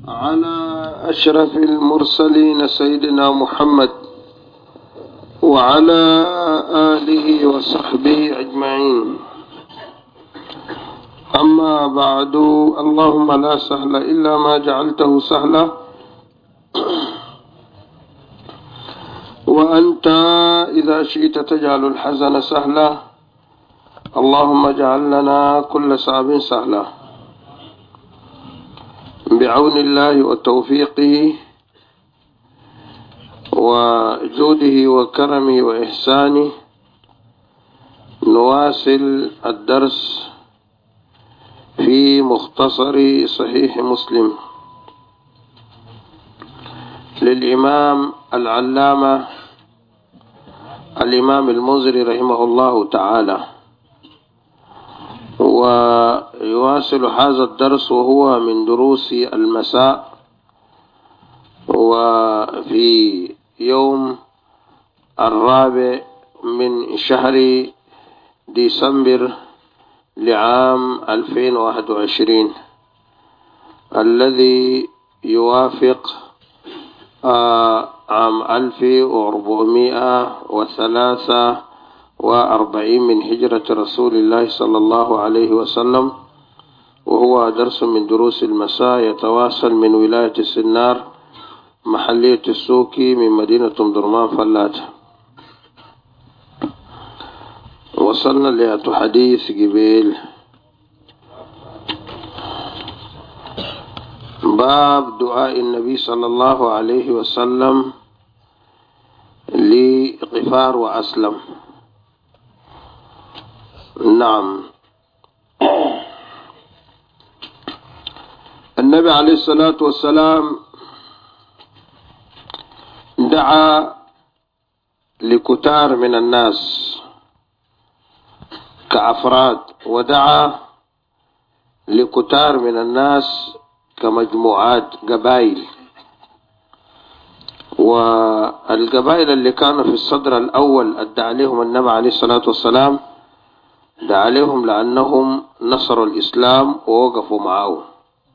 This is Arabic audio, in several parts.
على أشرف المرسلين سيدنا محمد وعلى آله وصحبه أجمعين. أما بعد، اللهم لا سهل إلا ما جعلته سهلا، وأنت إذا شئت تجعل الحزن سهلا. اللهم اجعل لنا كل صعب سهلا بعون الله وتوفيقه وجوده وكرمه وإحسانه. نواصل الدرس في مختصر صحيح مسلم للإمام العلامة الإمام المنذري رحمه الله تعالى، ويواصل هذا الدرس وهو من دروس المساء، وفي يوم 4 من شهر ديسمبر لعام 2021 الذي يوافق عام 1443 من هجرة رسول الله صلى الله عليه وسلم، وهو درس من دروس المساء يتواصل من ولاية السنار محلية السوكي من مدينة درمان فلات. وصلنا لآية حديث قبيل باب دعاء النبي صلى الله عليه وسلم لغفار وأسلم. نعم، النبي عليه الصلاة والسلام دعا لكتار من الناس كأفراد، ودعا لكتار من الناس كمجموعات قبائل. والقبائل اللي كانوا في الصدر الأول ادعى عليهم النبي عليه الصلاة والسلام، دعا عليهم لأنهم نصروا الإسلام ووقفوا معه.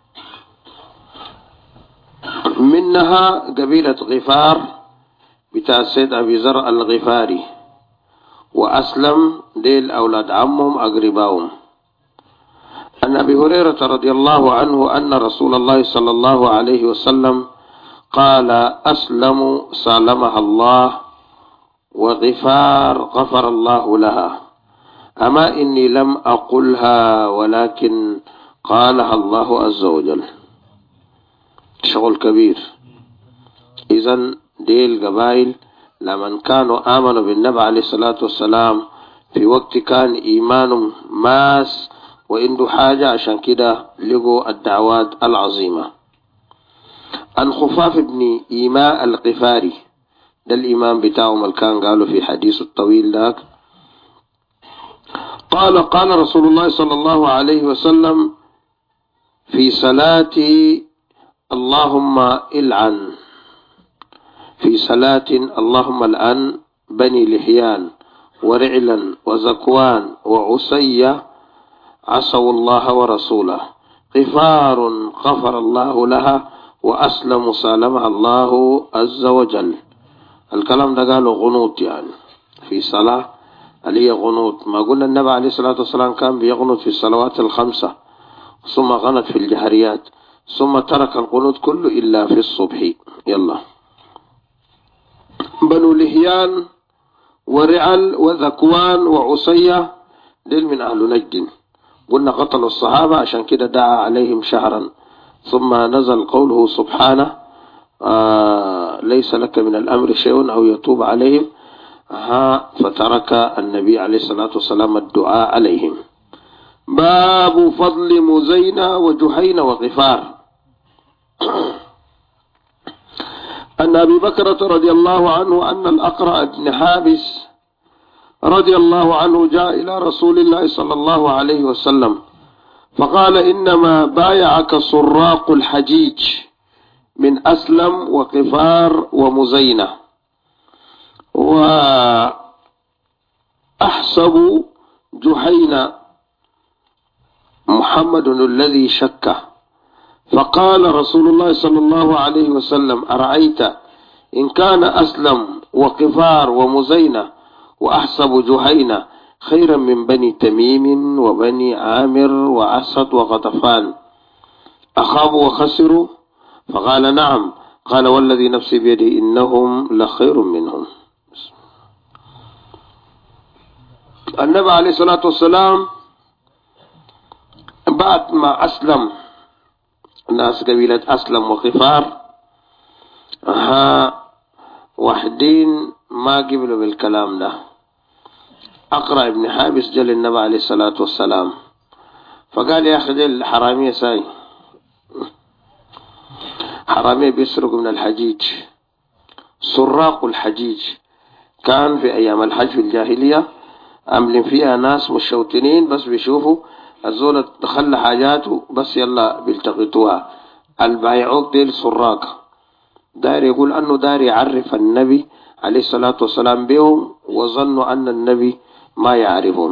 منها قبيلة غفار بتاع سيد أبي ذر الغفاري، وأسلم ديل أولاد عمهم أقرباهم. عن أبي هريرة رضي الله عنه أن رسول الله صلى الله عليه وسلم قال: أسلم سالمها الله، وغفار غفر الله لها. أما إني لم أقلها ولكن قالها الله عز وجل. شغل كبير. إذن ديل قبائل لمن كانوا آمنوا بالنبي عليه الصلاة والسلام في وقت كان إيمانهم ماس وعنده حاجة، عشان كده لقوا الدعوات العظيمة. عن خفاف بن إيماء الغفاري، ده الإمام بتاعهم اللي كان قالوا في حديث الطويل ذاك، قال رسول الله صلى الله عليه وسلم في صلاتي: اللهم العن، في صلاة اللهم العن بني لحيان ورعلا وزكوان وعصية عصوا الله ورسوله، غفار غفر الله لها، وأسلم سالمها الله عز وجل. الكلام ده قالوا غنوط، يعني في صلاة اللي هي غنوط. ما قلنا النبي عليه الصلاة والسلام كان بيغنط في الصلوات الخمسة، ثم غنط في الجهريات، ثم ترك القنوت كله إلا في الصبح. يلا، بنو لحيان ورعل وذكوان وعصية دل من أهل نجد، قلنا قتلوا الصحابة عشان كده دعا عليهم شهرا، ثم نزل قوله سبحانه: ليس لك من الأمر شيء أو يتوب عليهم، فترك النبي عليه الصلاة والسلام الدعاء عليهم. باب فضل مزينة وجحين وغفار. أن أبي بكرة رضي الله عنه أن الأقرع بن حابس رضي الله عنه جاء إلى رسول الله صلى الله عليه وسلم فقال: إنما بايعك سراق الحجيج من أسلم وغفار ومزينة، وأحسب جحين محمد الذي شك، فقال رسول الله صلى الله عليه وسلم: أرأيت إن كان أسلم وقفار ومزينة وأحسب جهينة خيرا من بني تميم وبني عامر وأسد وغطفان أخابوا وخسروا؟ فقال: نعم. قال: والذي نفسي بيده إنهم لخير منهم. النبي عليه الصلاة والسلام بعد ما أسلم الناس قبيلة أسلم وغفار وحدين ما قبلوا بالكلام ده. أقرأ ابن حابس جل النبي عليه الصلاة والسلام فقال: يا أخي دي الحرامية ساي حرامية بيسرقوا من الحجيج، سراق الحجيج. كان في أيام الحج في الجاهلية عاملين فيها ناس مشوتنين بس بيشوفوا الزول دخل حاجاته بس يلا بيلتقطوها. البايعوك ديل سراق، داير يقول أنه داير يعرف النبي عليه الصلاة والسلام بهم وظنوا أن النبي ما يعرفون.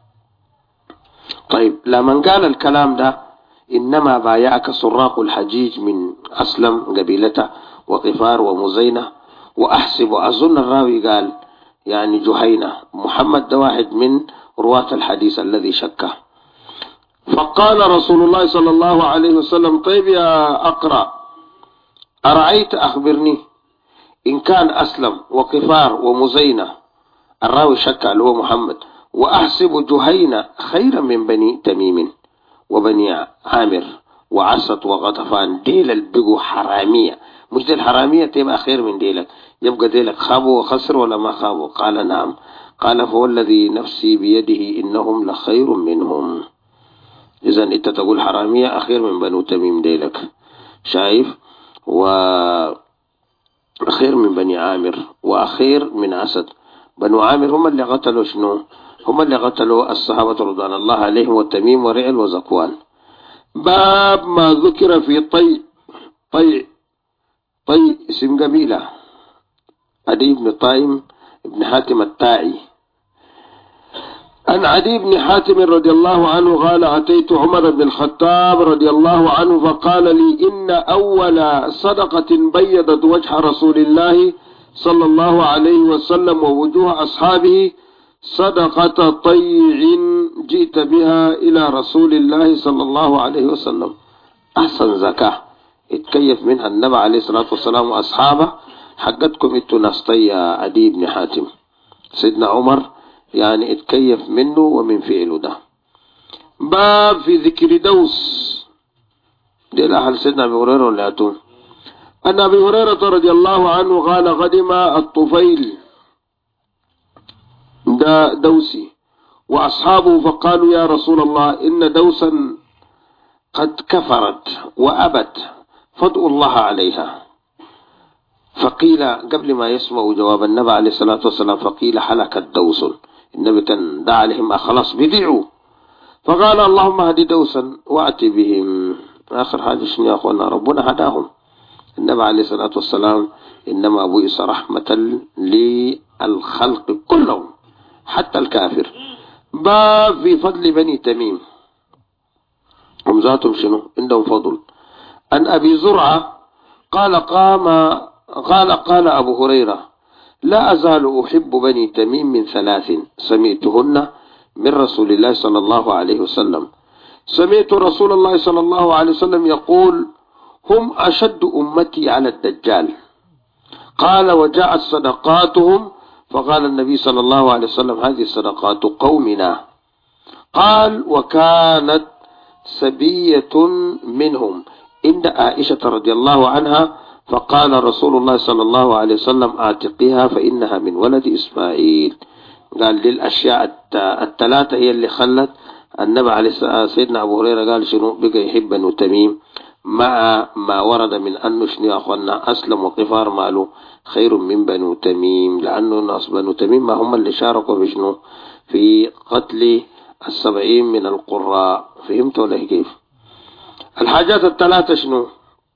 طيب لما قال الكلام ده: إنما بايعك سراق الحجيج من أسلم قبيلته وقفار ومزينة وأحسب، وأظن الراوي قال يعني جهينة. محمد ده واحد من رواة الحديث الذي شكه. فقال رسول الله صلى الله عليه وسلم: طيب يا أقرأ، أرأيت أخبرني إن كان أسلم وقفار ومزينة، الراوي شك اللي هو محمد، وأحسب جهينة خيرا من بني تميم وبني عامر وعسد وغطفان، ديل البقوا حرامية، مش ديل حرامية تبقى خير من ديلك، يبقى ديلك خابوا وخسروا ولا ما خابوا؟ قال: نعم. قال: فوالذي نفسي بيده إنهم لخير منهم. إذن أنت تقول حرامية أخير من بنو تميم ديلك، شايف؟ وأخير من بني عامر وأخير من أسد. بنو عامر هم اللي قتلوا شنو؟ هم اللي قتلوا الصحابة رضوان الله عليهم، والتميم ورعل وزكوان. باب ما ذكر في طي اسم قبيلة عدي بن طايم بن حاتم التائي. عن عدي بن حاتم رضي الله عنه قال: أتيت عمر بن الخطاب رضي الله عنه فقال لي: إن أول صدقة بيضت وجه رسول الله صلى الله عليه وسلم ووجوه أصحابه صدقة طيع جئت بها إلى رسول الله صلى الله عليه وسلم. أحسن زكاة اتكيف منها النبي عليه الصلاة والسلام وأصحابه، حقتكم انتوا ناس يا عدي بن حاتم. سيدنا عمر يعني اتكيف منه ومن فعله ده. باب في ذكر دوس، دي الأهل سيدنا أبي هريرة ولا أتون. أن أبي هريرة رضي الله عنه قال: قدم الطفيل دا دوسي وأصحابه فقالوا: يا رسول الله إن دوسا قد كفرت وأبت فادعوا الله عليها. فقيل قبل ما يسمعوا جواب النبي عليه الصلاة والسلام فقيل: حلكت دوس. النبي كان دعا عليهم خلاص بيدعوا، فقال: اللهم هدي دوسا وأتي بهم. آخر حاجة شنو يا أخوانا؟ ربنا هداهم. النبي عليه الصلاة والسلام إنما بعث رحمة للخلق كلهم حتى الكافر. باب في فضل بني تميم، هم ذاتهم شنو؟ عندهم فضل. عن أبي زرعة قال: قال أبو هريرة: لا أزال أحب بني تميم من ثلاث سمعتهن من رسول الله صلى الله عليه وسلم. سمعت رسول الله صلى الله عليه وسلم يقول: هم أشد أمتي على الدجال. قال: وجاءت صدقاتهم. فقال النبي صلى الله عليه وسلم: هذه صدقات قومنا. قال: وكانت سبية منهم عند عائشة رضي الله عنها، فقال رسول الله صلى الله عليه وسلم: اعتقيها فإنها من ولد إسماعيل. قال للأشياء الثلاثة هي اللي خلت النبي عليه سيدنا أبو هريرة قال شنو بقى يحب بنو تميم، مع ما ورد من أنه شنو يا أخوانا أسلم وقفار ماله خير من بنو تميم، لأنه ناس بنو تميم ما هم اللي شاركوا بشنو في قتل 70 من القراء. فهمت ولا كيف؟ الحاجات الثلاثة شنو؟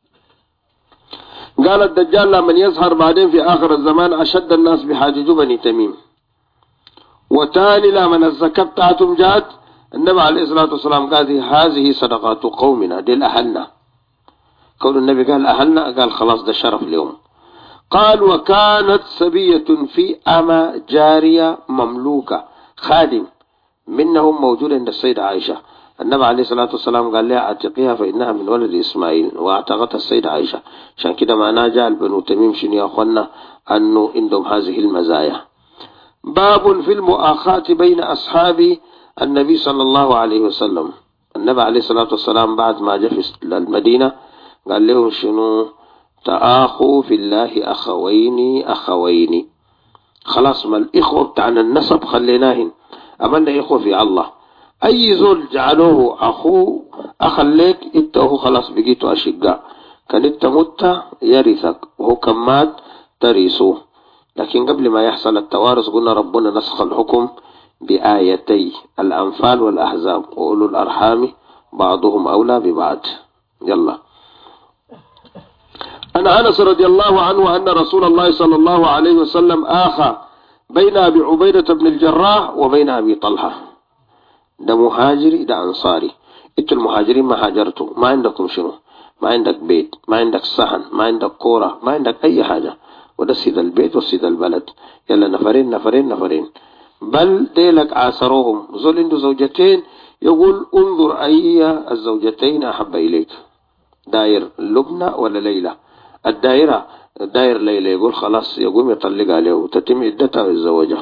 قال: الدجال لمن يظهر بعدين في آخر الزمان أشد الناس بحاجج بني تميم. وتاني لمن الزكاة بتاعتهم جات النبي عليه الصلاة والسلام قال: هذه صدقات قومنا، دي الأهلنا. كون النبي قال أهلنا قال خلاص ده شرف اليوم. قال وكانت سبية في أما جارية مملوكة خادم منهم موجود عند السيدة عائشة. النبي عليه الصلاة والسلام قال لها اعتقيها فإنها من ولد إسماعيل، واعتقتها السيدة عائشة. عشان كده معناه جاء بنو تميم شنو يا أخوانا أنه عندهم هذه المزايا. باب في المؤاخاة بين أصحاب النبي صلى الله عليه وسلم. النبي عليه الصلاة والسلام بعد ما جاء في المدينة قال لهم شنو تآخوا في الله أخوين. خلاص ما الإخوة بتاعنا النسب خليناهن، أمنا إخوة في الله. أي زول جعلوه أخوه أخا لك إنت وهو خلاص بقيتوا أشقاء. كان إنت مت يرثك وهو كان مات ترثوه. لكن قبل ما يحصل التوارث قلنا ربنا نسخ الحكم بآيتي الأنفال والأحزاب وأولو الأرحام بعضهم أولى ببعض. يلا. أن أنس رضي الله عنه أن رسول الله صلى الله عليه وسلم آخى بين أبي عبيدة بن الجراح وبين أبي طلحة. ده مهاجري ده أنصاري. انتوا المهاجرين ما هاجرتوا، ما عندكم شنو، ما عندك بيت، ما عندك صحن، ما عندك كورة، ما عندك أي حاجة، وده سيد البيت وسيد البلد. يلا نفرين بل ديلك عاصروهم. زول عنده زوجتين يقول انظر أي الزوجتين أحب إليك، داير لبنى ولا ليلى. داير ليلى يقول خلاص يقوم يطلق عليه وتتم عدتها ويتزوجها.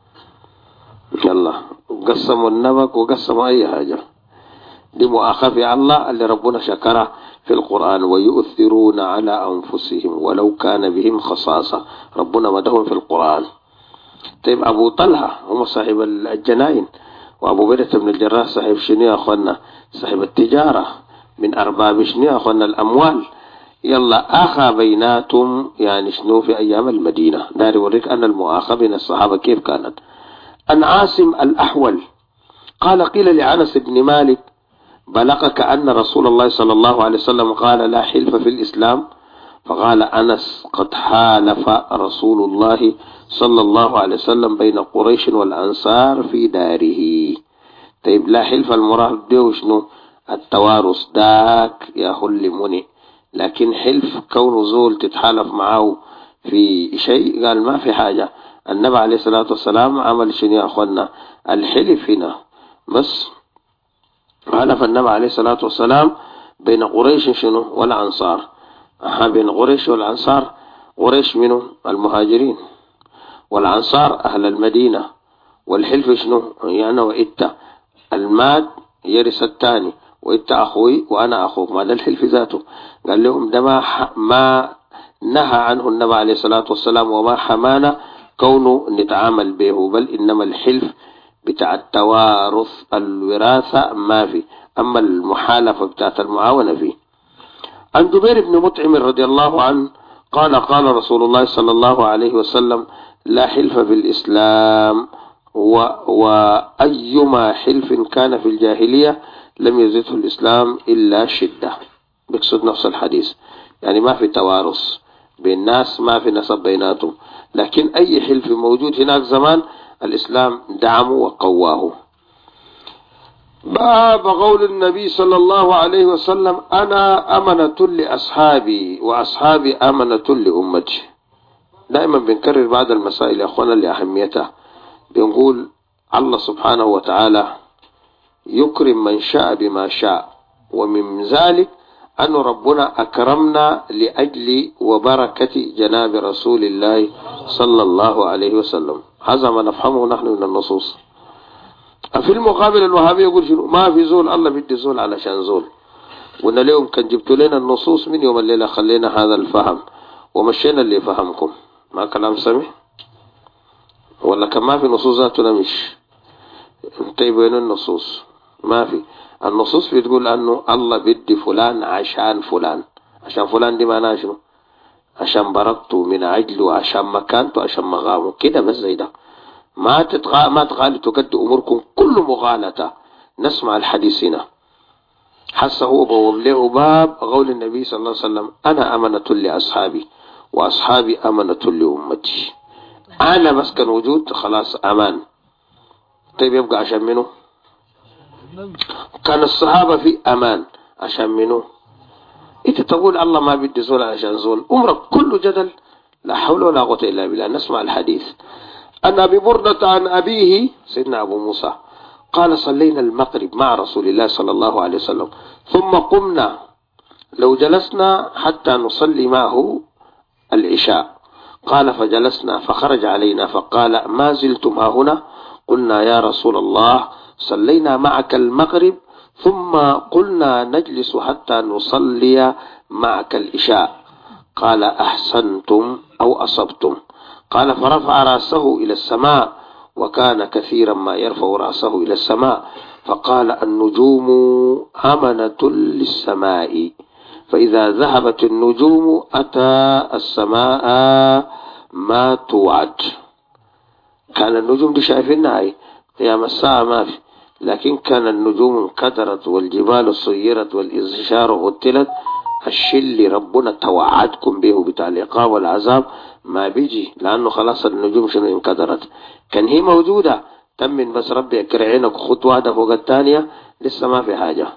يلا قسموا النبك وقسموا أي حاجة. دي مؤاخاة في الله اللي ربنا شكرها في القرآن ويؤثرون على أنفسهم ولو كان بهم خصاصة. ربنا مدهم في القرآن. طيب أبو طلحة هم صاحب الجناين، وأبو بيرة بن الجراح صاحب شنو يا أخوانا، صاحب التجارة من أرباب شنو يا أخوانا الأموال. يلا آخى بيناتهم يعني شنو في أيام المدينة. داري يوريك أن المؤاخاة بين الصحابة كيف كانت. أن عاصم الأحول قال قيل لعنس بن مالك بلغك أن رسول الله صلى الله عليه وسلم قال لا حلف في الإسلام؟ فقال أنس قد حالف رسول الله صلى الله عليه وسلم بين قريش والأنصار في داره. طيب لا حلف المراد ده شنو؟ التوارث داك يا خل مني. لكن حلف كونه زول تتحالف معه في شيء قال ما في حاجة. النبي عليه الصلاة والسلام عمل شنو يا أخوانا الحلف هنا بس. حلف النبي عليه الصلاة والسلام بين قريش شنو والأنصار. بين قريش والأنصار. قريش منه المهاجرين والأنصار أهل المدينة. والحلف شنو يعني وإنت الماد يرث الثاني وإنت أخوي وأنا أخوك. ما ده الحلف ذاته. قال لهم ده ما نهى عنه النبي عليه الصلاة والسلام وما حمانا كونه نتعامل به، بل إنما الحلف بتاع التوارث الوراثة ما في، أما المحالفة بتاعت المعاونة فيه. عن جبير بن مطعم رضي الله عنه قال قال رسول الله صلى الله عليه وسلم لا حلف في الإسلام وأيما حلف كان في الجاهلية لم يزده الإسلام إلا شدة. بيقصد نفس الحديث يعني ما في توارث بين الناس، ما في نسب بيناتهم، لكن أي حلف موجود هناك زمان الإسلام دعمه وقواه. باب قول النبي صلى الله عليه وسلم أنا أمنة لأصحابي وأصحابي أمنة لأمتي. دائما بنكرر بعض المسائل يا أخوانا لأهميتها. بنقول الله سبحانه وتعالى يكرم من شاء بما شاء، ومن ذلك أن ربنا أكرمنا لأجل وبركة جناب رسول الله صلى الله عليه وسلم. هذا ما نفهمه نحن من النصوص. في المقابل الوهابي يقول شنو ما في زول الله بدي زول علشان زول. قلنا لهم كان جبتوا لنا النصوص من يوم الليلة خلينا هذا الفهم ومشينا اللي فهمكم. ما كلام سمح ولا كان ما في نصوص ذاتنا مش انتبهوا النصوص ما في. النصوص بتقول أنه الله بدي فلان عشان فلان. عشان فلان دي معناها شنو؟ عشان بركته من عجله عشان مكانته عشان مقامه كده بس زي ده. ما تغالي تقد أموركم كل مغالطة. نسمع الحديث هنا حسه هو بواب له باب قول النبي صلى الله عليه وسلم أنا أمنة لأصحابي وأصحابي أمنة لأمتي. أنا بس كان وجود خلاص أمان. طيب يبقى عشان منه كان الصحابة في أمان عشان منه انت تقول الله ما بدي زول عشان زول، عمرك كله جدل. لا حول ولا قوة إلا بالله. نسمع الحديث. أن أبي بردة عن أبيه سيدنا أبو موسى قال صلينا المغرب مع رسول الله صلى الله عليه وسلم ثم قمنا لو جلسنا حتى نصلي معه العشاء. قال فجلسنا فخرج علينا فقال ما زلتم ها هنا؟ قلنا يا رسول الله صلينا معك المغرب ثم قلنا نجلس حتى نصلي معك العشاء. قال أحسنتم أو أصبتم. قال فرفع رأسه إلى السماء وكان كثيرا ما يرفع رأسه إلى السماء فقال النجوم أمنة للسماء فإذا ذهبت النجوم أتى السماء ما توعد. كان النجوم دي شايفينها هاي قيام الساعة ما في، لكن كان النجوم انكدرت والجبال صيرت والإشجار غتلت. الشيء اللي ربنا توعدكم به بتاع العقاب والعذاب ما بيجي، لأنه خلاص النجوم شنو انكدرت. كان هي موجودة تمن بس ربي يكرعينك خط واحدة فوق الثانية لسه ما في حاجة.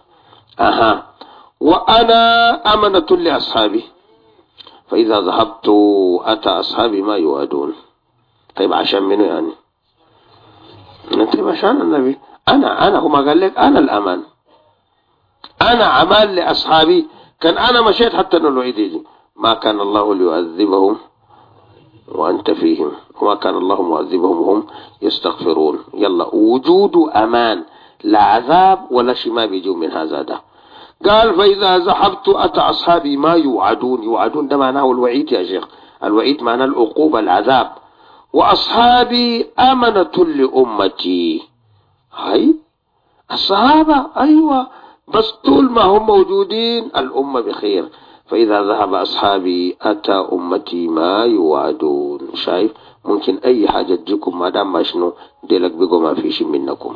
وأنا أمنة لأصحابي فإذا ذهبت أتى أصحابي ما يوعدون. طيب عشان منه يعني؟ طيب عشان النبي. أنا هو ما قال لك أنا الأمان، أنا عمال لأصحابي. كان أنا مشيت حتى أنه الوعيد يجي ما كان الله ليعذبهم وأنت فيهم وما كان الله معذبهم وهم يستغفرون. يلا وجود أمان لا عذاب ولا شيء ما بيجوا من هذا ده. قال فإذا ذهبت أتى أصحابي ما يوعدون. يوعدون ده معناه الوعيد يا شيخ. الوعيد معناه العقوبة العذاب. وأصحابي أمنة لأمتي. هاي الصحابة أيوة، بس طول ما هم موجودين الأمة بخير. فإذا ذهب أصحابي أتى أمتي ما يوعدون. شايف ممكن أي حاجة تجيكم ما دام ما شنو ديلك بقوا ما فيش منكم.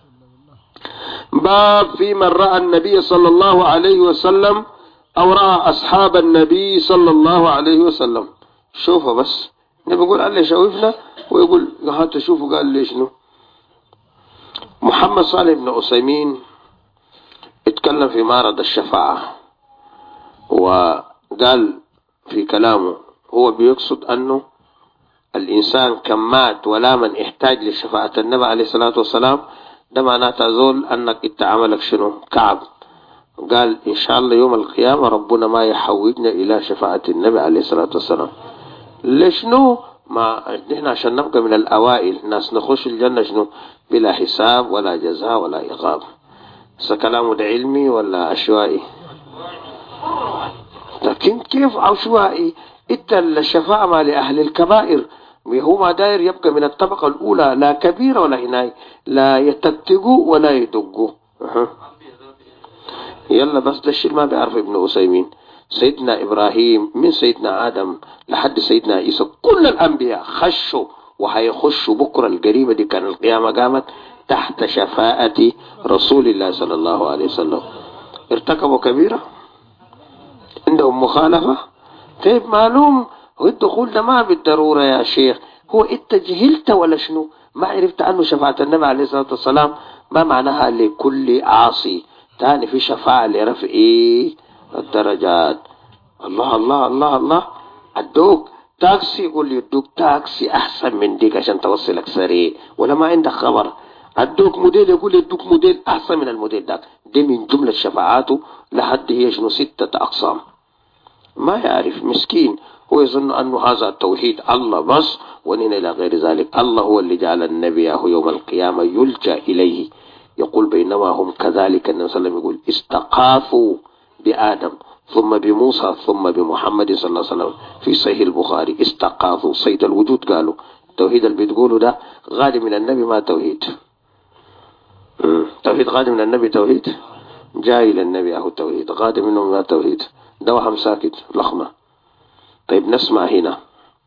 باب في من رأى النبي صلى الله عليه وسلم أو رأى أصحاب النبي صلى الله عليه وسلم. شوفوا بس نبقول قال لي شوفنا ويقول هات شوفوا قال لي شنو. محمد صالح بن عثيمين اتكلم في معرض الشفاعة وقال في كلامه هو بيقصد أنه الإنسان كم مات ولا من احتاج لشفاعة النبي عليه الصلاة والسلام ده معناته زول أنك انت عملك شنو كعب. قال إن شاء الله يوم القيامة ربنا ما يحوجنا إلى شفاعة النبي عليه الصلاة والسلام. لشنو؟ ما نحن عشان نبقى من الأوائل ناس نخش الجنة شنو بلا حساب ولا جزاء ولا عقاب. كلامه ده علمي ولا عشوائي؟ لكن كيف عشوائي؟ انت الشفاعة ما لأهل الكبائر وهو ما داير يبقى من الطبقة الأولى لا كبيرة ولا هناي لا يتتقوا ولا يدقوا. يلا بس ده الشيء ما بيعرف ابن عثيمين. سيدنا إبراهيم من سيدنا آدم لحد سيدنا عيسى كل الأنبياء خشوا وهيخشوا بكرة القريبة دي كان القيامة قامت تحت شفاعة رسول الله صلى الله عليه وسلم. ارتكبوا كبيرة عندهم مخالفة. طيب معلوم هو الدخول ده ما بالضرورة يا شيخ. هو انت جهلت ولا شنو ما عرفت عنه شفاعة النبي عليه الصلاة والسلام ما معناها لكل عاصي. تاني في شفاعة لرفع الدرجات. الله الله الله الله. الدوك تاكسي يقول لي الدوك تاكسي أحسن من ديك عشان توصلك سريع ولا ما عندك خبر. الدوك موديل يقول لي الدوك موديل أحسن من الموديل داك. دي من جملة شفاعاته لحد هي شنو 6 أقسام. ما يعرف مسكين هو يظن أنه هذا التوحيد الله بس ونين إلى غير ذلك. الله هو اللي جعل النبي يوم القيامة يلجأ إليه. يقول بينما هم كذلك النبي صلى الله عليه وسلم يقول استقافوا بآدم ثم بموسى ثم بمحمد صلى الله عليه وسلم في صحيح البخاري. استقافوا صيد الوجود. قالوا التوحيد اللي بتقولوا ده غالي من النبي ما توحيد. توحيد غالي من النبي توحيد جاي للنبي أهو توحيد غالي منه ما توحيد. ده وهم ساكت لخمة. طيب نسمع هنا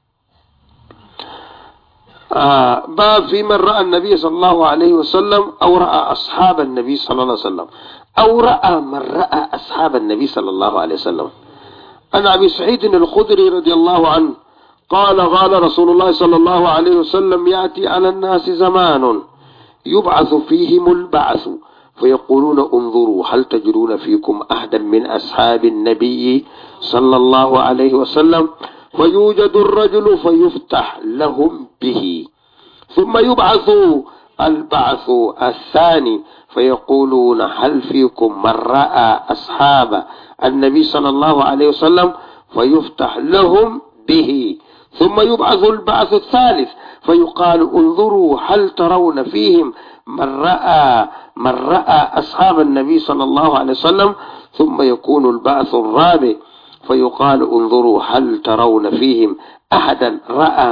باب في من رأى النبي صلى الله عليه وسلم أو رأى أصحاب النبي صلى الله عليه وسلم أو رأى من رأى أصحاب النبي صلى الله عليه وسلم. أنا أبي سعيد الخدري رضي الله عنه قال رسول الله صلى الله عليه وسلم يأتي على الناس زمان يبعث فيهم البعث فيقولون انظروا هل تجدون فيكم أحدا من أصحاب النبي صلى الله عليه وسلم، فيوجد الرجل فيفتح لهم به، ثم يبعث البعث الثاني فيقولون هل فيكم من رأى أصحاب النبي صلى الله عليه وسلم، فيفتح لهم به، ثم يبعث البعث الثالث فيقال انظروا هل ترون فيهم من رأى أصحاب النبي صلى الله عليه وسلم، ثم يكون البعث الرابع فيقال انظروا هل ترون فيهم أحدا رأى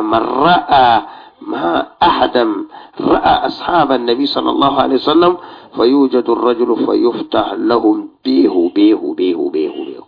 رأى أصحاب النبي صلى الله عليه وسلم، فيوجد الرجل فيفتح لهم بيه.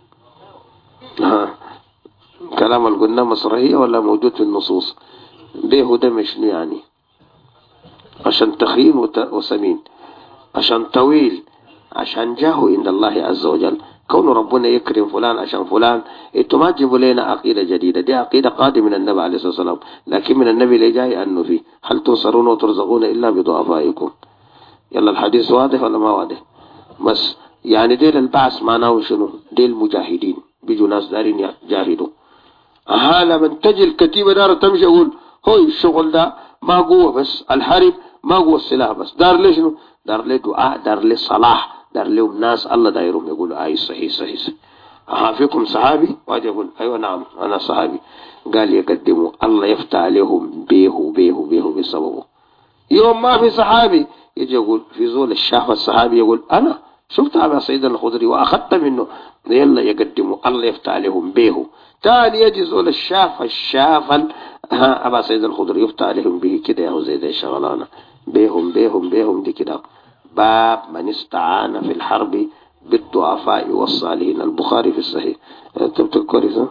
كلام اللي قلنا مسرحية ولا موجود في النصوص؟ بيه ده مش يعني عشان تخين وسمين، عشان طويل، عشان جاهو عند الله عز وجل. كون ربنا يكرم فلان عشان فلان، انتوا ما تجيبوا لنا عقيدة جديدة، دي عقيدة قادمة من النبي عليه الصلاة والسلام، لكن من النبي اللي جاي أنه فيه هل تنصرون وترزقون إلا بضعفائكم. يلا الحديث واضح ولا ما واضح؟ بس يعني ديل البعث معناه شنو؟ ديل المجاهدين بيجوا ناس دارين يجاهدوا. لما تجي الكتيبة دار تمشي أقول هو الشغل ده ما قوة بس الحرب، ما قوة السلاح بس، دار ليه شنو؟ دار ليه دعاء، دار ليه صلاح، دار لهم ناس الله دايرهم يقولوا أي صحيح. فيكم صحابي؟ واحد يقول أيوة نعم أنا صحابي. قال يقدموا الله يفتح عليهم بيه بسببه. يوم ما في صحابي يجي يقول في زول الشاف الصحابي يقول أنا شفت أبا سيد الخدري وأخذت منه، يلا يقدموا الله يفتح عليهم بيه. تاني يجي زول الشاف أبا سيد الخدري يفتح عليهم به كده، يا زيد الشغلانة بيهم دي كده. باب من استعان في الحرب بالضعفاء والصالحين، البخاري في الصحيح. تبتل كويس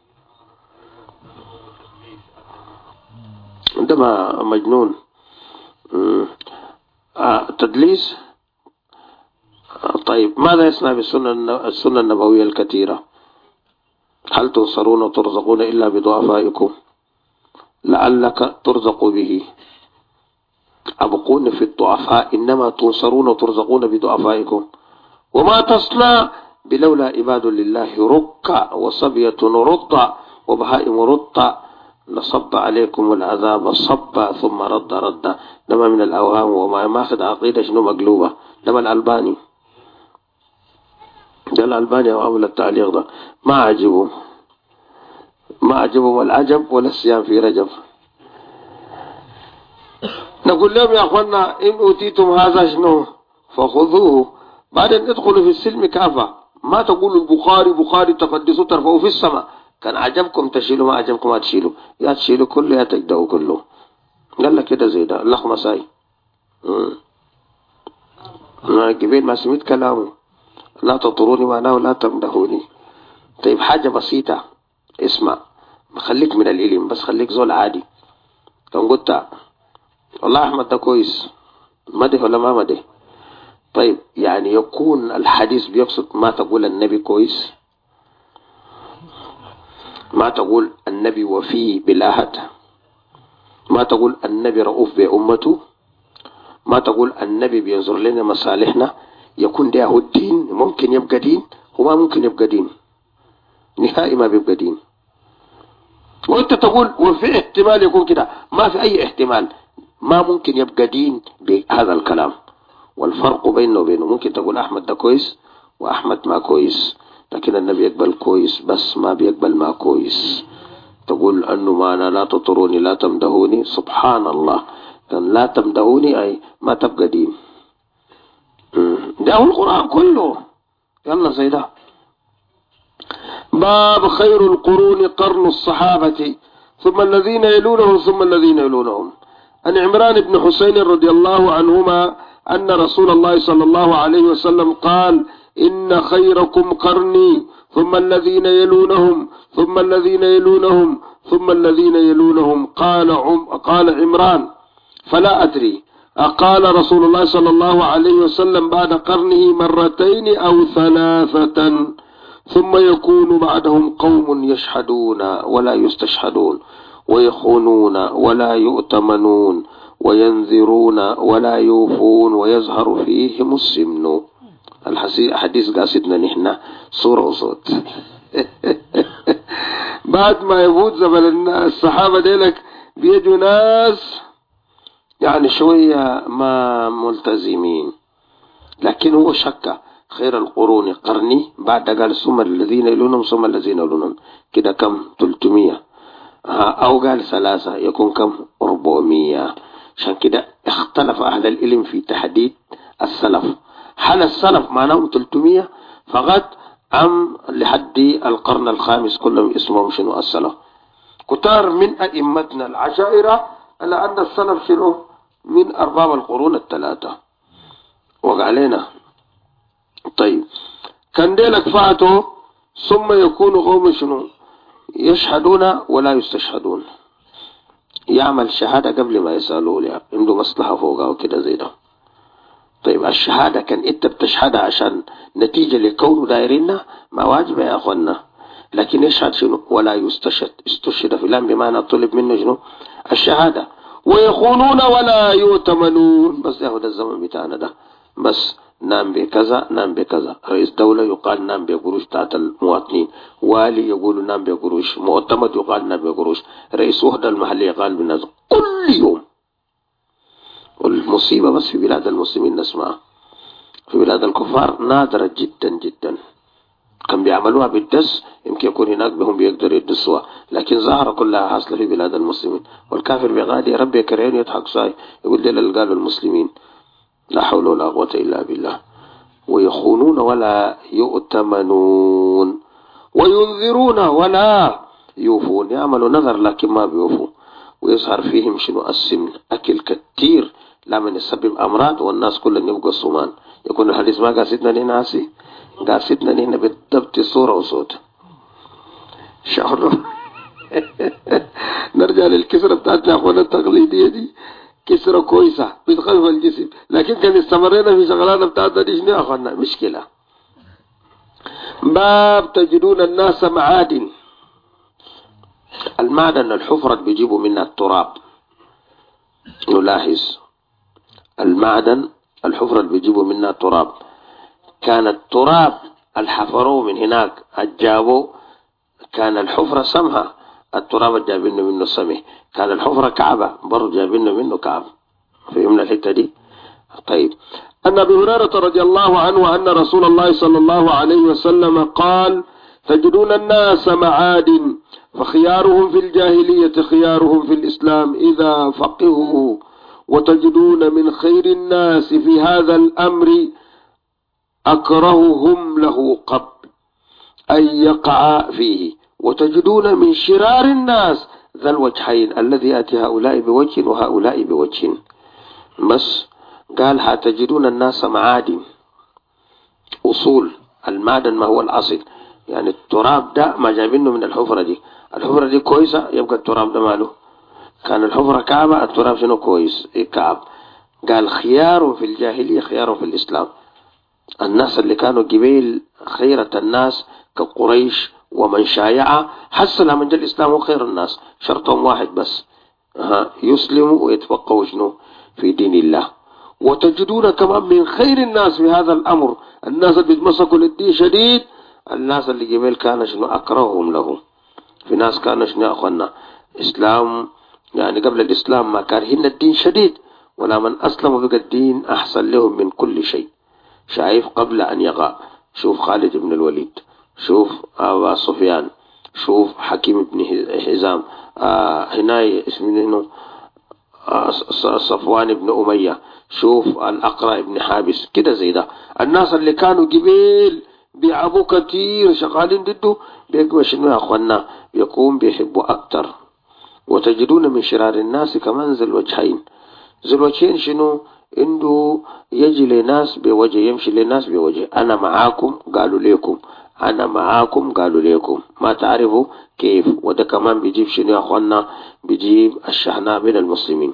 عندما مجنون تدليس. طيب ماذا يصنع بالسنة النبوية الكثيرة؟ هل تنصرون وترزقون إلا بضعفائكم لعلك ترزق به، أبقون في الضعفاء إنما تنصرون وترزقون بضعفائكم، وما تصنع بلولا عباد لله ركع وصبية رضع وبهائم رضع لصب عليكم العذاب صبا ثم رد. لما من الأوهام وما ماخذ عقيدة شنو مقلوبة. لما الألباني وعمل التعليق ده ما عجبهم العجب ولا الصيام في رجب. نقول لهم يا أخوانا إن أوتيتم هذا شنو فخذوه، بعدين ادخلوا في السلم كافة. ما تقولوا البخاري تقدسوا ترفعوا في السماء، كان عجبكم تشيلوا، ما عجبكم ما تشيلوا، يا تشيلوا كله يا تجدوا كله. قال لك كده زي ده اللخ مساي قبيل ما سميت كلامه لا تطروني معناه لا تمدحوني. طيب حاجة بسيطة اسمع، خليك من العلم بس، خليك زول عادي. كان قلت والله أحمد ده كويس، مدح ولا ما مدح؟ طيب يعني يكون الحديث بيقصد ما تقول النبي كويس، ما تقول النبي وفي بالعهد، ما تقول النبي رؤوف بأمته، ما تقول النبي بينظر لنا مصالحنا. يكون ده هو الدين؟ ممكن يبقى دين وما ممكن يبقى دين، نهائي ما بيبقى دين. وانت تقول وفي احتمال يكون كده، ما في اي احتمال، ما ممكن يبقى دين بهذا الكلام. والفرق بينه وبينه ممكن تقول احمد ده كويس واحمد ما كويس، لكن النبي يقبل كويس بس ما بيقبل ما كويس. تقول انه ما انا لا تطروني لا تمدهوني، سبحان الله، كان لا تمدهوني اي ما تبقى دين. ده هو القرآن كله. يلا زي ده. باب خير القرون قرن الصحابة ثم الذين يلونهم ثم الذين يلونهم. عن عمران بن حسين رضي الله عنهما أن رسول الله صلى الله عليه وسلم قال إن خيركم قرني ثم الذين يلونهم ثم الذين يلونهم ثم الذين يلونهم. قال عمران فلا أدري أقال رسول الله صلى الله عليه وسلم بعد قرنه مرتين أو ثلاثة ثم يكون بعدهم قوم يشهدون ولا يستشهدون ويخونون ولا يؤتمنون وينذرون ولا يوفون ويظهر فيهم السمن. الحديث قاصدنا نحن صورة وصوت. بعد ما يفوت زمن الصحابة ديلك بيجوا ناس يعني شوية ما ملتزمين، لكن هو شك خير القرون قرني، بعد قال ثم الذين يلونهم ثم الذين يلونهم، كده كم 300 أو قال 3 يكون كم 400. عشان كده اختلف أهل العلم في تحديد السلف، هل السلف معناهم 300 فقط أم لحد القرن الخامس كلهم اسمهم شنو السلف؟ كتار من أئمتنا العشائرة على أن السلف شنو من أرباب القرون ال3 وقالنا. طيب كان ديلك فاتوا ثم يكون قوم شنو يشهدون ولا يستشهدون، يعمل شهادة قبل ما يسألوا لها، عنده مصلحة فوقها وكده زي ده. طيب الشهادة كان انت بتشهدها عشان نتيجة لكونه دايرينها ما واجب يا اخوانا، لكن يشهد شنو ولا يستشهد، استشهد فلان بمعنى طلب منه شنو الشهادة. ويخونون ولا يؤتمنون، بس ياخد الزمن بتاعنا ده، بس نام بكذا نام بكذا، رئيس دولة يقال نام بقروش بتاعت المواطنين، والي يقول نام بقروش، معتمد يقال نام بقروش، رئيس وحدة المحلية يقال بالناس كل يوم. والمصيبة بس في بلاد المسلمين نسمعها، في بلاد الكفار نادرة جدا جدا، كان بيعملوها بالدس، يمكن يكون هناك بهم بيقدروا يدسوها، لكن ظاهرة كلها حاصلة في بلاد المسلمين. والكافر بيغادي ربي كرهين يضحك صاي يقول دي اللي قالوا المسلمين، لا حول ولا قوة إلا بالله. ويخونون ولا يؤتمنون وينذرون ولا يوفون، يعملوا نذر لكن ما بيوفوا. ويظهر فيهم شنو السمن، أكل كتير لا من يسبب أمراض والناس كلهم يبقى الصومان. يكون الحديث ما قاصدنا نناسي، قاصدنا نحن بالضبط صورة وصوت شهر. نرجع للكسرة بتاعتنا أخوانا التقليدية دي، كسرة كويسة بتخفف الجسم، لكن كان استمرينا في شغلانة بتاعتنا دي شنو يا أخوانا مشكلة. باب تجدون الناس معادن. المعدن الحفرة بيجيبوا منها التراب، نلاحظ المعدن الحفرة بيجيبوا منها تراب، كان التراب الحفروه من هناك الجابوا، كان الحفرة سمها، التراب الجابينه منه سمه، كان الحفرة كعبة برضو جابينه منه كعب. فهمنا الحتة دي؟ طيب أن أبي هريرة رضي الله عنه أن رسول الله صلى الله عليه وسلم قال تجدون الناس معادن فخيارهم في الجاهلية خيارهم في الإسلام إذا فقهوا، وتجدون من خير الناس في هذا الأمر أكرههم له قبل أن يقع فيه، وتجدون من شرار الناس ذا الوجهين الذي يأتي هؤلاء بوجه وهؤلاء بوجه. بس قال هتجدون الناس معادن، أصول المعدن ما هو الأصل، يعني التراب ده ما جايبينه من الحفرة دي، الحفرة دي كويسة يبقى التراب ده ماله، كان الحفرة كعبة التراب شنو كويس كعب. قال خيار في الجاهلية خيار في الإسلام، الناس اللي كانوا قبيل خيرة الناس كقريش ومن شايعة حسنا من جل الإسلام هو خير الناس، شرطهم واحد بس يسلموا ويتفقهوا شنو في دين الله. وتجدون كمان من خير الناس في هذا الأمر الناس اللي بيتمسكوا للدين شديد، الناس اللي قبيل كان شنو أكرههم له. في ناس كان شنو أخوانا إسلام يعني قبل الإسلام ما كارهين الدين شديد، ولا من أسلم بقى الدين أحسن لهم من كل شيء. شايف قبل أن يقع، شوف خالد بن الوليد، شوف أبا سفيان، شوف حكيم بن حزام، هناي اسمه صفوان بن أمية، شوف الأقرع بن حابس كده زي ده. الناس اللي كانوا قبيل بيعبوا كتير شغالين ضده بيقوا شنو يا أخوانا يقوم بيحبوا أكتر. وتجدون من شرار الناس كمان ذي الوجهين، ذي الوجهين شنو عنده يجي لناس بوجه يمشي لناس بوجه، أنا معاكم قالوا ليكم، أنا معاكم قالوا ليكم، ما تعرفوا كيف. وده كمان بيجيب شنو يا أخوانا بيجيب الشحناء من المسلمين.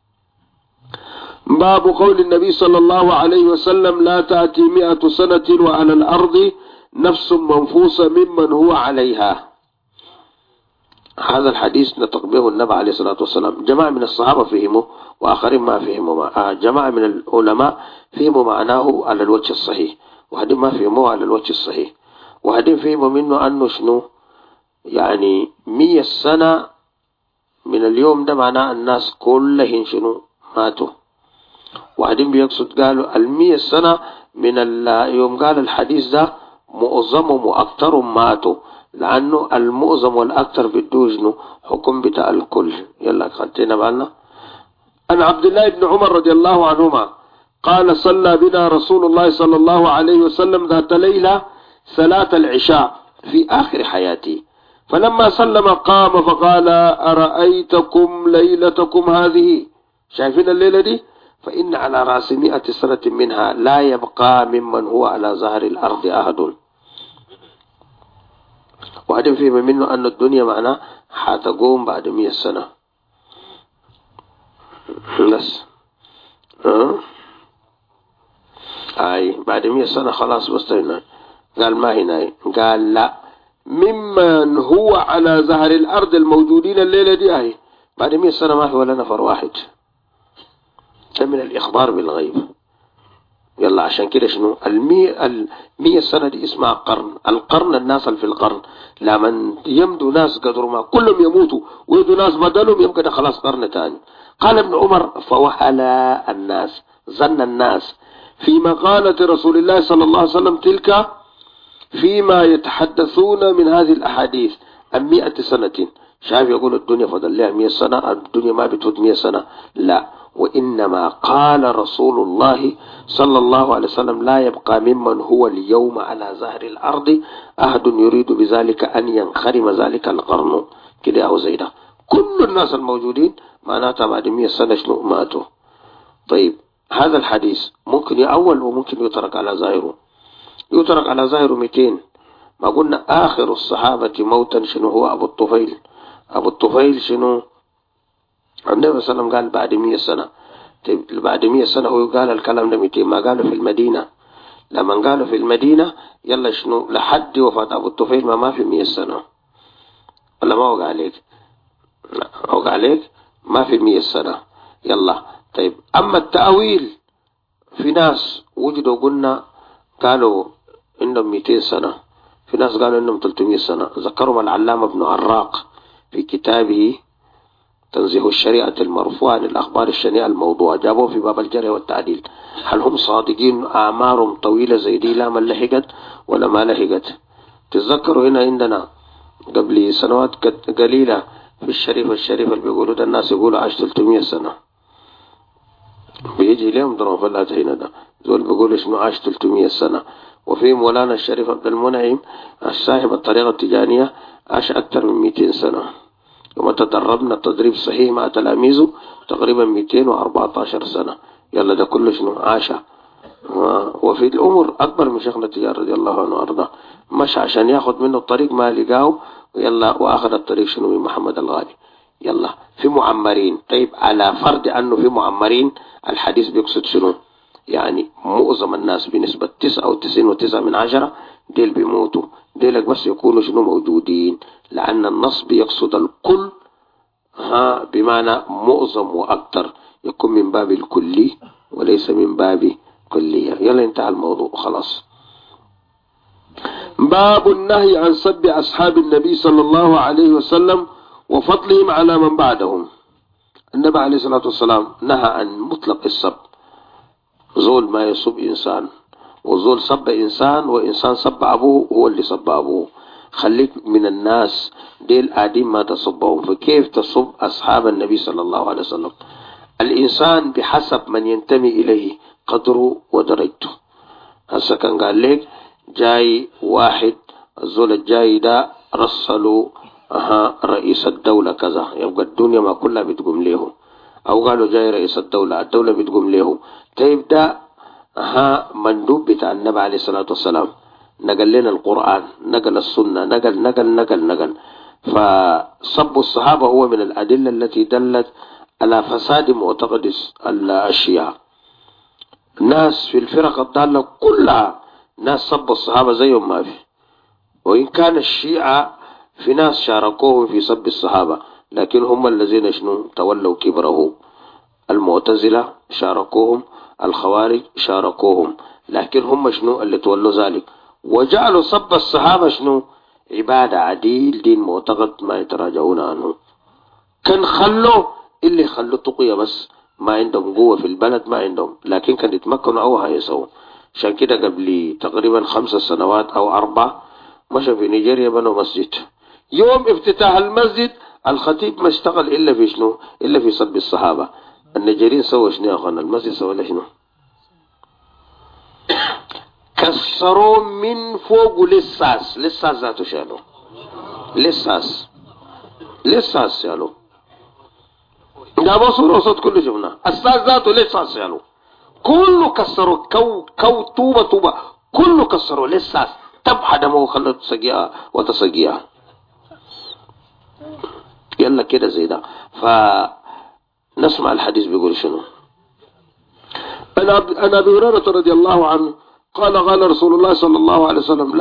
باب قول النبي صلى الله عليه وسلم لا تأتي 100 سنة وعلى الأرض نفس منفوسة ممن هو عليها. هذا الحديث نطق به النبي عليه الصلاة والسلام. جماعة من الصحابة فهموا وآخرين ما فهموا، جماعة من العلماء فهموا معناه على الوجه الصحيح، وهدين ما فهموه على الوجه الصحيح، وهدين فهموا منه أنه شنو يعني 100 سنة من اليوم ده معناه الناس كلهم شنو ماتوا. وهدين بيقصد قالوا 100 سنة من يوم قال الحديث ده معظمهم وأكثرهم ماتوا، لأنه المعظم والأكثر بالدوجن حكم بتاع الكل. يلا خدتنا بالنا. عن عبد الله بن عمر رضي الله عنهما قال صلى بنا رسول الله صلى الله عليه وسلم ذات ليلة صلاة العشاء في آخر حياتي، فلما سلم قام فقال أرأيتكم ليلتكم هذه، شايفين الليلة دي؟ فإن على رأس 100 سنة منها لا يبقى ممن هو على ظهر الأرض أحد. وهذا فيه منه أن الدنيا معناه حتقوم بعد 100 سنة بس. بعد 100 سنة خلاص بستينا. قال ما هنا، قال لا، ممن هو على ظهر الأرض الموجودين الليلة دي بعد 100 سنة ما في ولا نفر واحد. ده من الإخبار بالغيب. يلا عشان كده شنو 100 سنة دي اسمها قرن. القرن الناس اللي في القرن لما يمدوا ناس قدروا ما كلهم يموتوا ويدوا ناس بدلهم يبقى ده خلاص قرن تاني. قال ابن عمر فوهل الناس، ظن الناس في مقالة رسول الله صلى الله عليه وسلم تلك فيما يتحدثون من هذه الأحاديث 100 سنة. شايف يقول الدنيا فضل لها 100 سنة، الدنيا ما بتفوت 100 سنة، لا، وإنما قال رسول الله صلى الله عليه وسلم لا يبقى ممن هو اليوم على ظهر الأرض أحد يريد بذلك أن ينخرم ذلك القرن كده أو زي ده. كل الناس الموجودين معناتها بعد 100 سنة شنو ماتوا. طيب هذا الحديث ممكن يأول وممكن يترك على ظاهره. يترك على ظاهره 200. ما قلنا آخر الصحابة موتا شنو هو أبو الطفيل. أبو الطفيل شنو النبي صلى الله عليه وسلم قال بعد 100 سنة. طيب بعد 100 سنة هو قال الكلام ده 200، ما قاله في المدينة. لما قاله في المدينة يلا شنو لحد وفاة أبو الطفيل ما في 100 سنة، ولا ما وقع عليك؟ لا وقع عليك ما في 100 سنة. يلا طيب أما التأويل في ناس وجدوا قلنا قالوا إنهم 200 سنة، في ناس قالوا إنهم 300 سنة. ذكرهم العلامة ابن عراق في كتابه تنزيه الشريعة المرفوعة عن الأخبار الشنيعة الموضوعة، جابوه في باب الجرح والتعديل. هل هم صادقين أعمارهم طويلة زي دي لا من لحقت ولا ما لحقت؟ تتذكروا هنا عندنا قبل سنوات قليلة في الشريف اللي بيقولوا ده الناس يقولوا عاش 300 سنة، بيجي لهم ضرب فلات هنا ده زول بيقولوا اسمه عاش 300 سنة. وفي مولانا الشريف عبد المنعم صاحب الطريقة التجانية عاش أكثر من 200 سنة، وما تدربنا تدريب صحيح مع تلاميذه تقريبا 214 سنة. يلا ده كله شنو عاشا. وفي الأمور أكبر من شيخنا التجار رضي الله عنه وأرضاه، مش عشان ياخد منه الطريق ما لقاه يلا وآخذ الطريق شنو من محمد الغالي. يلا في معمرين. طيب على فرض أنه في معمرين الحديث بيقصد شنو يعني معظم الناس بنسبة 99.9 ديل بيموتوا، ديلك بس يكونوا شنو موجودين، لأن النص بيقصد الكل بمعنى معظم وأكثر، يكون من باب الكلي وليس من باب كلية. يلا انتهى الموضوع خلاص. باب النهي عن سب أصحاب النبي صلى الله عليه وسلم وفضلهم على من بعدهم. النبي عليه الصلاة والسلام نهى عن مطلق السب، زول ما يسب إنسان، وزول سب إنسان وإنسان سب أبوه هو اللي سب أبوه. خليك من الناس ديل آدم ما تصبهم. فكيف تصب أصحاب النبي صلى الله عليه وسلم؟ الإنسان بحسب من ينتمي إليه قدره ودرجته. هسا كان قال لك جاي واحد الزول الجاي ده رسلوا رئيس الدولة كذا، يبقى الدنيا ما كلها بتقوم له. أو قالوا جاي رئيس الدولة بتقوم له. طيب ده مندوب بتاع النبي عليه الصلاة والسلام، نقل لنا القرآن، نقل السنة، نقل. فصب الصحابة هو من الأدلة التي دلت على فساد معتقد الشيعة. الناس في الفرق الضالة كلها ناس صب الصحابة زيهم ما في. وإن كان الشيعة في ناس شاركوهم في سب الصحابة لكن هم الذين شنو تولوا كبره. المعتزلة شاركوهم، الخوارج شاركوهم، لكن هم شنو اللي تولوا ذلك وجعلوا سب الصحابة شنو عبادة عديل، دين معتقد ما يتراجعون عنه. كان خلوا اللي خلوا تقية بس، ما عندهم قوة في البلد ما عندهم، لكن كان يتمكنوا أو هيسوا. عشان كده قبل تقريبا 5 سنوات أو 4 مشى في نيجيريا بنوا مسجد. يوم افتتاح المسجد الخطيب ما اشتغل إلا في شنو إلا في سب الصحابة. النيجيريين سووا شنو يا أخوانا؟ المسجد سووا له شنو؟ كسروا من فوق لساس ذاته شالوا لساس شالوا. جابوا صورة وصوت كله شفنا الساس ذاته لساس شالوا كله كسروا كو طوبة كله كسروا لساس تبحى دمه وخلت سقيا وتسقيا. يلا كده زي ده. فنسمع الحديث بيقول شنو. أنا أبي هريرة رضي الله عنه قال رسول الله صلى الله عليه وسلم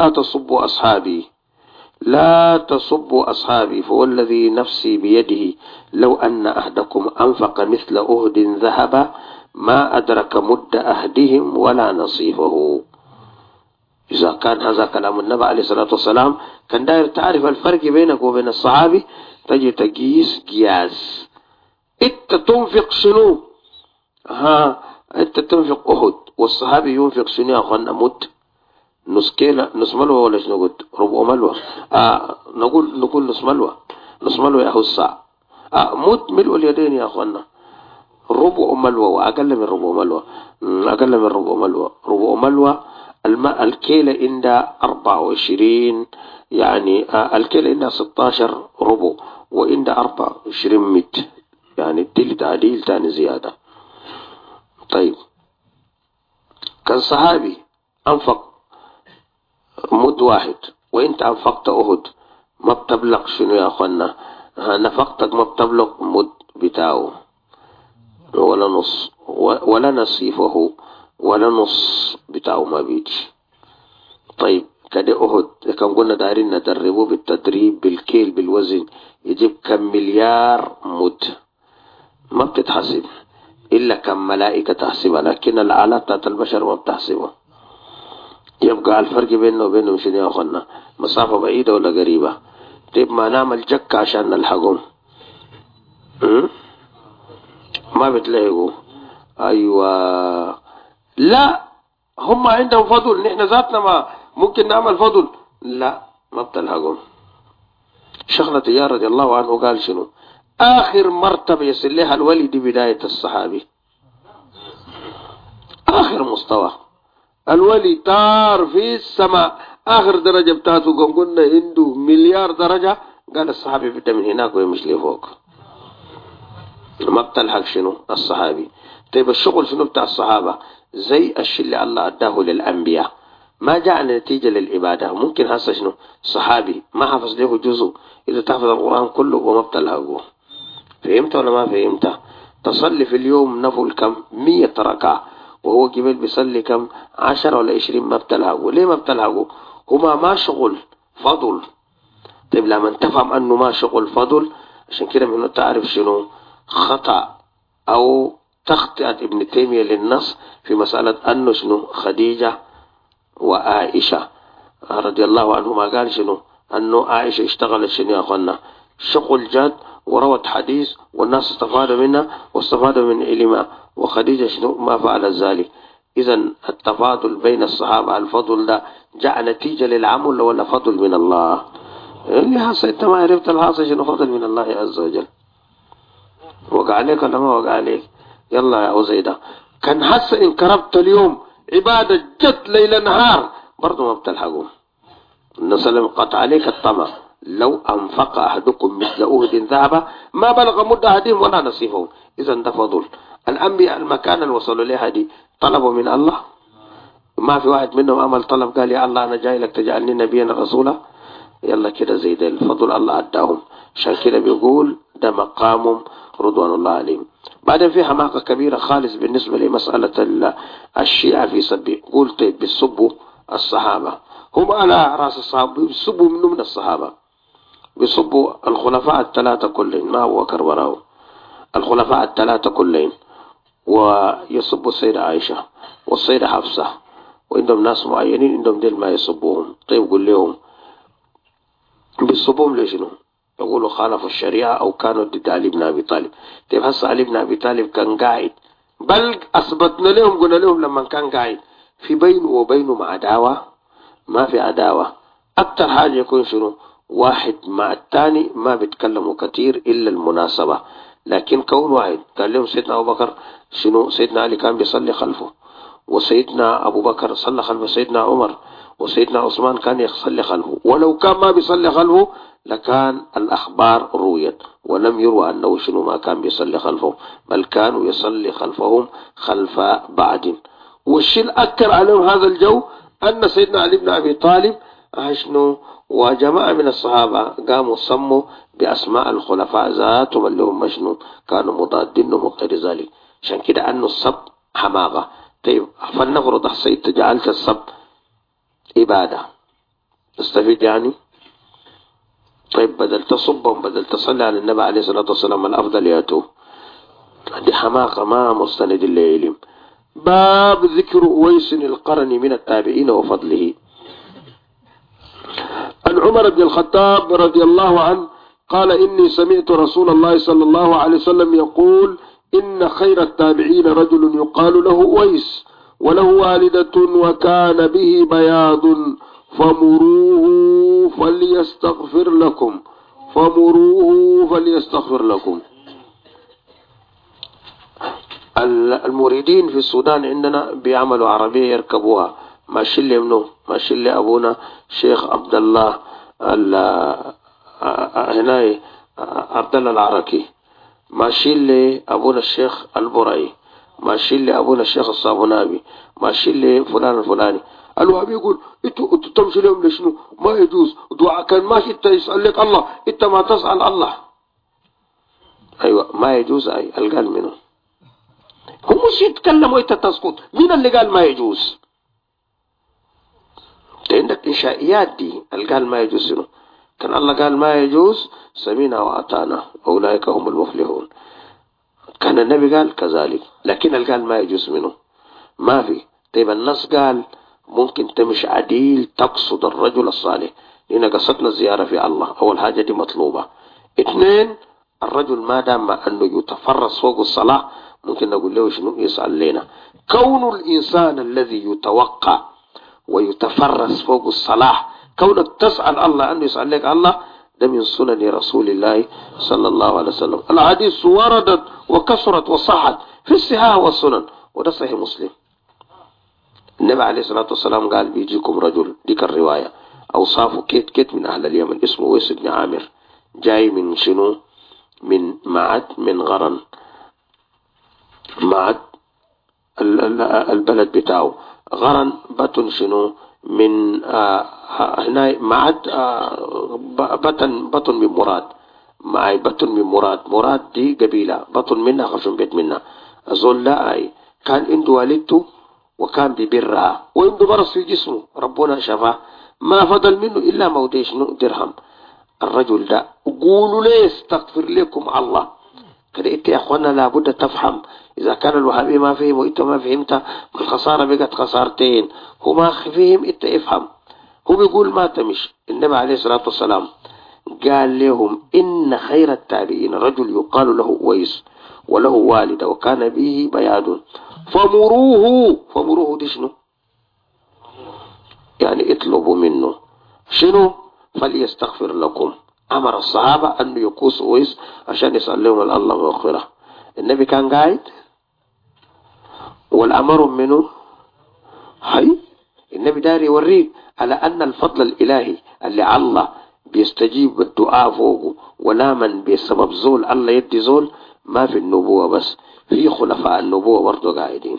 لا تسبوا أصحابي فوالذي نفسي بيده لو أن أحدكم أنفق مثل أهد ذهب ما أدرك مد أهدهم ولا نصيفه. إذا كان هذا كلام النبي عليه الصلاة والسلام كان داير تعرف الفرق بينك وبين الصحابي تجي قياس. انت تنفق شنو؟ انت تنفق أهد والصحابي ينفق شنو يا أخوانا؟ مد نص كيلة نص ملوى ولا شنو قلت؟ ربع ملوى. نقول نص ملوى يا أخو الساعة. مد ملء اليدين يا أخوانا ربع ملوى وأقل من ربع ملوى. الماء الكيلة عند 24 يعني الكيلة عند 16 ربع وعند 24 مت يعني التلت تعديل تاني زيادة. طيب كان صحابي أنفق مد واحد وانت انفقت أهد ما بتبلغ شنو يا أخوانا؟ نفقتك ما بتبلغ مد بتاعه ولا نص ولا نصيفه ولا نص بتاعه ما بيجي. طيب كده أهد كان قلنا دارين ندربه بالتدريب بالكيل بالوزن يجيب كم مليار مد ما بتتحسب إلا كم ملائكة تحسبها لكن الآلات بتاعت البشر ما بتحسبها. يبقى الفرق بينه وبينهم شنو يا أخوانا؟ مسافة بعيدة ولا قريبة؟ طيب ما نعمل جك عشان نلحقهم ما بتلاقوا. أيوة لا هم عندهم فضل نحن ذاتنا ما ممكن نعمل فضل لا ما بتلحقهم. شيخنا تيار رضي الله عنه قال شنو؟ آخر مرتبة يصل لها الولي دي بداية الصحابي. آخر مستوى الولي طار في السماء آخر درجة بتاعته قلنا عنده مليار درجة. قال الصحابي بدأ من هناك ويمشي لفوق ما بتلحق شنو الصحابي. طيب الشغل شنو بتاع الصحابة؟ زي الشيء اللي الله أداه للأنبياء ما جاء نتيجة للعبادة. ممكن هسه شنو صحابي ما حفظ له جزء إذا تحفظ القرآن كله وما بتلحقه. فهمت ولا ما فهمت؟ تصلي في اليوم نفل كم 100 ركعة وهو قبل بيصلي كم 10 ولا 20 ما بتلحقه. ليه ما بتلحقه؟ هما ما شغل فضل. طيب لما تفهم أنه ما شغل فضل عشان كده منه تعرف شنو خطأ أو تخطئة ابن تيمية للنص في مسألة أنه شنو خديجة وعائشة رضي الله عنهما قال شنو أنه عائشة اشتغلت شنو يا أخوانا شغل جد وروت حديث والناس استفادوا منها واستفادوا من علمها وخديجة شنو ما فعلت ذلك. إذن التفاضل بين الصحابة الفضل ده جاء نتيجة للعمل ولا فضل من الله؟ اللي حصل انت ما عرفت الحاصل شنو فضل من الله عز وجل. وقع عليك ولا ما وقع عليك؟ يلا يا أزيدة كان حس إن كربت اليوم عبادة جت ليل نهار برضو ما بتلحقوا. النبي قط عليك الطمع لو أنفق أحدكم مثل أهد ذهب ما بلغ مد أحدهم ولا نصيفهم. إذا ده فضل. الأنبياء المكان اللي وصلوا لها دي طلبوا من الله ما في واحد منهم عمل طلب قال يا الله أنا جاي لك تجعلني نبيا رسولا. يلا كده زي ده الفضل الله عداهم. عشان كده بيقول ده مقام رضوان الله عليهم. بعدين في حماقة كبيرة خالص بالنسبة لمسألة الشيعة في سبي. قلت بيسبوا الصحابة هم على رأس الصحابة بيسبوا منه من الصحابة بيصبوا الخلفاء الثلاثة كلهم، ما أبو بكر براهم، الخلفاء الثلاثة كلهم، ويصبوا السيدة عائشة والسيدة حفصة، وعندهم ناس معينين عندهم ديل ما يصبوهم. طيب قول لهم بيصبوهم لشنو؟ يقولوا خالفوا الشريعة أو كانوا ضد علي بن أبي طالب. طيب هسه علي بن أبي طالب كان قاعد، بل أثبتنا لهم قلنا لهم لما كان قاعد في بينه وبينهم عداوة؟ ما في عداوة. أكتر حاجة يكون شنو؟ واحد مع الثاني ما بيتكلموا كتير إلا المناسبة، لكن كون واحد قال لهم سيدنا أبو بكر شنو؟ سيدنا علي كان بيصلي خلفه، وسيدنا أبو بكر صلى خلف سيدنا عمر، وسيدنا عثمان كان يصلي خلفه، ولو كان ما بيصلي خلفه لكان الأخبار رويت ولم يروى أنه شنو ما كان بيصلي خلفه، بل كانوا يصلي خلفهم خلف بعد. والشيء الأكثر عليهم هذا الجو أن سيدنا علي بن أبي طالب شنو وجماعة من الصحابة قاموا صموا بأسماء الخلفاء ذاتهم اللي هم شنو كانوا مضادين وغير ذلك، عشان كده أنه الصب حماقة. طيب فلنفرض حسيت جعلت الصب عبادة تستفيد يعني. طيب بدل تصبهم بدل تصلي على النبي عليه الصلاة والسلام الأفضل ياتوا، دي حماقة ما مستند الليل. باب ذكر أويس القرني من التابعين وفضله. عن عمر بن الخطاب رضي الله عنه قال إني سمعت رسول الله صلى الله عليه وسلم يقول إن خير التابعين رجل يقال له أويس وله والدة وكان به بياض فمروه فليستغفر لكم، فمروه فليستغفر لكم. المريدين في السودان عندنا بيعملوا عربية يركبوها، ماشي لي منه ماشي لي أبونا شيخ عبد الله هنا عبد الله العركي، ماشي لي أبونا الشيخ البرعي، ماشي لي أبونا الشيخ الصابونابي، ماشي لي فلان الفلاني. الوهابي يقول انتوا تمشي لهم لشنو؟ ما يجوز دعاء كان ماشي انت يسأل لك الله انت ما تسأل الله. ايوه ما يجوز. اي القال منه هم مش يتكلموا انت تسقط. مين اللي قال ما يجوز؟ انت عندك انشائيات دي. القال ما يجوز شنو؟ كان الله قال ما يجوز سمينا وأطعنا أولئك هم المفلحون، كان النبي قال كذلك، لكن القال ما يجوز منه ما في. طيب النص قال ممكن تمشي عديل تقصد الرجل الصالح، هنا قصدنا الزيارة في الله، أول حاجة دي مطلوبة. اثنين الرجل ما دام أنه يتفرس فوق الصلاة ممكن نقول له شنو يسأل لنا. كون الإنسان الذي يتوقع ويتفرس فوق الصلاة كونك تسأل الله أنه يسأل لك الله، ده من سنن رسول الله صلى الله عليه وسلم. الحديث وردت وكثرت وصحت في الصحاح والسنن، وده صحيح مسلم. النبي عليه الصلاة والسلام قال بيجيكم رجل، ديك الرواية أوصافه كيت كيت من أهل اليمن اسمه ويس بن عامر، جاي من شنو؟ من معد من غرن، معد البلد بتاعه غرن بطن شنو من هنا معد بطن من مراد، معي بطن من مراد. مراد دي قبيلة بطن منها خشم بيت منها أظن. لا أي كان عنده والدته وكان ببرها وعنده برص في جسمه ربنا شفاه، ما فضل منه إلا موديش درهم. الرجل ده قولوا ليه استغفر لكم الله كده. انت يا اخوانا لابد تفهم، اذا كان الوهابي ما فهم وانت ما فهمت الخسارة بقت خسارتين. هو ما فهم انت افهم. هو بيقول ما تمش. النبي عليه الصلاة والسلام قال لهم إن خير التابعين رجل يقال له ويس وله والد وكان به بياض فمروه دي شنو يعني اطلبوا منه شنو؟ فليستغفر لكم. أمر الصحابة أن يقوسوا ويس عشان يسأل لهم الله مغفرة. النبي كان قاعد والأمر منه هاي. النبي داري يوريك على أن الفضل الإلهي اللي الله بيستجيب الدعاء فوقه، ولا من بسبب زول الله يدي زول. ما في النبوة بس، في خلفاء النبوة برضو قاعدين.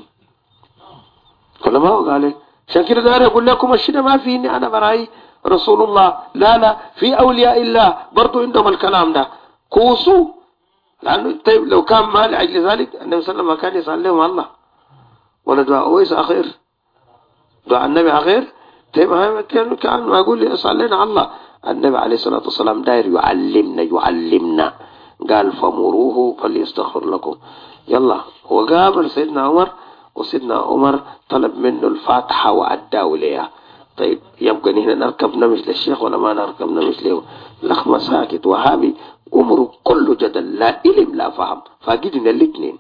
علماء قال عشان كده داري أقول لكم الشيء ما فيني أنا براي رسول الله، لا في أولياء الله برضو عندهم الكلام ده كوسو. لأنه طيب لو كان ما لأجل ذلك النبي صلى الله عليه وسلم ما كان يسأل لهم الله ولا دعاء ويس أخير دعاء النبي أخير. طيب كان ما أقول لي اسأل لنا الله. النبي عليه الصلاة والسلام داير يعلمنا قال فمروه فليستغفر لكم. يلا وقابل سيدنا عمر، وسيدنا عمر طلب منه الفاتحة وأداه ليها. طيب يبقى هنا نركب نمش للشيخ ولا ما نركب نمش له؟ لخمة ساكت وهابي أمره كله جدل، لا علم لا فهم، فاقدنا الاثنين.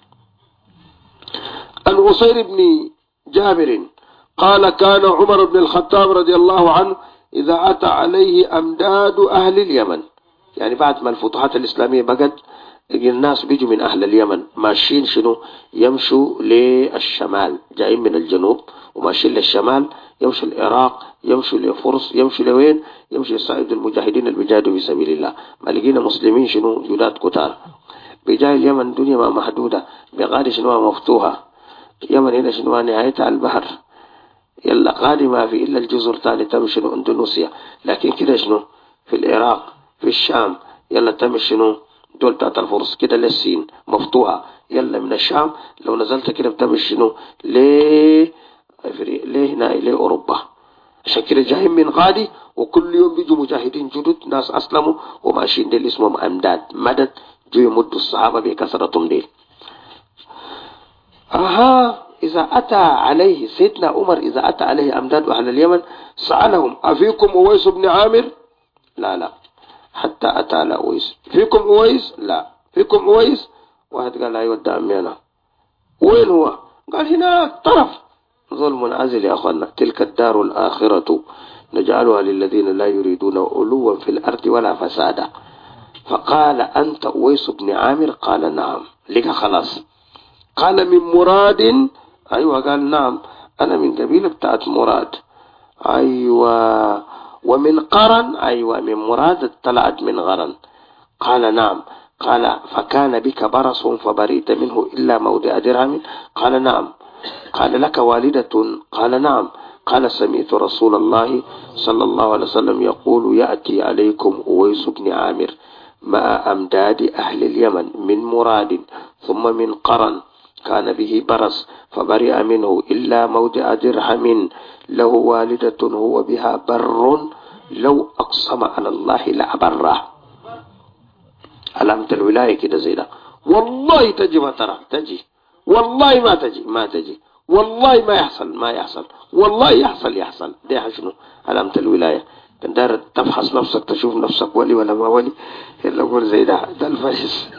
العصير بن جابر قال كان عمر بن الخطاب رضي الله عنه إذا أتى عليه أمداد أهل اليمن، يعني بعد ما الفتوحات الإسلامية بقت الناس بيجوا من أهل اليمن ماشيين شنو، يمشوا للشمال، جايين من الجنوب وماشيين للشمال، يمشوا العراق، يمشوا لفرس، يمشوا لوين، يمشوا يساعدوا المجاهدين اللي بيجاهدوا في سبيل الله. ما لقينا مسلمين شنو جداد كتار، بجاي اليمن دنيا ما محدودة، بغادي شنو مفتوحة. اليمن هنا شنو نهايتها البحر، يلا غادي ما في إلا الجزر تاني تمشي شنو اندونيسيا، لكن كده شنو في العراق في الشام يلا تمشي شنو دول بتاعت الفرس كده للصين مفتوحة. يلا من الشام لو نزلت كده بتمشي شنو ليه هنا لأوروبا. عشان كده جايين من غادي، وكل يوم بيجوا مجاهدين جدد ناس أسلموا وماشيين ديل اسمهم أمداد مدد، جو يمدوا الصحابة بكثرتهم ديل. إذا أتى عليه سيدنا عمر، إذا أتى عليه أمداد أهل اليمن سألهم أفيكم أويس بن عامر؟ لا حتى أتى على أويس. فيكم أويس؟ لا. فيكم أويس؟ واحد قال أيوة ده أمي أنا. وين هو؟ قال هناك طرف. ظلم عزل يا أخوانا. تلك الدار الآخرة نجعلها للذين لا يريدون علوا في الأرض ولا فسادا. فقال أنت أويس بن عامر؟ قال نعم. لك خلاص. قال من مراد؟ أيوة. قال نعم أنا من قبيلة بتاعت مراد. أيوة. ومن قرن؟ أيوة من مراد طلعت من غرن. قال نعم. قال فكان بك برص فبريت منه إلا موضع درهم؟ قال نعم. قال لك والدة؟ قال نعم. قال سمعت رسول الله صلى الله عليه وسلم يقول يأتي عليكم أويس بن عامر مع أمداد أهل اليمن من مراد ثم من قرن، كان به برص فبرئ منه إلا موضع درهم، له والدة هو بها بر لو أقسم على الله لأبره. علامة الولاية كده زي ده. والله تجي ما ترى تجي، والله ما تجي، والله ما يحصل، والله يحصل. ده شنو علامة الولاية. كان دار تفحص نفسك تشوف نفسك ولي ولا ما ولي، يلا قول زي ده الفحص.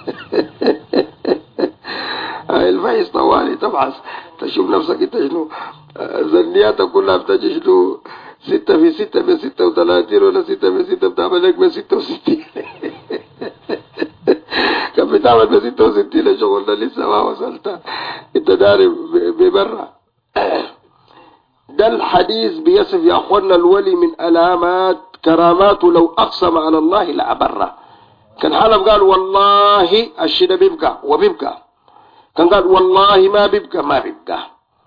الفحص طوالي تفحص تشوف نفسك انت شنو، ذنياتك كلها بتجي شنو 6 في 6 ب 36 ولا 6 في 6 بتعمل لك ب 66. كان بتعمل ب 66 شغل ده لسه ما وصلت انت داري ببرا. ده الحديث بيصف يا اخوانا الولي من علامات كراماته لو اقسم على الله لأبره. كان حلم قال والله الشيء بيبقى وبيبقى، كان قال والله ما بيبقى.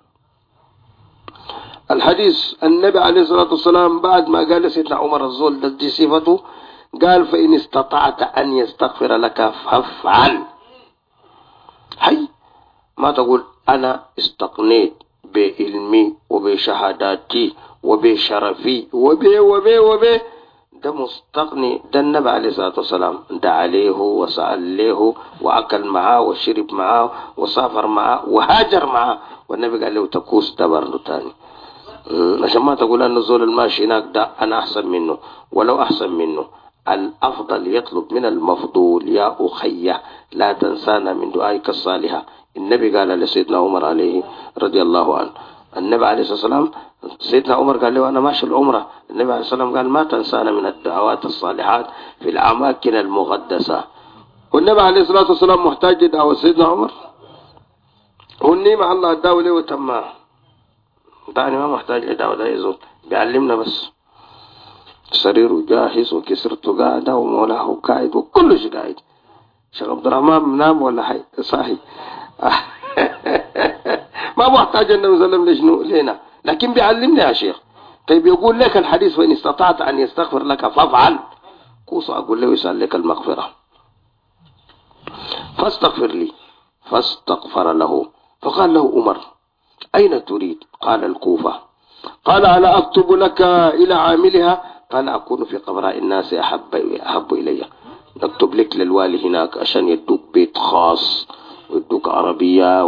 الحديث النبي عليه الصلاة والسلام بعد ما قال سيدنا عمر الزول دي صفته، قال فإن استطعت أن يستغفر لك فافعل. هي ما تقول أنا استقنيت بعلمي وبشهاداتي وبشرفي وبي ده مستقني. ده النبي عليه الصلاة والسلام ده عليه وسأل له وأكل معاه وشرب معاه وسافر معاه وهاجر معاه، والنبي قال له تكوس تبرنه تاني. عشان ما تقول أن الزول الماشي هناك ده أنا أحسن منه، ولو أحسن منه الأفضل يطلب من المفضول يا أخي لا تنسانا من دعائك الصالحة. النبي قال لسيدنا عمر عليه رضي الله عنه، النبي عليه الصلاة والسلام سيدنا عمر قال له أنا ماشي العمرة، النبي عليه الصلاة والسلام قال ما تنسانا من الدعوات الصالحات في الأماكن المقدسة. والنبي عليه الصلاة والسلام محتاج لدعوة سيدنا عمر، والنعمة الله اداه له وتماه، تاني ما محتاج لدعوة، ده يزول بيعلمنا بس. سريره جاهز وكسرته قاعدة ومولاه قاعد وكل شيء قاعد. شيخ عبد الرحمن نام ولا حي صاحي؟ ما محتاج النبي صلى الله عليه وسلم لشنو لنا، لكن بيعلمنا يا شيخ. طيب يقول لك الحديث وإن استطعت أن يستغفر لك فافعل، قوص أقول له يسأل لك المغفرة. فاستغفر لي، فاستغفر له. فقال له عمر أين تريد؟ قال الكوفة. قال ألا أكتب لك إلى عاملها؟ قال أكون في قبراء الناس أحب إلي. نكتب لك للوالي هناك عشان يدوك بيت خاص ويدوك عربية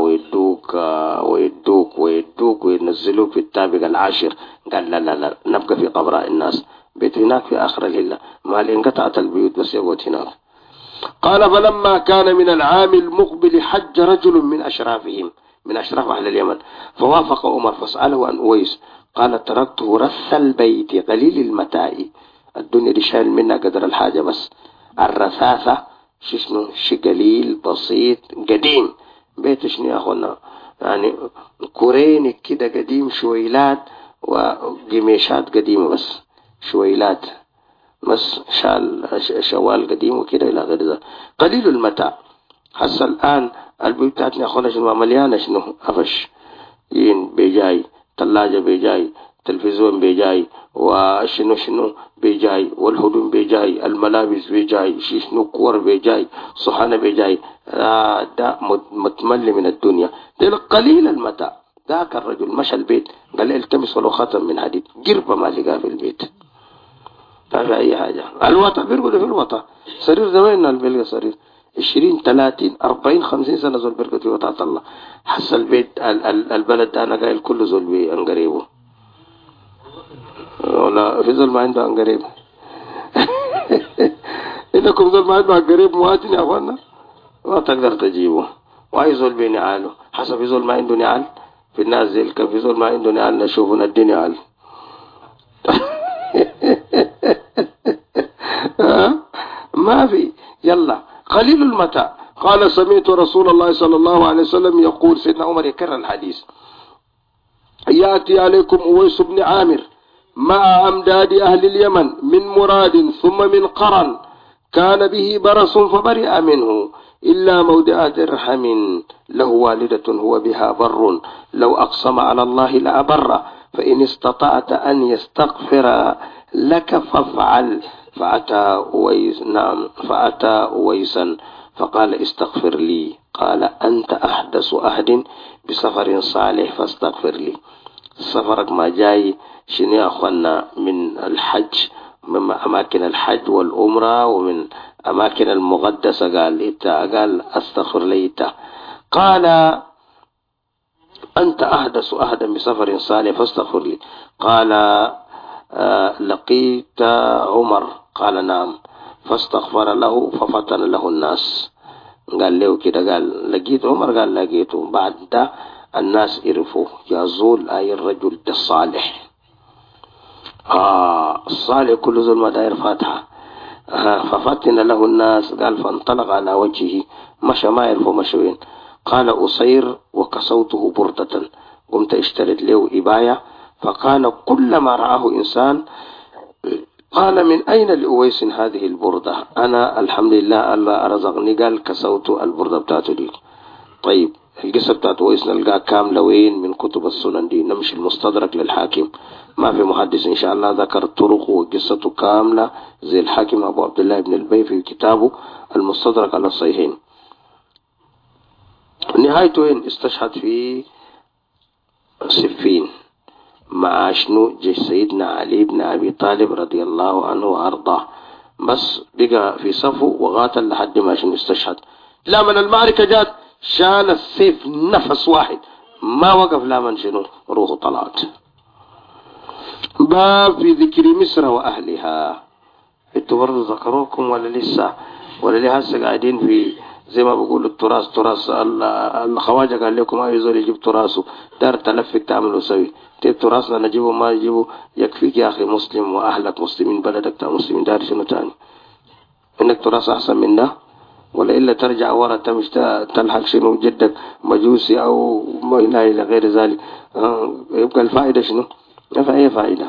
ويدوك وينزلوك في الطابق العاشر. قال لا لا لا، نبقى في قبراء الناس، بيت هناك في آخر الهلة، ما انقطعت البيوت بس يقعد هناك. قال فلما كان من العام المقبل حج رجل من أشرافهم، من أشراف أهل اليمن، فوافق عمر فسأله عن أويس. قال تركته رث البيت قليل المتاع، الدنيا دي شايل منها قدر الحاجة بس. الرثاثة شنو؟ شي قليل بسيط قديم. بيت شنو يا أخونا؟ يعني كورين كده قديم، شويلات وقميشات قديمة بس، شويلات بس، شوال قديم وكده إلى غير ذلك، قليل المتاع. هسه الآن البيوت بتاعتنا يا أخونا شنو مليانة؟ شنو؟ أفش بيجاي، ثلاجة بيجاي، تلفزيون بيجاي، وشنو بيجاي، والهدوم بيجاي، الملابس بيجاي، شنو كور بيجاي، صحانة بيجاي. ده متملي من الدنيا، ده قليل المتاع. ذاك الرجل مشى البيت قال لي التمس ولو خاتم من حديد، قربة ما لقاه في البيت، ما أي حاجة. الوطا بيرقدوا في الوطا، سرير زمان البلقى سرير 20 30 40 50 سنة زول بيرقد في وطاة الله. حس البيت البلد ده أنا قايل كل زول بأنقريبه، ولا في زول ما عنده أنقريب؟ إنكم زول ما عنده أنقريب مواطن يا أخوانا ما تقدر تجيبه. وأي زول بنعاله، حسب في زول ما عنده نعال في الناس زي الكف، في زول ما عنده نعال نشوفنا الدنيا نعال. ما في. يلا قليل المتاع. قال سمعت رسول الله صلى الله عليه وسلم يقول، سيدنا عمر يكرر الحديث، يأتي عليكم أويس بن عامر مع أمداد أهل اليمن من مراد ثم من قرن، كان به برص فبرئ منه إلا موضع درهم، له والدة هو بها بر، لو أقسم على الله لأبر، فإن استطعت أن يستغفر لك فافعل. فأتى أويسا فقال استغفر لي. قال أنت أحدث أحد بسفر صالح فاستغفر لي. سفرك ما جاي شنو يا أخوانا من الحج، من أماكن الحج والأمرة ومن أماكن المقدسة، قال استغفر لي. قال أنت أحدث أحدا بسفر صالح فاستغفر لي. قال لقيت عمر؟ قال نعم. فاستغفر له ففتن له الناس. قال له كده، قال لقيت عمر؟ قال لقيته. بعد ده الناس عرفوا يزول أي الرجل ده الصالح. الصالح كل زول ما داير فاتحة. ففتن له الناس. قال فانطلق على وجهه، مشى ما يعرفوا مشى وين. قال أصير وكسوته بردة، قمت اشتريت له إباية. فقال كلما رآه إنسان قال من أين لأويس هذه البردة؟ أنا الحمد لله الله أرزقني. قال كسوت البردة بتاعته دي. طيب القصة بتاعت أويس نلقاها كاملة وين؟ من كتب السنن دي. نمشي المستدرك للحاكم، ما في محدث إن شاء الله ذكر طرقه وقصته كاملة زي الحاكم أبو عبد الله بن البي في كتابه المستدرك على الصحيحين. نهايته وين؟ استشهد في صفين مع شنو؟ جيش سيدنا علي بن أبي طالب رضي الله عنه وأرضاه، بس بقى في صفه وقاتل لحد ما شنو استشهد. لا من المعركة جات شال السيف نفس واحد ما وقف، لا من شنو روحه طلعت. باب في ذكر مصر وأهلها. انتوا برضه ذكروكم ولا لسه؟ ولا لسه قاعدين في زي ما بقول التراث؟ تراث الخواجة قال لكم أي زول يجيب تراثه، دار تلفك تعملوا سوي. تيب تراثنا نجيبه ما نجيبه يكفيك يا أخي مسلم وأهلك مسلمين، بلدك تا مسلمين، دار شنو تاني؟ إنك تراث أحسن من ده؟ ولا إلا ترجع ورا تمش تلحق شنو جدك مجوسي أو ما إلى غير ذلك. يبقى الفائدة شنو؟ ما في أي فائدة.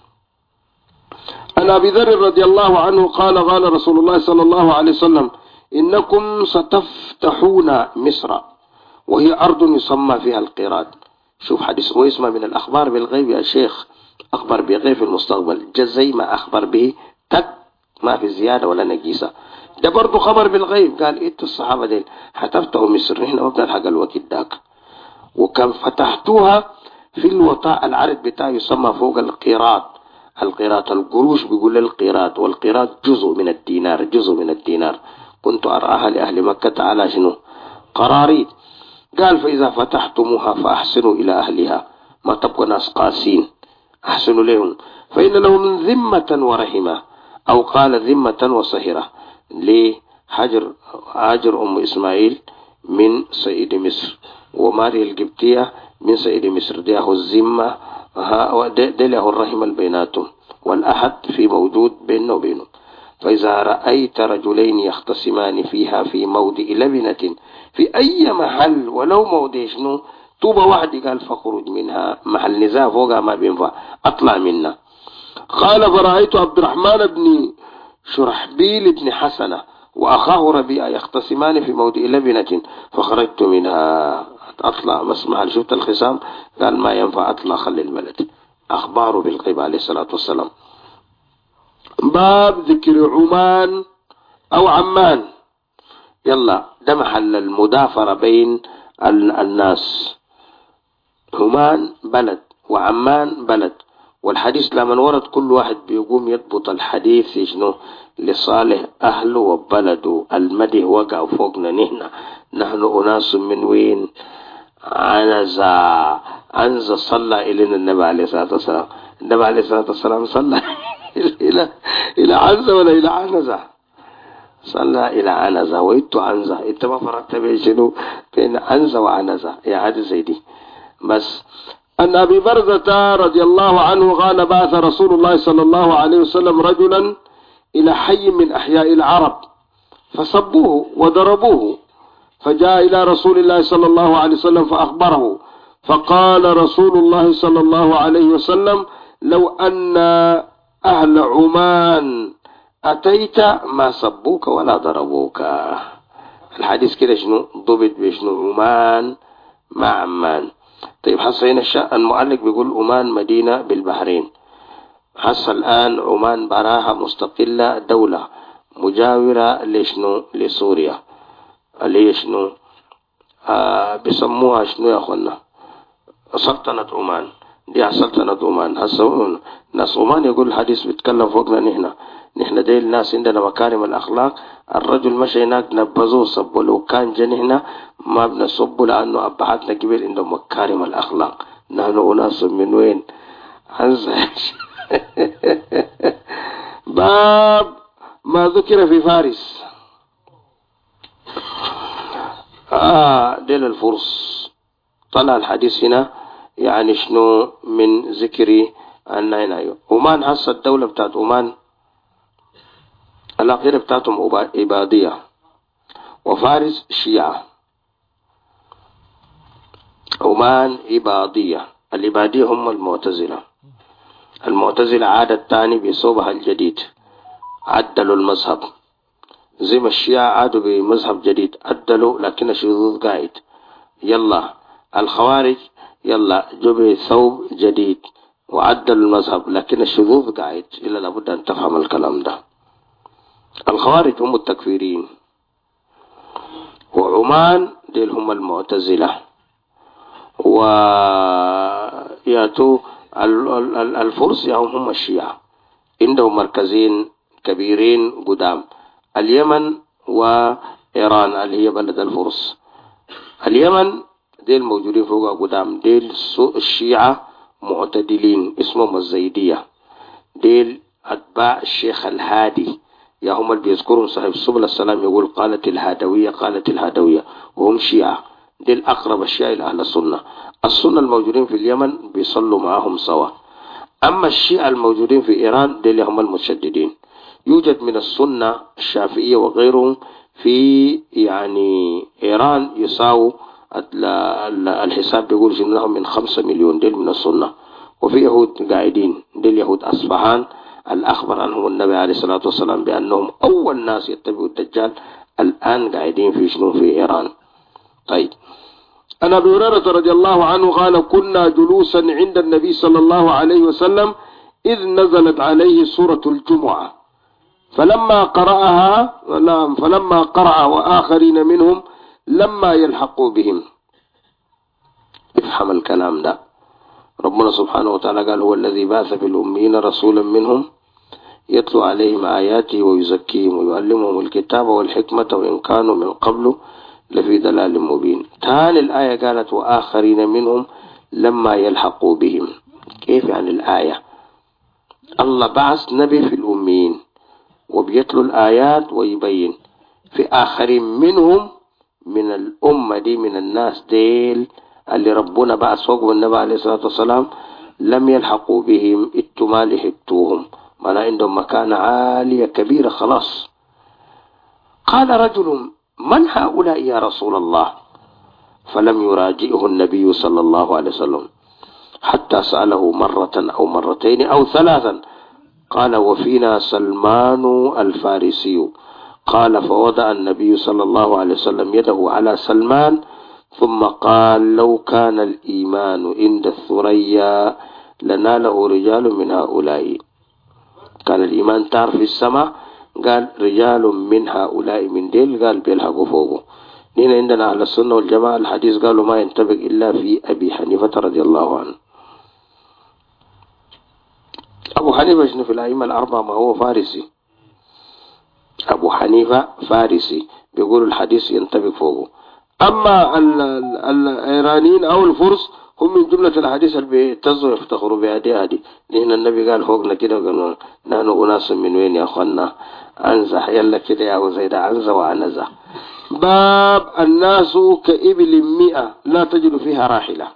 عن أبي ذر رضي الله عنه قال قال رسول الله صلى الله عليه وسلم إنكم ستفتحون مصر وهي أرض يسمى فيها القيراط. شوف حديث ويسمى من الأخبار بالغيب يا شيخ، أخبر بغيب في المستقبل جزي ما أخبر به تك، ما في زيادة ولا نقيسة. ده برضو خبر بالغيب. قال إنتوا الصحابة دين هتفتحوا مصر، هنا ما بنلحق الوقت داك، وكان فتحتوها في الوطاء العرض بتاعه يسمى فوق القيراط. القيراط القروش بيقول القيراط، والقيراط جزء من الدينار، جزء من الدينار. كنت أرآها لأهل مكة على شنو؟ قراريط. قال فإذا فتحتموها فأحسنوا إلى أهلها، ما تبقى ناس قاسين، أحسنوا لهم، فإن لهم ذمة ورحمة، أو قال ذمة وصهرة. ليه؟ هاجر أم إسماعيل من سيد مصر، وماري القبطية من سيد مصر، دي له الذمة، دي له الرحمة البيناتهم، والأحد في موجود بينه وبينه. فإذا رأيت رجلين يختصمان فيها في موضع لبنة في أي محل ولو موضع شنو طوبة واحد، قال فخرج منها، محل نزاع فوقها ما بينفع، أطلع منها. قال فرأيت عبد الرحمن بن شرحبيل بن حسنة وأخاه ربيعة يختصمان في موضع لبنة فخرجت منها، أطلع بس محل شفت الخصام، قال ما ينفع أطلع، خلي البلد. أخباره بالغيب عليه الصلاة والسلام. باب ذكر عمان أو عمان. يلا ده محل المدافرة بين الناس. عمان بلد وعمان بلد، والحديث لما ورد كل واحد بيقوم يضبط الحديث شنو لصالح أهله وبلده. المدح وقع فوقنا نحن أناس من وين؟ عنزة صلى إلينا النبي عليه الصلاة والسلام. النبي عليه الصلاة والسلام صلى إلى عنزة ولا إلى عنزة؟ صلى إلى عنزة، وإنتو عنزة، إنت ما فرقت بين شنو بين عنزة وعنزة يا عاد زيدي. بس أن أبي برزة رضي الله عنه قال بعث رسول الله صلى الله عليه وسلم رجلا إلى حي من أحياء العرب فصبوه وضربوه، فجاء إلى رسول الله صلى الله عليه وسلم فأخبره، فقال رسول الله صلى الله عليه وسلم لو أن أهل عمان أتيت ما صبوك ولا ضربوك. الحديث كده شنو ضبط بشنو؟ عمان مع عمان. طيب حصل هنا المؤلف بيقول عمان مدينة بالبحرين، حصل الآن عمان براها مستقلة دولة مجاورة لشنو لسوريا، اللي شنو بيسموها شنو يا أخوانا؟ سلطنة عمان. دي سلطنة عمان. هسه ناس عمان يقول الحديث بيتكلم فوقنا نحن دي الناس عندنا مكارم الأخلاق. الرجل مشى هناك نبذوه صبوا، لو كان جن هنا ما بنصبوا لأنه أبعاتنا قبل عندهم مكارم الأخلاق. نحن أناس من وين؟ باب ما ذكر في فارس. ديل الفرس طلع الحديث هنا يعني شنو من ذكري أن هنا عمان. هسه الدولة بتاعت عمان العقيدة بتاعتهم عبادية، وفارس شيعة. عمان عبادية، العبادية هم المعتزلة. المعتزلة عادة الثاني بصوبها الجديد، عدلوا المذهب زي ما الشيعة عادوا بمذهب جديد، عدلوا لكن الشذوذ قاعد. يلا الخوارج يلا جبه ثوب جديد وعدلوا المذهب لكن الشذوذ قاعد. إلا لابد أن تفهم الكلام ده. الخوارج هم التكفيرين، وعمان ديل هم المعتزلة، وياتوا الفرس يعني هم الشيعة. عندهم مركزين كبيرين قدام، اليمن وإيران اللي هي بلد الفرس. اليمن ديل موجودين فوق قدام، ديل الشيعة معتدلين اسمهم الزيدية، ديل أتباع الشيخ الهادي، يا هم اللي بيذكرون صاحب سبل السلام يقول قالت الهادوية، وهم شيعة. ديل أقرب الشيعة إلى أهل السنة. السنة الموجودين في اليمن بيصلوا معهم سوا. أما الشيعة الموجودين في إيران ديل هم المتشددين. يوجد من السنة الشافعية وغيرهم في يعني إيران يساووا الحساب بيقول إنهم من 5 مليون ديل من السنة. وفي يهود قاعدين ديل يهود أصفهان الأخبر عنهم النبي عليه الصلاة والسلام بأنهم أول ناس يتبعوا الدجال، الآن قاعدين في شنو في إيران. طيب أن أبي هريرة رضي الله عنه قال كنا جلوسا عند النبي صلى الله عليه وسلم إذ نزلت عليه سورة الجمعة فلما قرأ وآخرين منهم لما يلحقوا بهم. افهم الكلام ده. ربنا سبحانه وتعالى قال هو الذي بعث في الأمين رسولا منهم يتلو عليهم آياته ويزكيهم ويعلمهم الكتاب والحكمة وإن كانوا من قبل لفي ضلال مبين. ثاني الآية قالت وآخرين منهم لما يلحقوا بهم. كيف يعني الآية؟ الله بعث نبي في الأمين وبيتلو الآيات ويبين، في آخرين منهم من الأمة دي من الناس ديل اللي ربنا بعث فوق النبي عليه الصلاة والسلام لم يلحقوا بهم اتما لحقتوهم، ما عندهم مكانة عالية كبيرة خلاص. قال رجل من هؤلاء يا رسول الله؟ فلم يراجعه النبي صلى الله عليه وسلم حتى سأله مرة أو مرتين أو ثلاثا. قال وفينا سلمان الفارسي. قال فوضع النبي صلى الله عليه وسلم يده على سلمان ثم قال لو كان الإيمان عند الثريا لناله رجال من هؤلاء. كان الإيمان تعرف في السماء، قال رجال من هؤلاء من ديل قال بيلحقوا فوقه. نحن عندنا على السنة والجماعة الحديث قالوا ما ينطبق إلا في أبي حنيفة رضي الله عنه. أبو حنيفة شنو في الأئمة الأربعة؟ ما هو فارسي. أبو حنيفة فارسي بيقول الحديث ينطبق فوقه. أما الإيرانيين أو الفرس هم من جملة الحديث اللي بيتزوا يفتخروا بهذه. لأن النبي قال فوقنا كده وقالوا نحن أناس من وين يا أخوانا؟ أنزح يلا كده يا أبو زيد أنزح وأنزح. باب الناس كإبل 100 لا تجد فيها راحلة.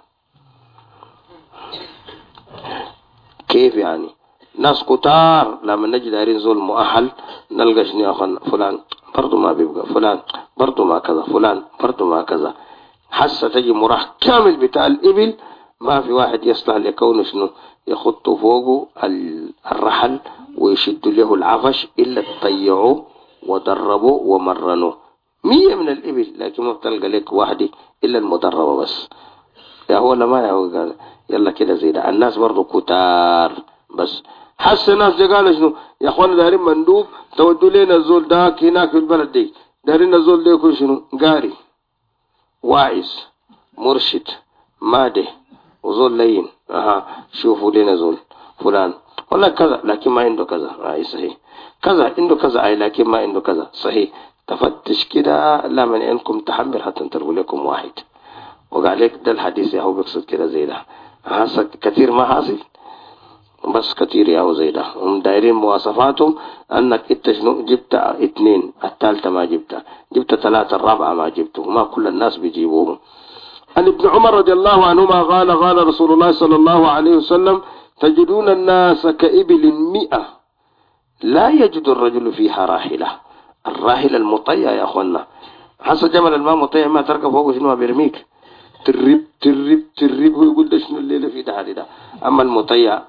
كيف يعني؟ ناس كتار لما نجد دارين زول مؤهل نلقى شنو يا أخوانا؟ فلان برضو ما بيبقى، فلان برضو ما كذا، فلان برضو ما كذا، حتى تجي مراح كامل بتاع الإبل ما في واحد يصلح لكونه شنو يخط فوقه الرحل ويشد له العفش إلا تطيعوه ودربوا ومرنوا. 100 من الإبل لكن ما بتلقى لك واحدة إلا المدربة بس. يا هو لما يا هو قال يلا كده زي ده. الناس برضو كتار بس حس الناس قال شنو يا اخوانا دارين مندوب تودوا لنا الزول داك هناك في البلد دي، دارين الزول ده يكون شنو قاري واعز مرشد ماده وزول لين. شوفوا لنا زول فلان ولا كذا لكن ما عنده كذا. اي صحيح كذا عنده كذا اي لكن ما عنده كذا. صحيح تفتش كده لا من انكم تحمل حتى تربوا لكم واحد. وقال لك ده الحديث يا هو بيقصد كده زي ده. كثير ما حاصل بس كتير يا هو زي ده. هم دايرين مواصفاتهم انك انت شنو جبت 2 الثالثة ما جبتها، جبت 3 الرابعة ما جبته. ما كل الناس بيجيبوهم. عن ابن عمر رضي الله عنهما قال قال رسول الله صلى الله عليه وسلم تجدون الناس كإبل 100 لا يجد الرجل فيها راحلة. الراحلة المطية يا أخوانا، حسن جمل الماء مطيع ما تركب فوق شنو بيرميك ترب ترب ترب هو يقول ده شنو الليلة في ده. أما المطيع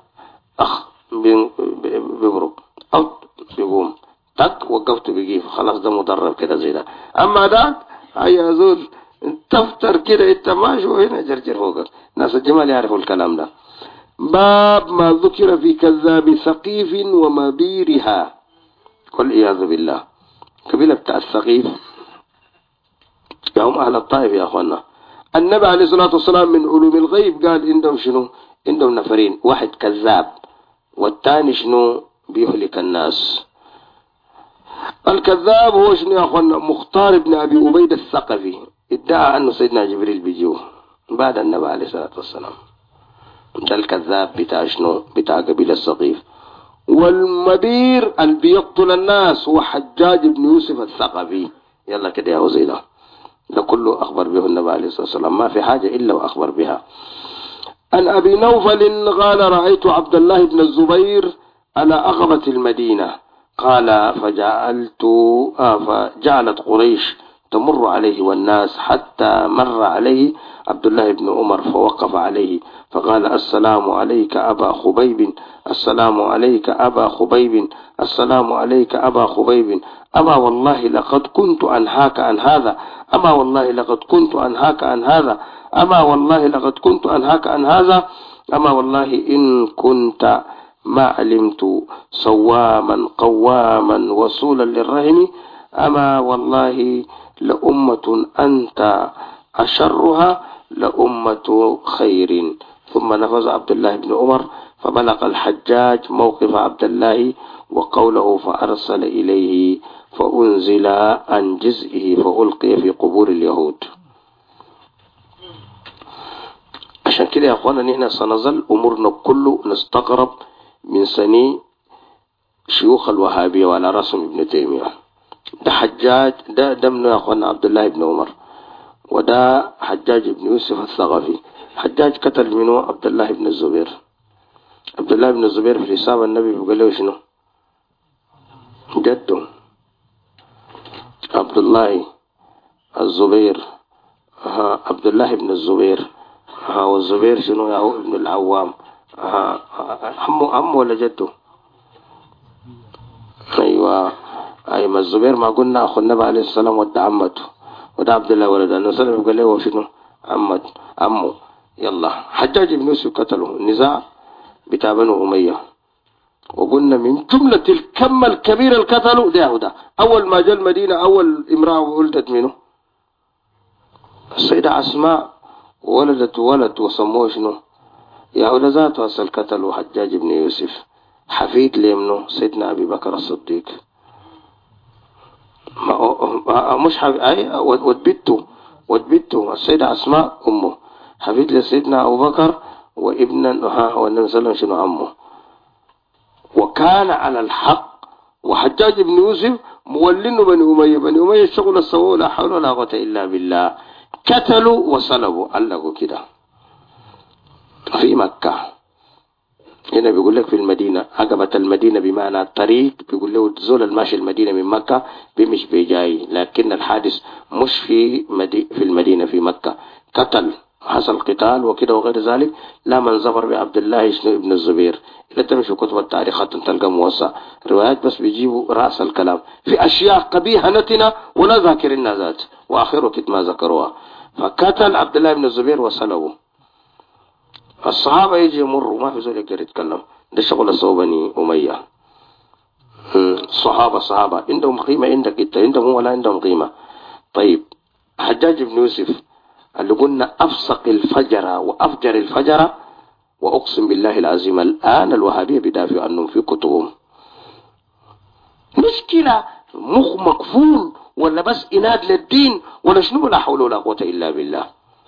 بيبرك أو بيقوم تك وقفت بيجيب خلاص ده مدرب كده زي ده. أما ده هيا زول تفتر كده انت ماشي وهنا جرجر فوقك. ناس الجمال يعرفوا الكلام ده. باب ما ذكر في كذاب ثقيف ومبيرها والعياذ بالله. قبيلة بتاع الثقيف هم أهل الطائف يا أخوانا. النبي عليه الصلاة والسلام من علوم الغيب قال عندهم شنو؟ عندهم نفرين، واحد كذاب والثاني شنو بيهلك الناس. الكذاب هو شنو يا أخوانا؟ مختار بن أبي أبيد الثقفي ادعى أنه سيدنا جبريل بيجوه بعد النبي عليه الصلاة والسلام. ده الكذاب بتاع شنو؟ بتاع قبيلة الثقيف. والمبير اللي بيقتل الناس هو حجاج بن يوسف الثقفي. يلا كده يا وزيدا ده كله أخبر به النبي عليه الصلاة والسلام، ما في حاجة إلا وأخبر بها. عن أبي نوفل قال رأيت عبد الله بن الزبير على أغبة المدينة قال فجعلت قريش تمر عليه والناس حتى مر عليه عبد الله بن عمر فوقف عليه فقال السلام عليك أبا خبيب، السلام عليك أبا خبيب، السلام عليك أبا خبيب. أما والله لقد كنت أنهاك عن هذا، أما والله لقد كنت أنهاك عن هذا، أما والله لقد كنت أنهاك عن هذا، أما والله إن كنت ما علمت صواما قواما وصولا للرهن، أما والله لأمة أنت أشرها لأمة خير ثم نفذ عبد الله بن عمر فبلغ الحجاج موقف عبد الله وقوله فأرسل إليه فأنزل عن جزئه فألقي في قبور اليهود. عشان كده يا أخوانا نحن سنظل أمورنا كله نستغرب من سني شيوخ الوهابية وعلى رسم ابن تيمية. ده حجاج ده منه يا أخوانا عبد الله بن عمر، وده حجاج بن يوسف الثقفي. حجاج قتل منه عبد الله بن الزبير. عبد الله بن الزبير في حساب النبي بيقول له شنو؟ جده عبد الله الزبير، عبد الله بن الزبير، والزبير شنو يا هو ابن العوام، عمه ولا جده؟ ايوه ايوه الزبير ما قلنا اخو النبي عليه السلام ود عمته، وده عبد الله ولد النبي صلى الله عليه وسلم. قال له شنو؟ عمه. يلا حجاج بن يوسف قتله النزاع بتاع بنو أمية. وقلنا من جملة الكم الكبير القتلوا ده أول ما جاء المدينة أول امرأة ولدت منه السيدة أسماء، ولدت ولد وسموه شنو؟ يهوذا ذاته أصل قتلوا حجاج بن يوسف، حفيد لمنه سيدنا أبي بكر الصديق. مش حفيد وتبته السيدة أسماء أمه، حفيد لسيدنا أبو بكر وابن والنبي صلى الله عليه وسلم شنو عمه. وكان على الحق. وحجاج بن يوسف مولين بني أمية الشغل السوء لا حول ولا قوة إلا بالله. قتلوا وصلبوا علقوا كده في مكة. هنا بيقول لك في المدينة عقبة المدينة بمعنى الطريق، بيقول له زول الماشي المدينة من مكة بمش بيجاي، لكن الحادث مش في المدينة في مكة. قتل حصل قتال وكده وغير ذلك. لا من ظفر بعبد الله شنو ابن الزبير. إذا تمشي كتب التاريخات تلقى موسع روايات بس بيجيبوا رأس الكلام في أشياء قبيحة نتنة ولا ذاكرين ذات وآخره كتما ذكروها. فقتل عبد الله بن الزبير وسلبه. الصحابة يجي يمروا ما في زول يقدر يتكلم. ده شغل سوى بني أمية. صحابة عندهم قيمة عندك انت، عندهم ولا عندهم قيمة. طيب حجاج بن يوسف اللي قلنا أفسق الفجر وأفجر الفجر، وأقسم بالله العظيم الآن الوهابية بيدافعوا عنهم في كتبهم. مشكلة مخ مقفول ولا بس إناد للدين ولا شنو؟ لا حول ولا قوة إلا بالله.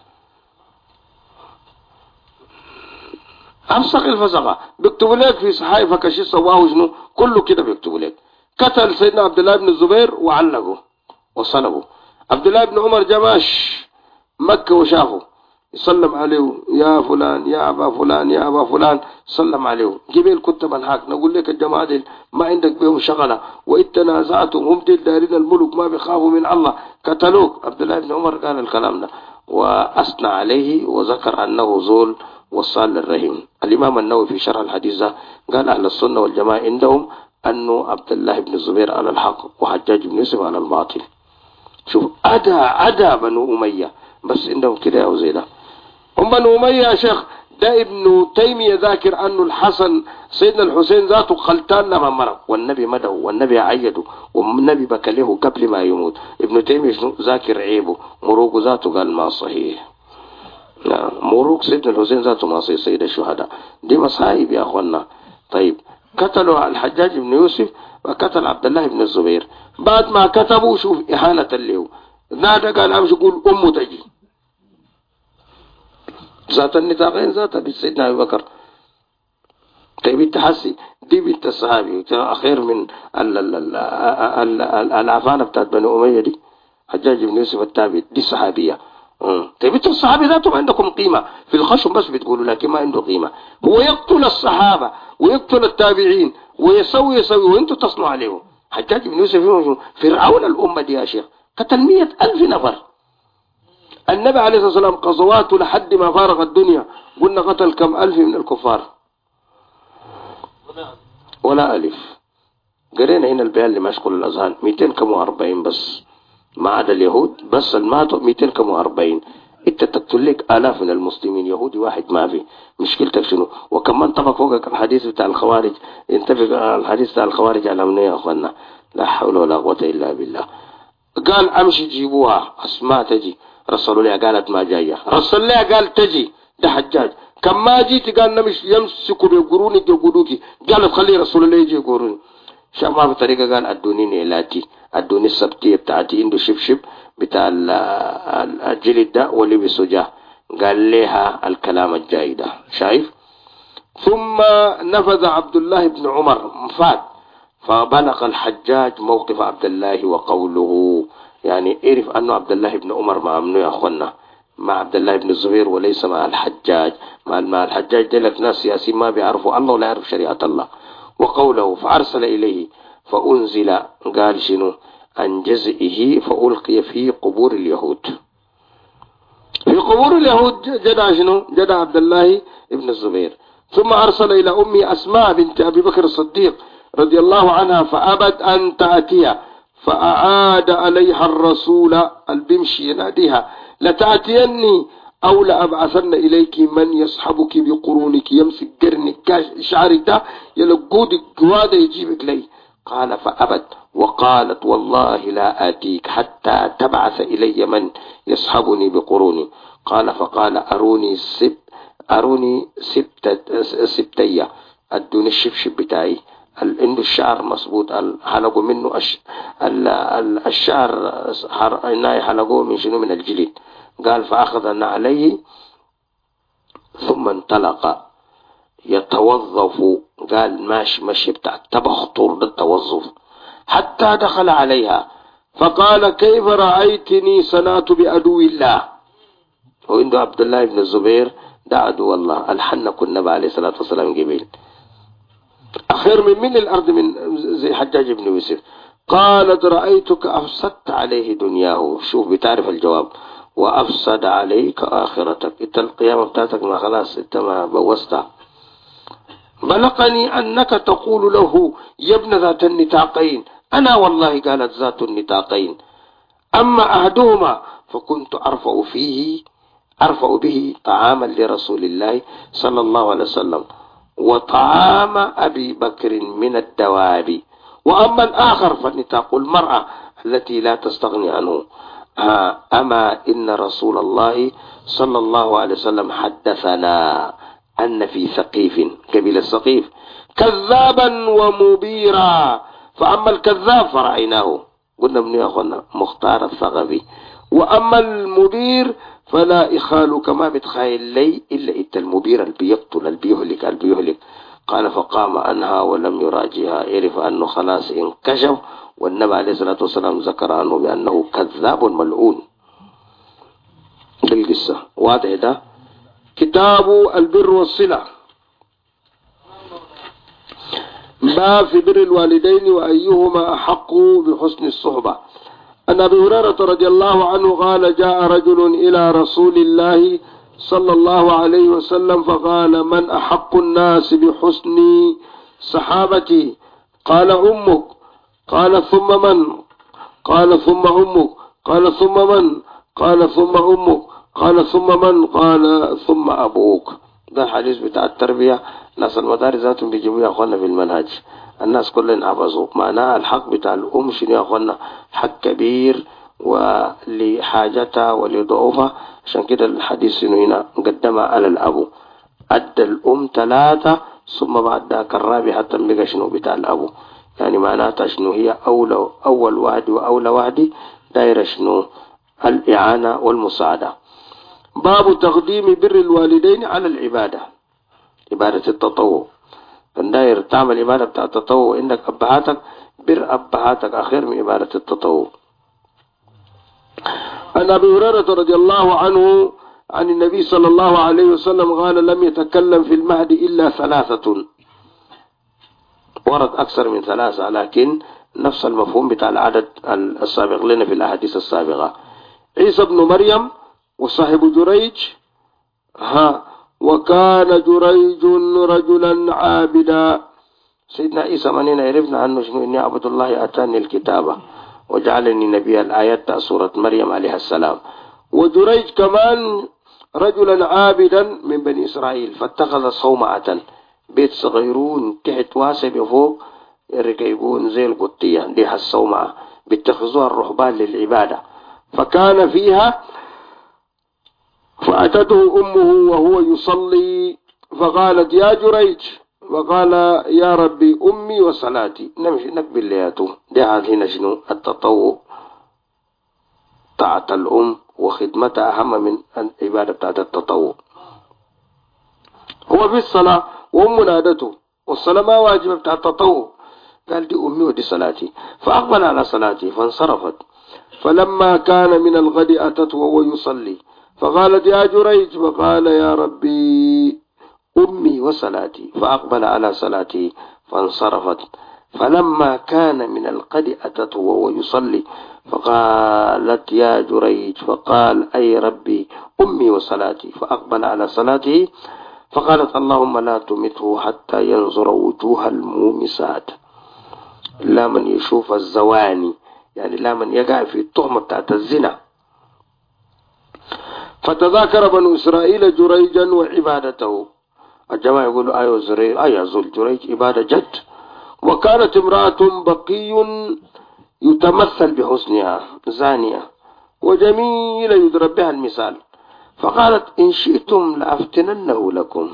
أفسق الفسقة بيكتبوا لك في صحائفك شيء سواه شنو كله كده بيكتبوا لك. قتل سيدنا عبد الله بن الزبير وعلقه وصلبه. عبد الله بن عمر جماش مكة وشافه يسلم عليه يا فلان يا أبا فلان يا أبا فلان، سلم عليه. جبال كتب الحق نقول لك الجماعة دي ما عندك بهم شغلة، وإن تنازعتم هم دارين الملك ما بيخافوا من الله قتلوك. عبد الله بن عمر قال الكلام ده وأثنى عليه وذكر أنه زول وصال للرحم. الإمام النووي في شرح الحديث ده قال أهل السنة والجماعة عندهم أنه عبد الله بن الزبير على الحق وحجاج بن يوسف على الباطل. شوف أدى بنو أمية بس عندهم كده يا وزيدة. هم بنو أمية يا شيخ ده ابن تيمية ذاكر أنه الحسن سيدنا الحسين ذاته خلتان لما مرض والنبي مدعو والنبي عيده والنبي بكله قبل ما يموت. ابن تيمية ذاكر عيبه مروق ذاته قال ما صحيح. مروق سيدنا الحسين ذاته ما صحيح سيد الشهداء. دي مصائب يا أخوانا. طيب قتلوا الحجاج بن يوسف وقتل عبد الله بن الزبير. بعد ما كتبوا شوف إهانة له نادى قال أمشي يقول أمه تجي ذات النطاقين ذات سيدنا أبي بكر. طيب التحسي دي بنت الصحابي أخير من العفانة بتاعت بني أمية دي حجاج بن يوسف التابعي دي صحابية. طيب انتوا الصحابي ذاتهم عندكم قيمة في الخشم بس بتقولوا لكن ما عنده قيمة. هو يقتل الصحابة ويقتل التابعين ويسوي وانتوا تصنعوا عليهم. حجاج بن يوسف فرعون الأمة دي يا شيخ قتل 100,000 نفر. النبي عليه الصلاة والسلام قصواته لحد ما فارق الدنيا قلنا قتل كم ألف من الكفار ولا ألف. قرينا هنا البيان اللي مشغول الأذهان 240 بس ما عدا اليهود بس الماتوا 240. انت تقتل لك آلاف من المسلمين يهودي واحد ما في مشكلتك شنو؟ وكمان طبق فوقك الحديث بتاع الخوارج ينتفق الحديث بتاع الخوارج على منه يا أخوانا لا حول ولا قوة إلا بالله. قال أمشي جيبوها أسماء تجي رسلوا لها قالت ما جاية رسل لها قال تجي ده حجاج كما جيت قال نمش يمسك بقروني جودوكي قالت خلي رسول الله يجي قروني شاف في طريقة قال ادوني نيلاتي ادوني السبتية بتاعتي عنده شبشب بتاع الجلد ده واللي بسجاه قال لها الكلام الجاي شايف. ثم نفذ عبد الله بن عمر فات فبلغ الحجاج موقف عبد الله وقوله يعني اعرف انه عبد الله بن عمر مع منو يا اخوانا مع عبد الله بن الزبير وليس مع الحجاج. مع الحجاج دلت ناس سياسيين ما بيعرفوا الله ولا يعرف شريعة الله. وقوله فأرسل إليه فأنزل قال شنو عن جزئه فألقي في قبور اليهود. في قبور اليهود جدع شنو جدع عبد الله بن الزبير. ثم أرسل إلى أمي أسماء بنت أبي بكر الصديق رضي الله عنها فأبت أن تأتيها فأعاد عليها الرسول البمشي يناديها لتأتيني أو لأبعثن إليك من يصحبك بقرونك يمسك قرنك شعرك ده يلقودك قوادة يجيبك لي. قال فأبت وقالت والله لا آتيك حتى تبعث إلي من يصحبني بقروني. قال فقال أروني سبتية أدوني الشبشب بتاعي عنده الشعر مصبوط حلقوا منه الشعر حلقوه من شنو من الجلد. قال فأخذنا عليه ثم انطلق يتوظف قال ماشي بتاع تبخطر التوظف حتى دخل عليها فقال كيف رأيتني صنعت بأدو الله. وعنده عبد الله بن الزبير ده عدو الله الحنك النبي عليه الصلاة والسلام جميل أخير من الأرض من زي حجاج بن يوسف. قالت رأيتك أفسدت عليه دنياه شوف بتعرف الجواب وأفسد عليك آخرتك انت القيامة بتاعتك ما خلاص انت ما بوستها. بلغني أنك تقول له يا ابن ذات النتاقين أنا والله قالت ذات النتاقين أما أحدهما فكنت أرفع به طعاما لرسول الله صلى الله عليه وسلم وطعام أبي بكر من الدواب وأما الآخر فالنتاق المرأة التي لا تستغني عنه. أما إن رسول الله صلى الله عليه وسلم حدثنا أن في ثقيف قبيلة الثقيف كذابا ومبيرا فأما الكذاب فرأيناه قلنا من يا أخوانا مختار الثقفي وأما المبير فلا إخال كما بتخيل لي إلا إنت المبير اللي بيقتل اللي بيهلك. قال فقام عنها ولم يراجعها يعرف أنه خلاص انكشف والنبي عليه الصلاة والسلام ذكر عنه بأنه كذاب ملعون. القصة واضح ده. كتاب البر والصلة باب في بر الوالدين وأيهما أحق بحسن الصحبة. عن أبي هريرة رضي الله عنه قال جاء رجل إلى رسول الله صلى الله عليه وسلم فقال من أحق الناس بحسن صحابتي؟ قال أمك. قال ثم من؟ قال ثم أمك. قال ثم من؟ قال ثم أمك. قال ثم من؟ قال ثم أبوك. ده حديث بتاع التربية ناس المدارس ذاتهم بيجيبوا يا أخوانا في المنهج الناس كلهم حفظوا معناه الحق بتاع الأم شنو يا أخوانا حق كبير ولحاجتها ولضعفها. عشان كده الحديث شنو هنا قدمها على الأبو أدى الأم 3 ثم بعد ذاك الرابع حتى بقى شنو بتاع الأبو يعني معناتها شنو هي أول واحد وأولى واحد دايرة شنو الإعانة والمساعدة. باب تقديم بر الوالدين على العبادة عبادة التطوع داير تعمل عبادة بتاع التطوع إنك أبهاتك بر أبهاتك أخير من عبادة التطوع. عن أبي هريرة رضي الله عنه عن النبي صلى الله عليه وسلم قال لم يتكلم في المهد إلا 3 ورد أكثر من 3 لكن نفس المفهوم بتاع العدد السابق لنا في الأحاديث السابقة. عيسى بن مريم وصاحب جريج وكان جريج رجلا عابدا. سيدنا عيسى منين عرفنا عنه شنو إني عبد الله أتاني الكتابة وجعلني نبي الآيات سورة مريم عليه السلام. وجريج كمان رجلا عابدا من بني إسرائيل فاتخذ صومعة بيت صغيرون تحت واسع فوق يركبون زي القطية دي الصومعة بيتخذوها الرهبان للعبادة فكان فيها فأتته أمه وهو يصلي فقالت يا جريج، فقال يا ربي أمي وصلاتي. نمشي نقبل لياته دي هنا شنو التطوع، طاعة الأم وخدمتها أهم من العبادة بتاعت التطوع. هو في الصلاة وأم نادته، والصلاة ما واجبة بتاع التطوع، قال دي أمي ودي صلاتي، فأقبل على صلاتي فانصرفت. فلما كان من الغد أتته وهو يصلي فقالت يا جريج، فقال يا ربي أمي وصلاتي، فأقبل على صلاتي فانصرفت. فلما كان من الغد أتته وهو يصلي فقالت يا جريج، فقال أي ربي أمي وصلاتي، فأقبل على صلاته. فقالت اللهم لا تمته حتى ينظر وجوه المومسات، لا من يشوف الزواني، يعني لا من يقع في التهمة بتاعت الزنا. فتذاكر بنو إسرائيل جريجا وعبادته، الجماعة يقولوا أيوة زرير أيوة زول جريج عبادة جد. وكانت امرأة بقي يتمثل بحسنها زانية وجميلة يضرب بها المثال، فقالت إن شئتم لأفتننه لكم.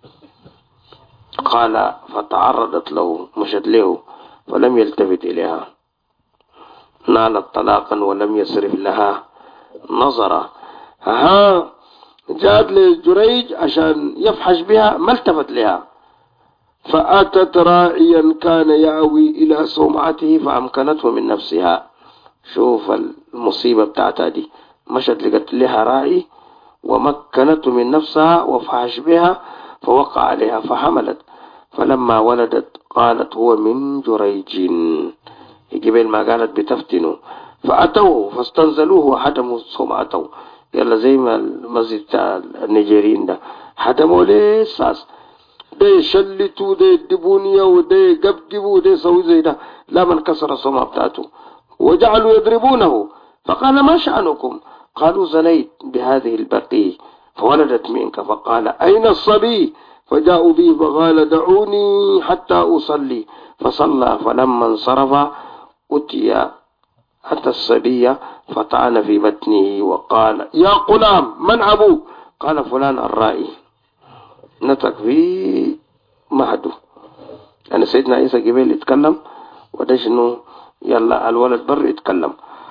قال فتعرضت له، مشت له فلم يلتفت إليها، نالت طلاقا ولم يصرف لها نظرة. ها جاءت لجريج عشان يفحش بها، ما التفت لها. فأتت راعيا كان يأوي إلى صومعته فأمكنته من نفسها. شوف المصيبة بتاعتها دي، مشت لقت لها راعي ومكنته من نفسها وفحش بها فوقع عليها فحملت. فلما ولدت قالت هو من جريج، قبل ما قالت بتفتنه. فأتوه فاستنزلوه وحدموا صومعته، يلا زي ما المسجد بتاع النيجيريين ده حدموا ليه الساس، ده يشلتوا ده يدبونيا وده يقبقبوا وده يسوي زي ده، لا من كسر الصومعة بتاعته. وجعلوا يضربونه، فقال ما شأنكم؟ قالوا زنيت بهذه البقية فولدت منك. فقال أين الصبي؟ فجاءوا به فقال دعوني حتى أصلي، فصلى. فلما انصرف أتى الصبي فطعن في بطنه وقال يا غلام من أبوك؟ قال فلان الرائي. نطق في مهده، يعني سيدنا عيسى جبريل يتكلم وده شنو، يلا الولد بر يتكلم.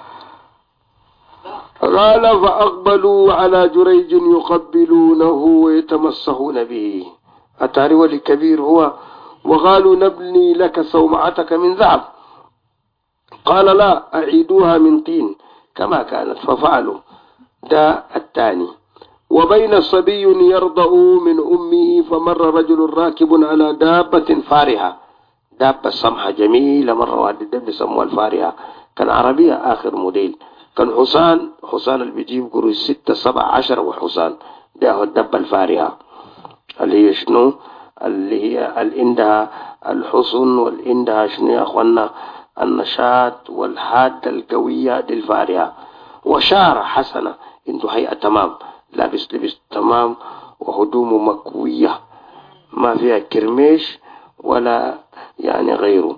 قال فأقبلوا على جريج يقبلونه ويتمسحون به، أتاري ولي كبير هو، وقالوا نبني لك صومعتك من ذهب. قال لا أعيدوها من طين كما كانت، ففعلوا. ده الثاني. وبين صبي يرضأ من أمه فمر رجل راكب على دابة فارهة، دابة سمحة جميلة مرة واحدة بيسموها الفارهة، كان عربية آخر موديل، كان حصان اللي بيجيب قروش 6 7 10 وحصان، ده هو الدابة الفارهة اللي هي شنو، اللي هي اللي عندها الحصن واللي عندها شنو يا أخوانا النشاط والحادة القوية دي الفارهة. وشارة حسنة، عنده هيئة تمام، لابس لبس تمام وهدومه مكوية ما فيها كرميش ولا يعني غيره.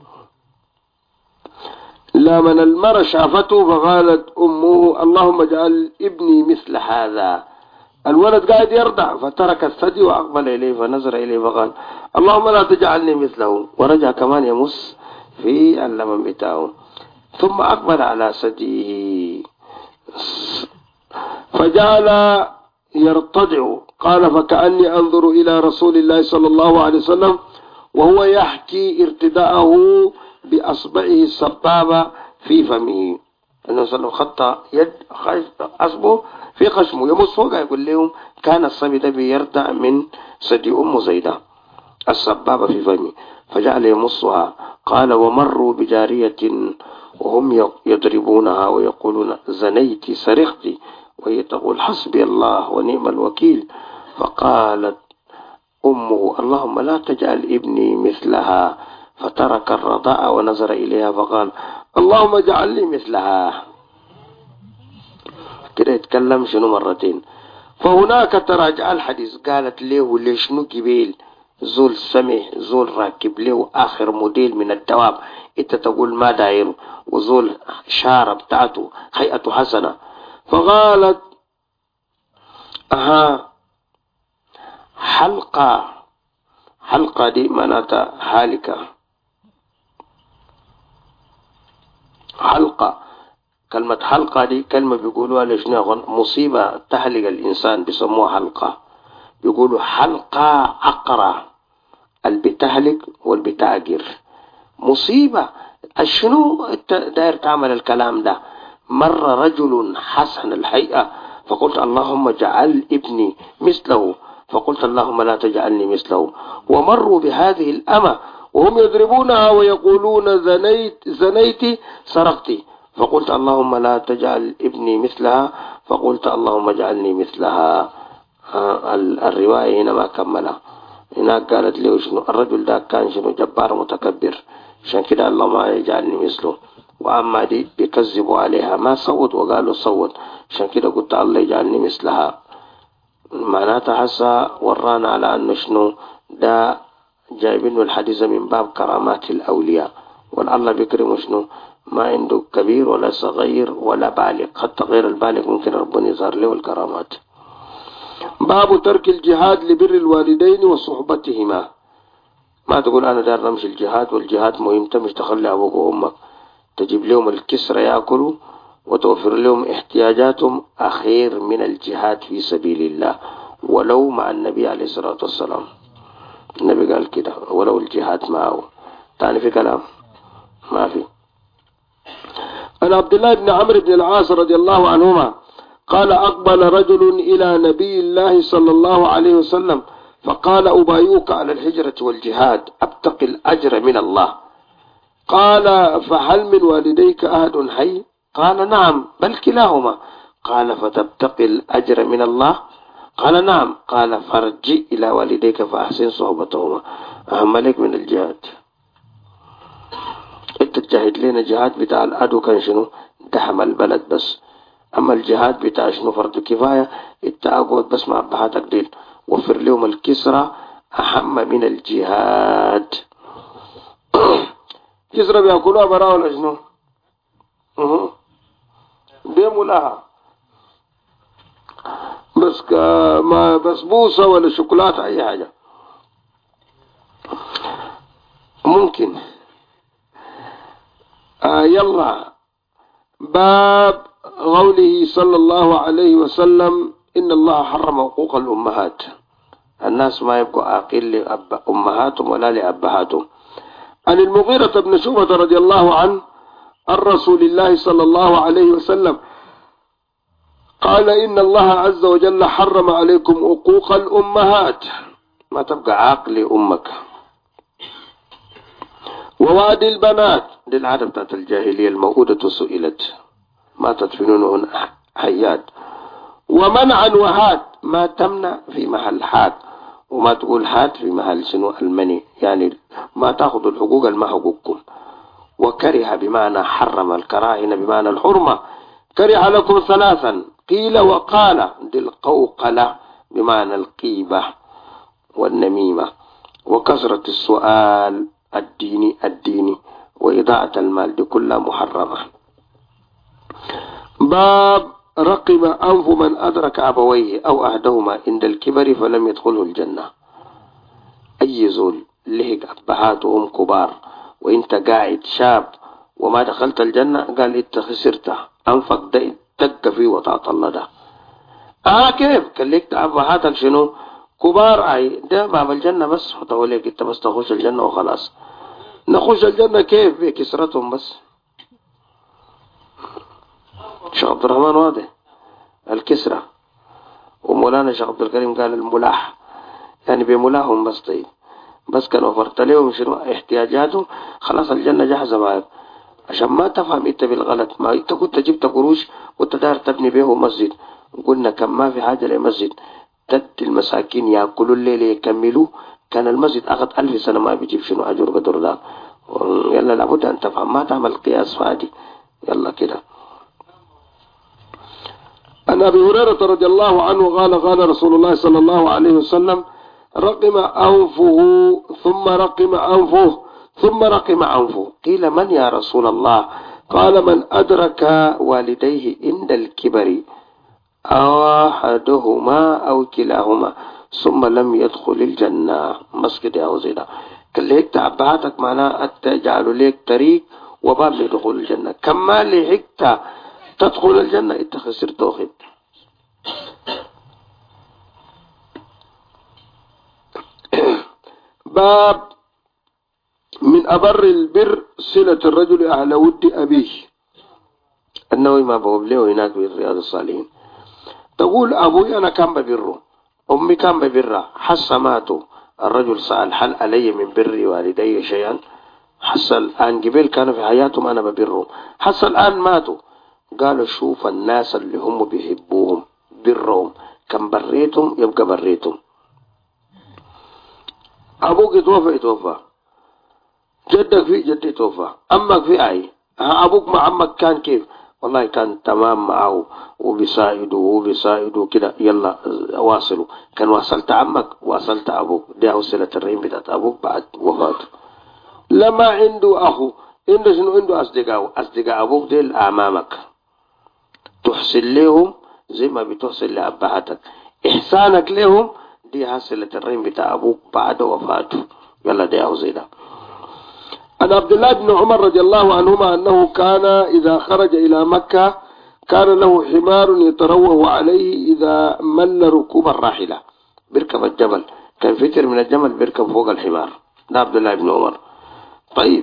لما المرأة شافته فقالت أمه اللهم اجعل ابني مثل هذا. الولد قاعد يرضع فترك الثدي وأقبل إليه فنظر إليه فقال اللهم لا تجعلني مثله، ورجع كمان يمس في اللمن بتاعه. ثم أقبل على ثديه فجعل يرتدع. قال فكأني أنظر إلى رسول الله صلى الله عليه وسلم وهو يحكي ارتداءه بأصبعه السبابة في فمه. النبي صلى الله عليه وسلم خط يد أصبعه في خشمه يمص فوقه، يقول لهم كان الصبي ده بيرتع من ثدي أم زيدة السبابة في فمه، فجعل يمصها. قال ومروا بجارية وهم يضربونها ويقولون زنيت سرقت، وهي تقول حسبي الله ونعم الوكيل. فقالت أمه اللهم لا تجعل ابني مثلها، فترك الرضاء ونظر إليها فقال اللهم اجعل لي مثلها. كده يتكلم شنو مرتين. فهناك تراجع الحديث، قالت له ليشنو قبيل زول سمح زول راكب له آخر موديل من الدواب انت تقول ما داير، وزول شارة بتاعته هيئته حسنة. فقالت أها حلقة دي معناتها هالكة. حلقة، كلمة حلقة دي كلمة بيقولوها لشنو؟ مصيبة تهلك الإنسان بيسموها حلقة. بيقولوا حلقة عقرة، البتهلك والبتاجر مصيبة. الشنو داير تعمل الكلام ده؟ مر رجل حسن الهيئة فقلت اللهم اجعل ابني مثله، فقلت اللهم لا تجعلني مثله. ومروا بهذه الأمة وهم يضربونها ويقولون زنيت سرقت، فقلت اللهم لا تجعل ابني مثلها، فقلت اللهم اجعلني مثلها. الرواية هنا ما كملها. هناك قالت له شنو الرجل ده كان شنو جبار متكبر، عشان كده الله ما يجعلني مثله. وأما دي بيكذبوا عليها ما صوت وقالوا صوت، عشان كده قلت الله يجعلني مثلها. معناتها حسا ورانا على أنه شنو ده جايبينه الحديث من باب كرامات الأولياء، والله بيكرمه شنو ما عنده كبير ولا صغير ولا بالغ، حتى غير البالغ ممكن ربنا يظهر له الكرامات. باب ترك الجهاد لبر الوالدين وصحبتهما. ما تقول أنا دار نمشي الجهاد والجهاد مهم، مش تخلي أبوك وأمك، تجيب لهم الكسرة يأكلوا وتوفر لهم احتياجاتهم أخير من الجهاد في سبيل الله، ولو مع النبي عليه الصلاة والسلام. النبي قال كده ولو الجهاد معه. تاني في كلام ما في. عن عبد الله بن عمرو بن العاص رضي الله عنهما قال أقبل رجل إلى نبي الله صلى الله عليه وسلم فقال أبايعك على الهجرة والجهاد أبتقي الأجر من الله. قال فهل من والديك أحد حي؟ قال نعم بل كلاهما. قال فتبتقي الأجر من الله؟ قال نعم. قال فارجع إلى والديك فأحسن صحبتهما. أهم لك من الجهاد. انت تجاهد لنا جهاد بتاع الأدو كان شنو دحم البلد بس، أما الجهاد بتاع شنو فرض كفاية انت أقعد بس مع أبهاتك ديل وفر لهم الكسرة أهم من الجهاد. كسرة بيأكلوها برا ولا شنو؟ بيموا لها بس ما بسبوسة ولا شوكولاتة أي حاجة ممكن. يلا باب قوله صلى الله عليه وسلم إن الله حرم حقوق الأمهات. الناس ما يبقوا عاقل لأمهاتهم ولا لأبهاتهم. عن المغيرة بن شعبة رضي الله عنه عن رسول الله صلى الله عليه وسلم قال إن الله عز وجل حرم عليكم حقوق الأمهات، ما تبقى عاقل أمك، ووعد البنات، دي العادة بتاعت الجاهلية الموؤودة سئلت ما تدفنونهن حيات، ومنعا وهات، ما تمنع في محل حات وما تقول هات في محل شنو المني، يعني ما تاخذوا الحقوق الما حقوقكم. وكره بمعنى حرم، الكراهنة بمعنى الحرمة. كره لكم ثلاثا قيل وقال، دي القوقلة بمعنى القيبة والنميمة، وكثرة السؤال الديني وإضاعة المال، دي كلها محرمة. باب رقم أنف من أدرك أبويه أو أحدهما عند الكبر فلم يدخله الجنة. أي زول لهك أبهاتهم كبار وإنت قاعد شاب وما دخلت الجنة، قال إنت خسرت، أنفق ده اتق فيه وطاعة الله ده. كيف كان لك أبهاتك شنو كبار، أي ده باب الجنة بس، وتقولك إنت بس تخش الجنة وخلاص. نخش الجنة كيف؟ بكسرتهم بس. شيخ عبد الرحمن واضح الكسرة، ومولانا شيخ عبد الكريم قال الملاح، يعني بملاهم بس. طيب بس كان وفرت لهم شنو احتياجاتهم، خلاص الجنة جاهزة معك. عشان ما تفهم انت بالغلط، ما انت كنت جبت قروش وانت دار تبني به مسجد، قلنا كم ما في حاجة لمسجد، تد المساكين يأكلوا الليل يكملوا، كان المسجد أخذ 1000 سنة ما بيجيب شنو أجر قدر ذاك. يلا لابد أن تفهم، ما تعمل قياس فادي. يلا كده. عن أبي هريرة رضي الله عنه قال رسول الله صلى الله عليه وسلم رقم أنفه ثم رقم أنفه ثم رقم أنفه. قيل من يا رسول الله؟ قال من أدرك والديه عند الكبر أو أحدهما أو كلاهما ثم لم يدخل الجنة. مسجد يا وزيدا كليك تعباتك معناه أتجعل لك طريق وباب لدخول الجنة. كما لحقت تدخل الجنة انت خسرت واخد. باب من أبر البر صلة الرجل أهل ود أبيه. النووي ما بقول له هناك في رياض الصالحين تقول أبوي أنا كان ببره، أمي كان ببرها، حس ماتوا. الرجل سأل هل علي من بر والدي شيئا؟ حس الآن قبل كانوا في حياتهم أنا ببرهم، حس الآن ماتوا. قالوا شوف الناس اللي هم بيحبوهم برهم، كم بريتهم يبقى بريتهم. أبوك يتوفى، جدك في جدي توفى، أمك في أي. أبوك مع أمك كان كيف؟ والله كان تمام معه وبيساعدوا كده، يلا واصلوا. كان واصلت عمك واصلت أبوك، دي وصلة الرحم بتاعت أبوك بعد وفاته. لما عنده أخو عنده شنو؟ عنده أصدقاء أبوك ديل أمامك تحسن لهم زي ما بتحسن لأبهاتك. إحسانك لهم دي حصلة الرحم بتاع أبوك بعد وفاته. يلا دي زي ده. عن عبد الله بن عمر رضي الله عنهما أنه كان إذا خرج إلى مكة كان له حمار يتروه عليه إذا مل ركوب الراحلة، بيركب الجبل، كان فتر من الجمل بيركب فوق الحمار. ده عبد الله بن عمر. طيب،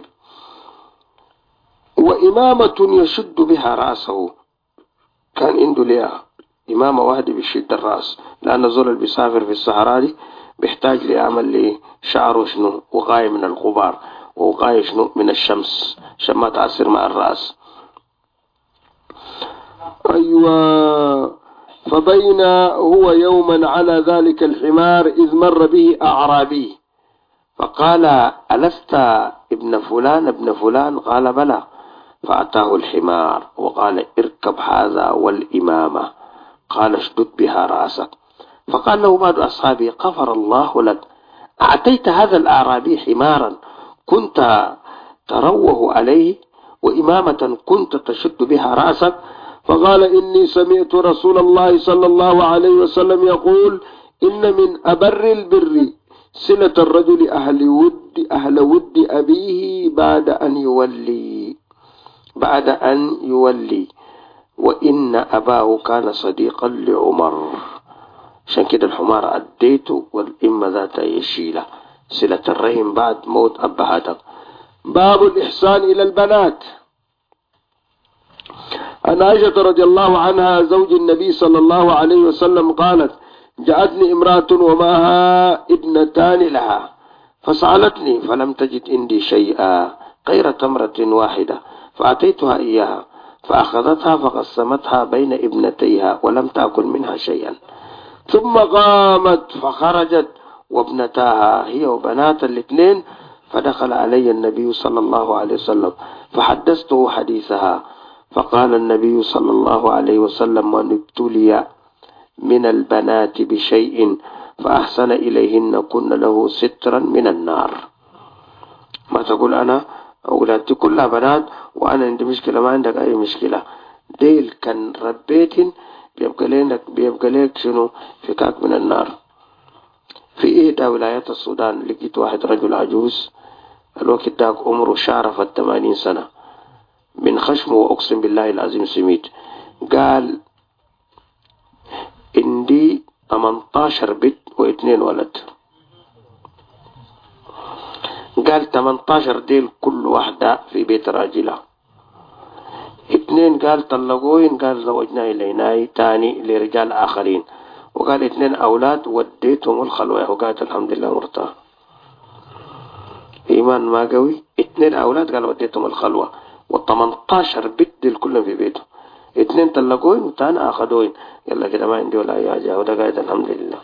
وإمامة يشد بها رأسه، كان عنده ليها إمامة واحدة بيشد الرأس، لأن الزول اللي بيسافر في الصحراء دي بيحتاج ليعمل لشعره شنو وقاية من الغبار ووقاية شنو من الشمس عشان ما تأثر مع الرأس. أيوة. فبين هو يوما على ذلك الحمار إذ مر به أعرابي فقال ألست ابن فلان؟ قال بلى. فأتاه الحمار وقال اركب هذا والإمامة، قال اشدد بها رأسك. فقال له بعض أصحابه غفر الله لك، أعطيت هذا الأعرابي حمارا كنت تروه عليه وإمامة كنت تشد بها رأسك؟ فقال إني سمعت رسول الله صلى الله عليه وسلم يقول إن من أبر البر صلة الرجل أهل ود أبيه بعد أن يولي وإن أباه كان صديقا لعمر. عشان كده الحمار أديته والإمة ذات يشيله، صلة الرحم بعد موت أبهاتك. باب الإحسان إلى البنات. عن عائشة رضي الله عنها زوج النبي صلى الله عليه وسلم قالت جاءتني امرأة ومعها ابنتان لها فسألتني فلم تجد عندي شيئا غير تمرة واحدة فأتيتها إياها فأخذتها فقسمتها بين ابنتيها ولم تأكل منها شيئا، ثم قامت فخرجت وابنتاها هي وبنات الاثنين، فدخل علي النبي صلى الله عليه وسلم فحدثته حديثها، فقال النبي صلى الله عليه وسلم من ابتلي من البنات بشيء فأحسن إليهن كن له سترا من النار. ما تقول أنا أولادتي كلها بنات وأنا عندي مشكلة، ما عندك أي مشكلة، ديل كان ربيتين بيبقى لك شنو فكاك من النار. في إحدى ولايات السودان لقيت واحد رجل عجوز الوقت داك عمره شعر 80 سنة من خشمه، وأقسم بالله العظيم سميت قال عندي 18 بنت و2 ولد. قال 18 ديل كل واحدة في بيت راجلها، 2 قال طلقوين، قال زوجنا إلينا تاني لرجال آخرين، وقال 2 أولاد وديتهم الخلوة وقالت الحمد لله مرتاح. إيمان ما قوي. 2 أولاد قال وديتهم الخلوة و18 بنت ديل كلهم في بيته، 2 طلقوين وتاني أخذوين، يلا كده ما عندي ولا أي حاجة وده قالت الحمد لله.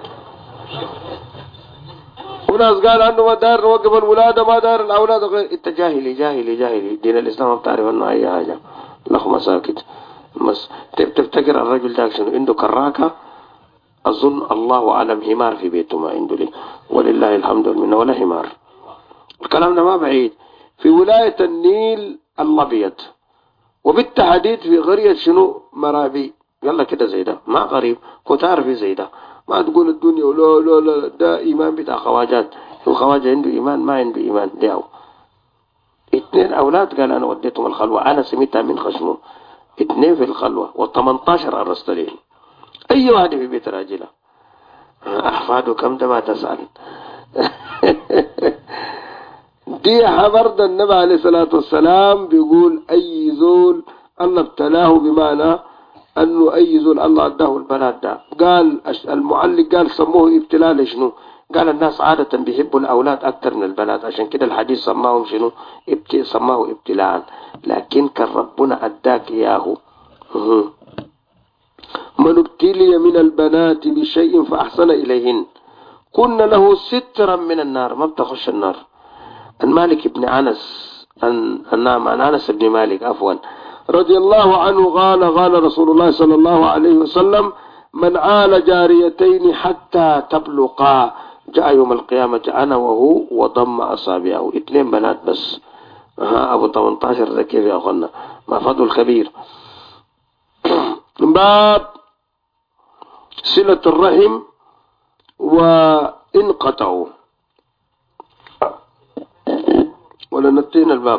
وناس قال عنه ما دار وقف الولادة ما دار الأولاد، انت جاهلي دين الإسلام ما بتعرف عنه أي حاجة، لخ ساكت. بس تفتكر الرجل ده شنو عنده كراكة؟ أظن الله أعلم حمار في بيته ما عنده لي، ولله الحمد منه ولا حمار. الكلام ده ما بعيد في ولاية النيل الأبيض، وبالتحديد في قرية شنو مرابي يلا كده زي ده ما غريب، كنت تعرف زي ده. ما تقول الدنيا لا لا لا ده إيمان بتاع خواجات، الخواجة عنده إيمان ما عنده إيمان ده. 2 أولاد قال أنا وديتهم الخلوة، أنا سميتها من خشمه. 2 في الخلوة و18 أرست ليه. أي واحد في بيت راجلة. أحفاده كم ده ما تسأل. دي حبرد النبي عليه الصلاة والسلام بيقول أي زول الله ابتلاه، بمعنى أنه أي زول الله أداه البلاد ده. قال المعلق قال سموه ابتلاء لشنو؟ قال الناس عادة بيحبوا الأولاد أكثر من البنات، عشان كده الحديث سماهم شنو؟ سماه ابتلاء. لكن كان ربنا أداك إياه. من ابتلي من البنات بشيء فأحسن إليهن كنا له سترا من النار، ما بتخش النار. المالك بن أنس النعم عن أنس بن مالك عفوا رضي الله عنه قال رسول الله صلى الله عليه وسلم من عال جاريتين حتى تبلغا جاء يوم القيامة أنا وهو وضم أصابعه. 2 بنات بس. أبو 18 ذكير يا أخوانا، ما فضل الكبير. باب صلة الرحم وانقطعوا. ولا نتينا الباب.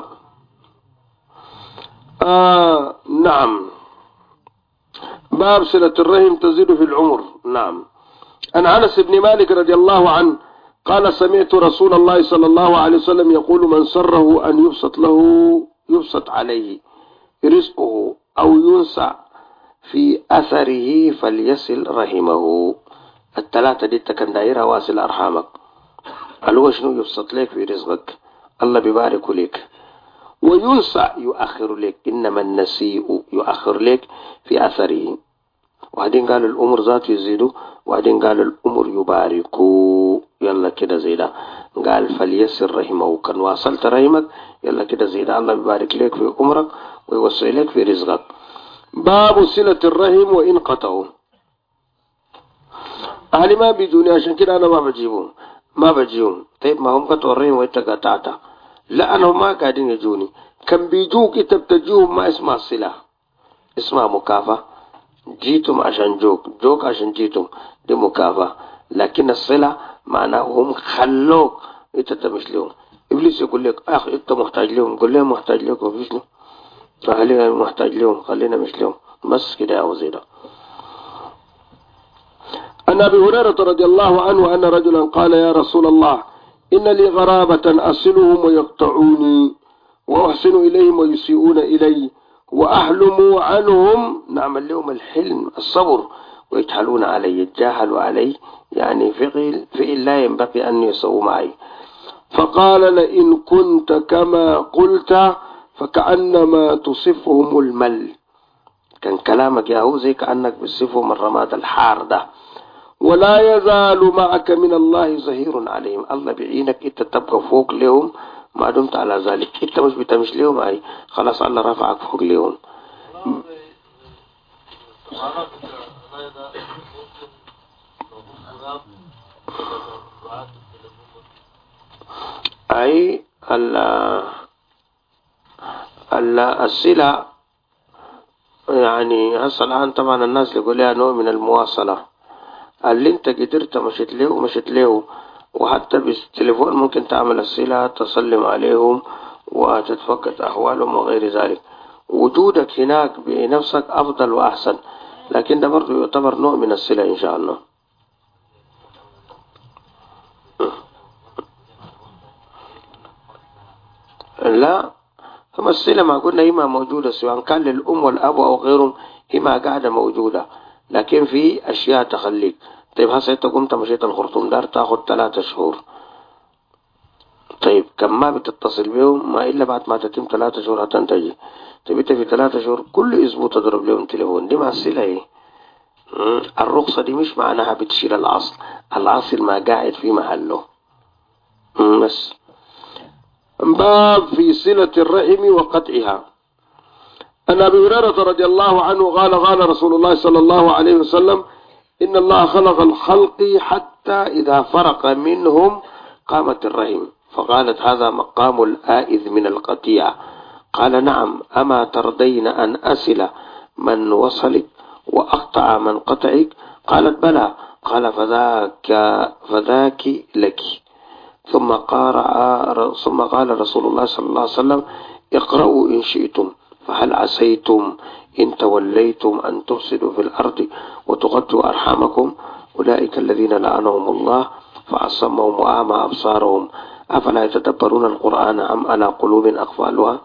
نعم. باب صلة الرحم تزيد في العمر. نعم. عن أنس بن مالك رضي الله عنه قال سمعت رسول الله صلى الله عليه وسلم يقول من سره أن يبسط عليه رزقه أو ينسع في أثره فليصل رحمه. ال3 دي كان دايرها واصل أرحامك. قالوا شنو؟ يبسط لك في رزقك، الله بيبارك لك. وينسع يؤخر لك، إنما النسيء يؤخر لك في أثره. وبعدين قال الأمر ذات يزيدوا، وبعدين قال الأمر يباركوا. يلا كده زي ده. قال فليسر رحمه، كان واصلت رحمك يلا كده زي ده، الله بيبارك لك في أمرك ويوسع لك في رزقك. باب صلة الرحم وإن قطعوا. أهلي ما بيجوني عشان كده أنا ما بجيهم. طيب ما هم قطعوا الرحم وإنت قطعتها؟ لا أنا ما قاعدين يجوني. كم بيجوك إنت بتجيهم ما اسمها صلة، اسمها مكافأة. جيتم عشان جوك عشان جيتم، دي مكافأة. لكن الصلة معناه هم خلوك انت تمشي لهم. ابليس يقول لك اخ انت محتاج لهم، قول لهم محتاج لكم فيش له، خلينا محتاج لهم، خلينا مش لهم، بس كده يا وزيرة. عن ابي هريرة رضي الله عنه ان رجلا قال يا رسول الله ان لي غرابة اصلهم ويقطعوني واحسن اليهم ويسيئون الي وأحلم عنهم، نعمل لهم الحلم الصبر، ويجهلون علي، يتجاهلوا علي، يعني فعل لا ينبغي أن يسووا معي. فقال لئن كنت كما قلت فكأنما تصفهم المل. كان كلامك يا هو زي كأنك بتصفهم الرماد الحار ده. ولا يزال معك من الله ظهير عليهم، الله بعينك انت تبقى فوق لهم ما دمت على ذلك. انت مش بتمشي لهم اي خلاص الله رفعك فوق لهم. اي الصلة يعني هسه الان طبعا الناس يقول لها نوع من المواصلة. اللي انت قدرت مشيت له وحتى بالتليفون ممكن تعمل الصلة، تسلم عليهم وتتفقد أحوالهم وغير ذلك. وجودك هناك بنفسك أفضل وأحسن، لكن ده برضو يعتبر نوع من الصلة إن شاء الله. لا هم الصلة ما قلنا هي ما موجودة، سواء كان للأم والأب أو غيرهم هي ما قاعدة موجودة، لكن في أشياء تخليك. طيب هسه انت قمت مشيت الخرطوم دار تاخد 3 شهور. طيب كم ما بتتصل بهم ما إلا بعد ما تتم 3 شهور هتنتجي. طيب انت في 3 شهور كل اسبوع تضرب لهم تليفون، دي ما الصلة ايه. الرخصة دي مش معناها بتشيل الأصل ما قاعد في محله. بس باب في صلة الرحم وقطعها. أن أبي هريرة رضي الله عنه قال رسول الله صلى الله عليه وسلم إن الله خلق الخلق حتى إذا فرق منهم قامت الرحم، فقالت هذا مقام الآئذ من القطيع. قال نعم، أما ترضين أن أصل من وصلك وأقطع من قطعك؟ قالت بلى. قال فذاك لك. ثم قال رسول الله صلى الله عليه وسلم اقرأوا إن شئتم فهل عسيتم إن توليتم أن تفسدوا في الأرض وتقطعوا أرحامكم أولئك الذين لعنهم الله فأصمهم وأعمى أبصارهم أفلا يتدبرون القرآن أم على قلوب أقفالها.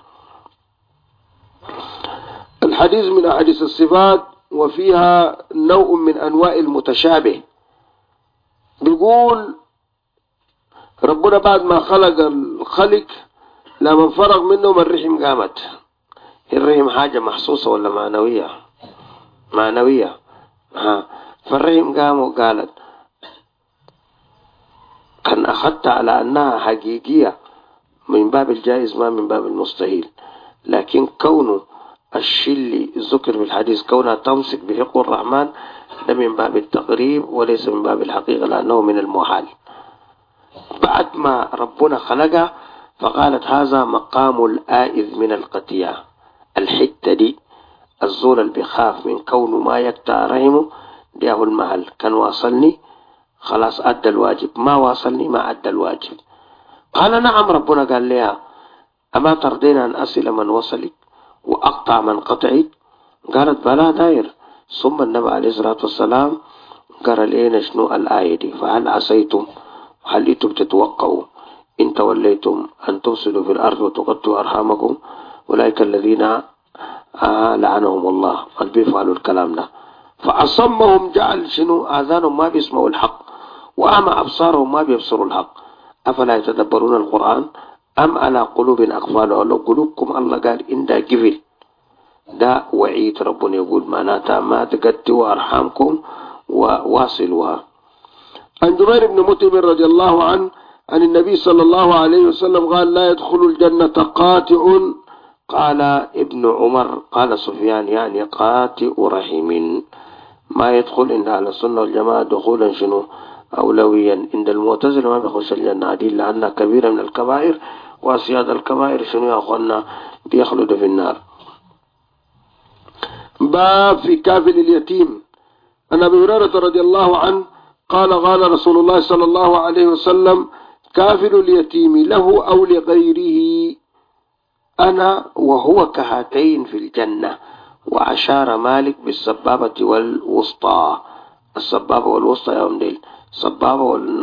الحديث من أحاديث الصفات وفيها نوع من أنواع المتشابه. بيقول ربنا بعد ما خلق الخلق لما فرغ منهم الرحم قامت. الرحم حاجة محسوسة ولا معنوية؟ فالرحم قام وقالت كان أخذت على أنها حقيقية من باب الجائز ما من باب المستحيل، لكن كونه الشيء ذكر في الحديث كونها تمسك بحق الرحمن ده من باب التقريب وليس من باب الحقيقة، لأنه من المحال. بعد ما ربنا خلقها فقالت هذا مقام الآئذ من القطيع. الحتة دي الزول اللي بيخاف من كونه ما يقطع رحمه ده هو المحل. كان واصلني خلاص أدى الواجب، ما واصلني ما أدى الواجب. قال نعم. ربنا قال لها أما ترضين أن أصل من وصلك وأقطع من قطعك؟ قالت بلا داير. ثم النبي عليه الصلاة والسلام قال لنا شنو الآية دي؟ فهل عسيتم هل أنتم تتوقعوا إن توليتم أن تفسدوا في الأرض وتقطعوا أرحامكم أولئك الذين لعنهم الله. قد بيفعلوا الكلام ده. فأصمهم جعل شنو آذانهم ما بيسمعوا الحق وأعمى أبصارهم ما بيبصروا الحق أفلا يتدبرون القرآن أم على قلوب أقفالها. لو قلوبكم الله قال إن دا قفل ده وعيد. ربنا يقول معناتها ما تقطعوا أرحامكم وواصلوها. عن جبير بن مطعم رضي الله عنه عن النبي صلى الله عليه وسلم قال لا يدخل الجنة قاطع. قال ابن عمر قال سفيان يعني قاطع رحم. ما يدخل إن على السنة والجماعة دخولا شنو أولويا. عند المعتزلة ما بيخش الجنة عديل لأنها كبيرة من الكبائر، وأسياد الكبائر شنو يا أخوانا بيخلد في النار. باب في كافل اليتيم. عن أبي هريرة رضي الله عنه قال رسول الله صلى الله عليه وسلم كافل اليتيم له أو لغيره أنا وهو كهاتين في الجنة. وأشار مالك بالسبابة والوسطى. السبابة والوسطى يا أمديل سبابة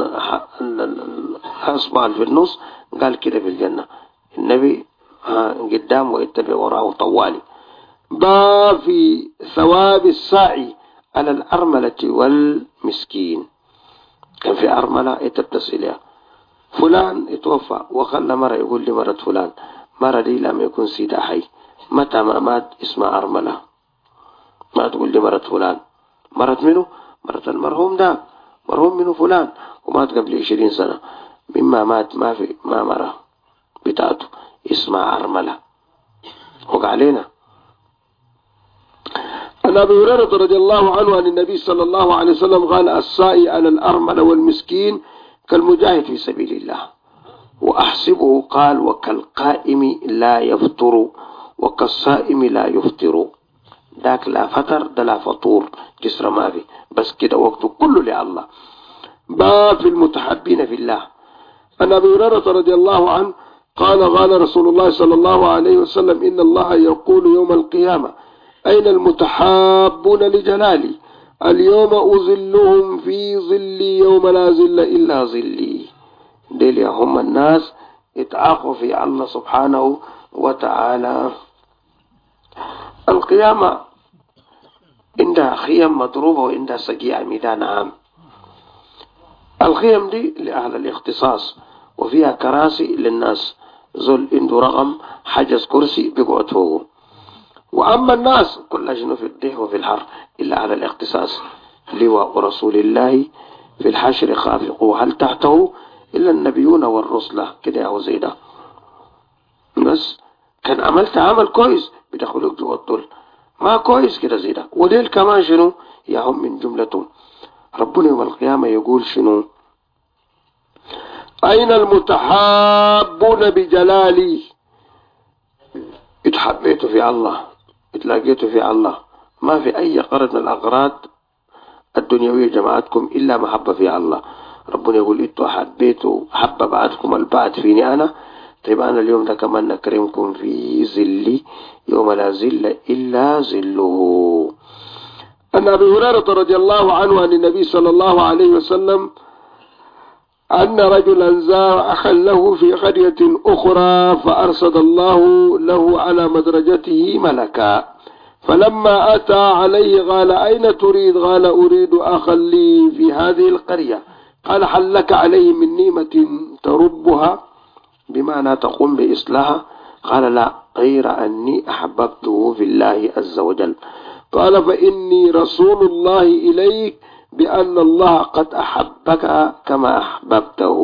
والأصبع في النص قال كده في الجنة. النبي قدام ويتبع وراه طوالي. باب في ثواب الساعي على الأرملة والمسكين. كان في أرملة يتبتسلها فلان اتوفى وخلى مرة يقول لي مرة فلان مرة دي لم يكن سيدة حي متى ما مات اسمها أرملة. ما تقول لي مرة فلان مرة منه مرة المرحوم ده مرحوم منه فلان ومات قبل 20 سنة مما مات ما مرة بتاعته اسمها أرملة. وقع علينا. عن أبي هريرة رضي الله عنه عن النبي صلى الله عليه وسلم قال السائي على الأرملة والمسكين كالمجاهد في سبيل الله. وأحسبه قال وكالقائم لا يفطر وكالصائم لا يفطر. ذاك لا فطر ده لا فطور جسر ما في بس كده وقته كله لله. باب في المتحبين في الله. عن أبي هريرة رضي الله عنه قال رسول الله صلى الله عليه وسلم إن الله يقول يوم القيامة أين المتحابون لجلالي اليوم أظلهم في ظلي يوم لا ظل إلا ظلي. ديل هم الناس اتعاقوا في الله سبحانه وتعالى. القيامة عندها خيم مضروبة وعندها سقيع ميدان عام. الخيم دي لأهل الاختصاص وفيها كراسي للناس زول عنده رقم حجز كرسي بيقعد فوقه. وأما الناس كلها شنو في الضيق وفي الحر إلا على الاختصاص. لواء رسول الله في الحشر خافقوا هل تحته إلا النبيون والرسل كده يا زيدا. بس كان عملت عمل كويس بتخلق جوا الدول ما كويس كده زيدا. وديل كمان شنو يا هم من جملتهم. ربنا يوم القيامة يقول شنو أين المتحابون بجلالي. اتحبيتوا في الله اتلاقيتوا في الله ما في أي قرض من الأغراض الدنيوية جماعتكم إلا محبة في الله. ربنا يقول إنتوا حبيتوا حب بعدكم البعد فيني أنا، طيب أنا اليوم ده كمان نكرمكم في ظلي يوم لا ظل إلا ظله. أن أبي هريرة رضي الله عنه عن النبي صلى الله عليه وسلم أن رجلا زار أخا له في قرية أخرى فأرصد الله له على مدرجته ملكا، فلما أتى عليه قال أين تريد؟ قال أريد أخا لي في هذه القرية. قال هل لك عليه من نعمة تربها، بمعنى تقوم بإصلاحها؟ قال لا، غير أني أحببته في الله عز وجل. قال فإني رسول الله إليك بأن الله قد أحبك كما أحببته.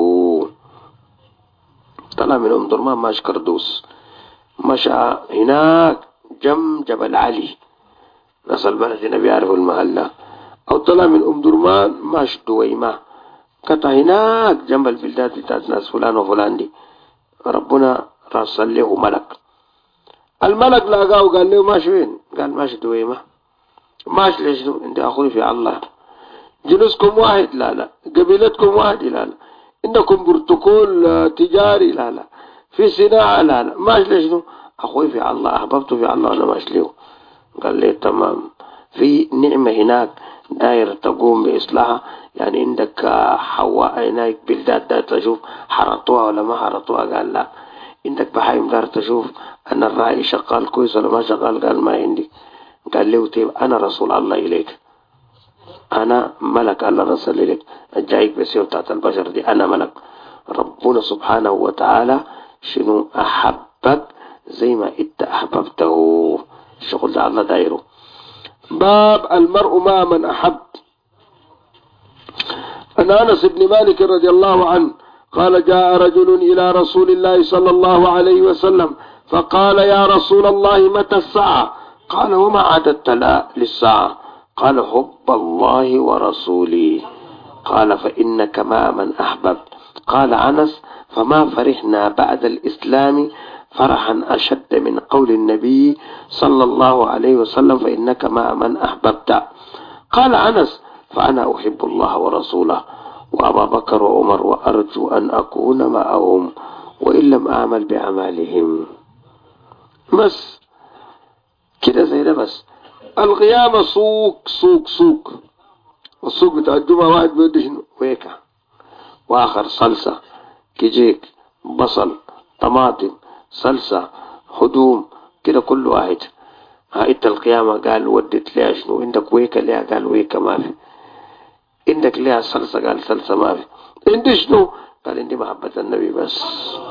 طلع من أم درمان ماش كردوس، مشى هناك جبل علي، ناس البلد هنا بيعرفوا المحلة. أو طلع من أم درمان ماش دويمة، قطع هناك جنب البلدات بتاعت ناس فلان وفلان دي. ربنا رسل له ملك، الملك لقاه وقال له ماشي وين؟ قال ماشي دويمة. ماشي ليش؟ انت أخوي في الله، جنسكم واحد؟ لا لا. قبيلتكم واحد؟ لا لا. عندكم بروتوكول تجاري؟ لا لا. في صناعة؟ لا لا. ماشي ليش؟ أخوي في الله، أحببته في الله وأنا ماشي له. قال لي تمام، في نعمة هناك داير تقوم بإصلاحها، يعني عندك حواء هناك بلدات داير تشوف حرطوها ولا ما حرطوها؟ قال لا. عندك بحايم داير تشوف أن الرأي شغال كويس ولا ما شغال؟ قال ما عندي. قال له طيب أنا رسول الله إليك، أنا ملك الله رسل إليك، الجايك بسيو بتاعت البشر دي، أنا ملك. ربنا سبحانه وتعالى شنو أحبك زي ما إنت أحببته، الشغل ده الله دايره. باب المرء مع من أحب. أن أنس بن مالك رضي الله عنه قال جاء رجل إلى رسول الله صلى الله عليه وسلم فقال يا رسول الله متى الساعة؟ قال وما عددت للساعة؟ قال حب الله ورسوله. قال فإنك مع من أحببت. قال أنس فما فرحنا بعد الإسلام فرحا أشد من قول النبي صلى الله عليه وسلم فإنك مع من أحببت. قال أنس فأنا أحب الله ورسوله وأبا بكر وعمر وأرجو أن أكون معهم وإن لم أعمل بأعمالهم. بس كده زي ده. بس القيامة سوق سوق سوق، والسوق بتاع الجمعة واحد بيدي شنو ويكا، وآخر صلصة، كيجيك، بصل، طماطم، صلصة، هدوم، كده كل واحد. ها انت القيامة قال ودت ليها شنو؟ عندك ويكا ليها؟ قال ويكا ما في. عندك ليها صلصة؟ قال صلصة ما في. عندي شنو؟ قال عندي محبة النبي بس.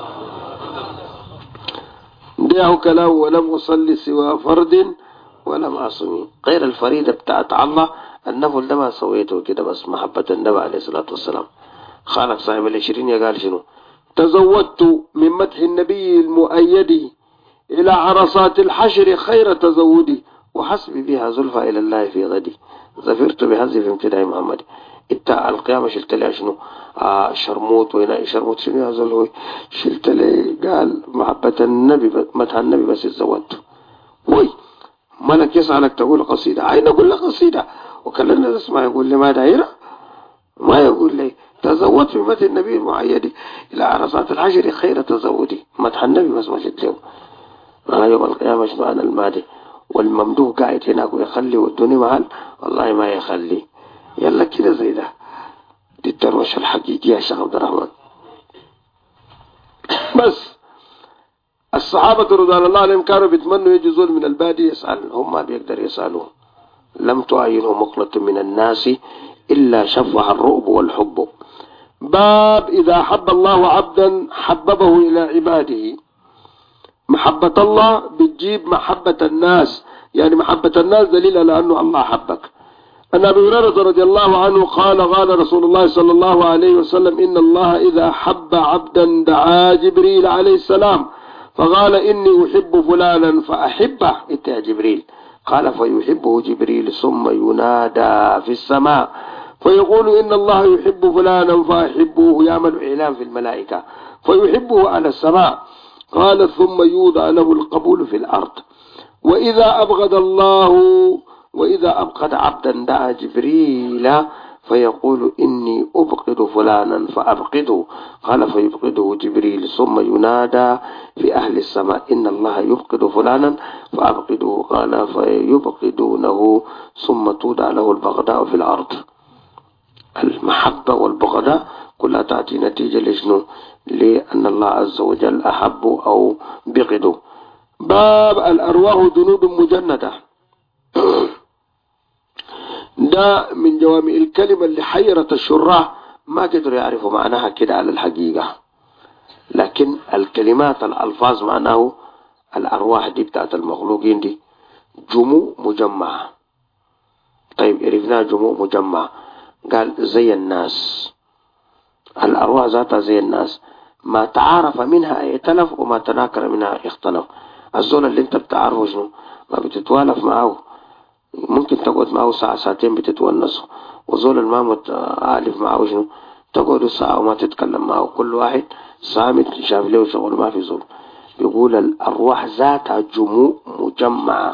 دعه كلام ولم أصلي سوى فرد ولم أصمي، غير الفريدة بتاعت الله النفل ده ما سويته كده، بس محبة النبي عليه الصلاة والسلام. خالق صاحب العشرين قال شنو؟ تزودت من مدح النبي المؤيد إلى عرصات الحشر خير تزودي وحسبي بها زلفى إلى الله في غدي ظفرت بهذه في امتداء محمد. انت القيامة شلت لي شنو؟ شرموت وهنا شرموت شنو يا زلوي؟ شلت لي قال محبة النبي مدح النبي بس تزودته. وي ملك يسألك تقول قصيدة، عين أقول لك قصيدة وكلنا نسمع يقول لي ما دايرة، ما يقول لي تزودت من مدح النبي المعيد إلى عرصات الحشر خير تزودي، مدح النبي بس ما شلت له. يوم القيامة شنو أنا المادي والممدوح قاعد هناك ويخلي والدنيا محل، والله ما يخلي. يلا كده زي ده، دي الدروشة الحقيقية يا شيخ عبد الرحمن. بس الصحابة رضوان الله عليهم كانوا بيتمنوا يجوا من البادي يسأل، هم ما بيقدر يسألوه. لم تعينه مقلة من الناس إلا شفع الرؤب والحب. باب إذا حب الله عبدا حببه إلى عباده. محبة الله بتجيب محبة الناس، يعني محبة الناس دليل على أنه الله حبك. أن أبي هريرة رضي الله عنه قال رسول الله صلى الله عليه وسلم إن الله إذا حب عبدا دعا جبريل عليه السلام فقال إني أحب فلانا فأحبه. إنت يا جبريل؟ قال فيحبه جبريل ثم ينادى في السماء فيقول إن الله يحب فلانا فأحبوه، يعمل إعلان في الملائكة فيحبه على السماء. قال ثم يوضع له القبول في الأرض. وإذا أبغض الله وإذا أبقد عبدا دعا جبريل فيقول إني أبقد فلانا فأبقده، قال فيبقده جبريل، ثم ينادى في أهل السماء إن الله يبقد فلانا فأبقده، قال فيبقدونه، ثم توضع له البغضاء في الأرض. المحبة والبغضاء كلها تأتي نتيجة لشنو؟ لأن الله عز وجل أحب أو بغضه. باب الأرواح جنود مجندة. ده من جوامع الكلمة اللي حيرة الشراح، ما قدروا يعرفوا معناها كده على الحقيقة، لكن الكلمات الألفاظ معناه الأرواح دي بتاعت المخلوقين دي جموع مجمعة. طيب عرفنا جموع مجمعة، قال زي الناس، الأرواح ذاتها زي الناس، ما تعارف منها ائتلف وما تناكر منها اختلف. الزول اللي انت بتعرفه شنو ما بتتوالف معه، ممكن تقعد معه ساعة ساعتين بتتونسوا، وزول ما متعالف معه شنو تقعدوا ساعة وما تتكلم معه، كل واحد صامت شاف له شغل ما في زول. بيقول الأرواح ذاتها جموع مجمعة.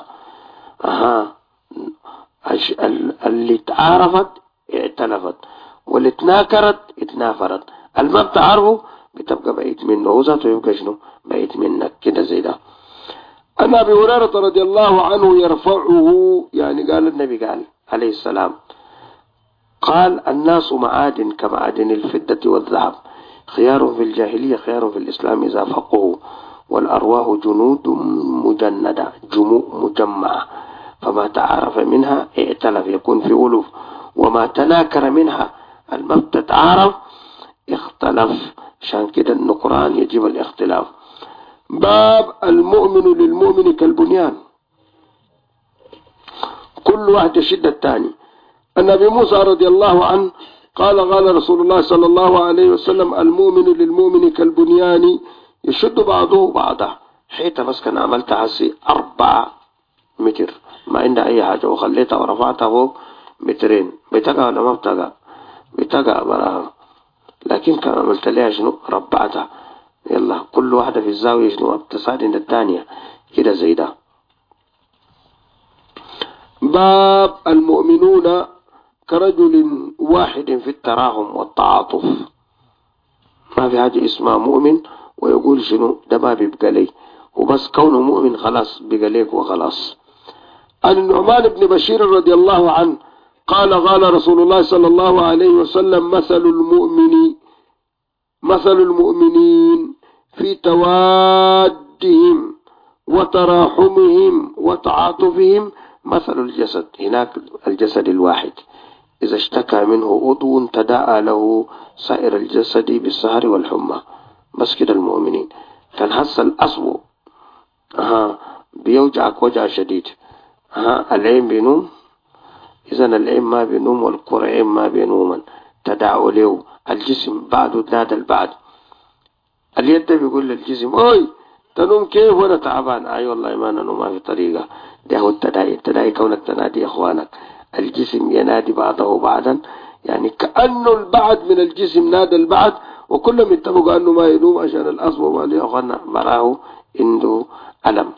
اللي تعارفت ائتلفت، واللي تناكرت اتنافرت. ما بتعرفه بتبقى بعيد منه، وذاته يبقى شنو بعيد منك كده زي ده. أن أبي هريرة رضي الله عنه يرفعه، يعني قال النبي قال عليه السلام، قال الناس معادن كمعادن الفضة والذهب، خيار في الجاهلية خيار في الإسلام إذا فقهوا، والأرواح جنود مجندة جموع مجمعة، فما تعارف منها ائتلف يكون في ألوف، وما تناكر منها ما بتتعارف اختلف، عشان كده النكران يجب الاختلاف. باب المؤمن للمؤمن كالبنيان، كل واحد يشد الثاني. النبي موسى رضي الله عنه قال رسول الله صلى الله عليه وسلم المؤمن للمؤمن كالبنيان يشد بعضه بعضا. حيث بس كان عملت حسي 4 متر ما عندها أي حاجة، وخليتها ورفعتها فوق 2 متر، بتقع ولا ما بتقع؟ بتقع براها، لكن كان عملت لها شنو؟ ربعتها، يلا كل واحدة في الزاوية شنو بتساعد عند الثانية كده زي ده. باب المؤمنون كرجل واحد في التراحم والتعاطف، ما في حاجة اسمها مؤمن ويقول شنو ده ما بيبقى لي، وبس كونه مؤمن خلاص بقى ليك وخلاص. عن النعمان بن بشير رضي الله عنه قال رسول الله صلى الله عليه وسلم مثل المؤمنين في توادهم وتراحمهم وتعاطفهم مثل الجسد، هناك الجسد الواحد إذا اشتكى منه عضو تداعى له سائر الجسد بالسهر والحمى. بس كده المؤمنين كان حس الأصبع بيوجعك وجع شديد، العين بينوم، إذا العين ما بينوم والقرعين ما بينوما تداعوا له الجسم بعده نادى البعد. اليد بيقول للجسم اوي تنوم كيف وانا تعبان، اي والله ما ننوم، ما في طريقة. ده هو التداعي كونك تنادي اخوانك، الجسم ينادي بعضه بعضا، يعني كأنه البعد من الجسم نادى البعد، وكلهم اتفقوا انه ما ينوم عشان الاصبع ما لي اخوانا براه عنده ألم.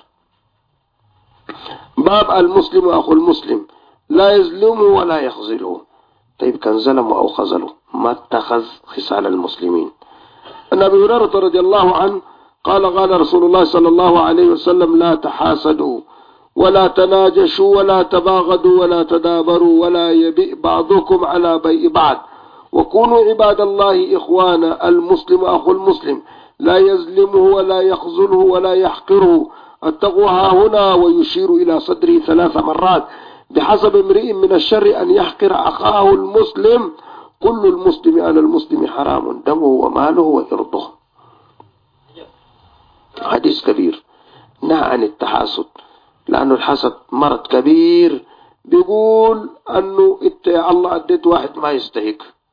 باب المسلم اخو المسلم لا يظلمه ولا يخذله. طيب كان ظلمه او خذله ما اتخذ خصال المسلمين. أن أبي هريرة رضي الله عنه قال رسول الله صلى الله عليه وسلم لا تحاسدوا ولا تناجشوا ولا تباغضوا ولا تدابروا ولا يبئ بعضكم على بيع بعض، وكونوا عباد الله إخوانا، المسلم أخو المسلم لا يظلمه ولا يخذله ولا يحقره. التقوى ها هنا، ويشير إلى صدره 3 مرات، بحسب امرئ من الشر أن يحقر أخاه المسلم، كل المسلم على المسلم حرام دمه وماله وإرضه. حديث كبير نهى عن التحاسد، لأنه الحسد مرض كبير، بيقول أنه انت يا الله اديت واحد ما يستحق،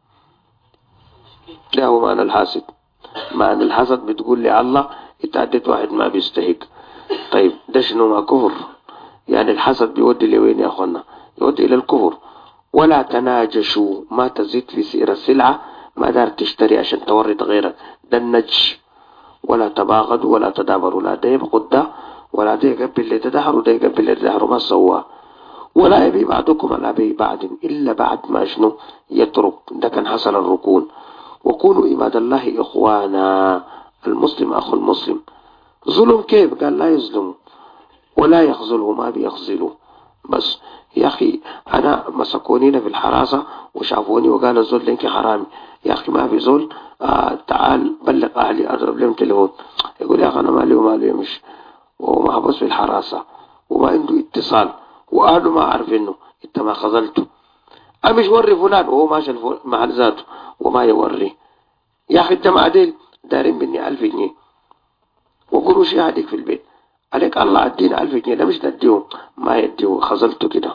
ده هو معنى الحاسد. معنى الحسد بتقول لي الله انت اديت واحد ما بيستحق. طيب ده شنو؟ ما كفر، يعني الحسد بيودي لوين يا أخوانا؟ يودي إلى الكفر. ولا تناجشوا، ما تزيد في سعر السلعة، ما دار تشتري عشان تورد غيرك، ده النجش. ولا تباغضوا ولا تدابروا، لا ده يبقى ده ولا ده يقبل اللي تدهر وده يقبل اللي تدهر، ما سواه. ولا يبي بعضكم على بي بعض إلا بعد ما شنو يترك. ده كان حصل الركون. وكونوا عباد الله إخوانا، المسلم أخو المسلم. ظلم كيف؟ قال لا يظلم ولا يخذله، ما بيخذله. بس يا أخي أنا مسكونينا في الحراسة وشافوني وقال الزول لينك حرامي، يا أخي ما في زول تعال بلغ أهلي أضرب لهم تليفون. يقول يا أخي أنا مالي ومالي مش، ومحبوس في الحراسة وما عنده اتصال وأهله ما عارفينه، أنت ما خذلته. أمش وري فلان وهو ماشي محل ذاته وما يوري. يا أخي الجماعة ديل دارين مني 1000 جنيه وقروش يهديك في البيت، عليك الله ادينا 1000 جنيه، ده مش نديهم، ما يديه، خذلته كده.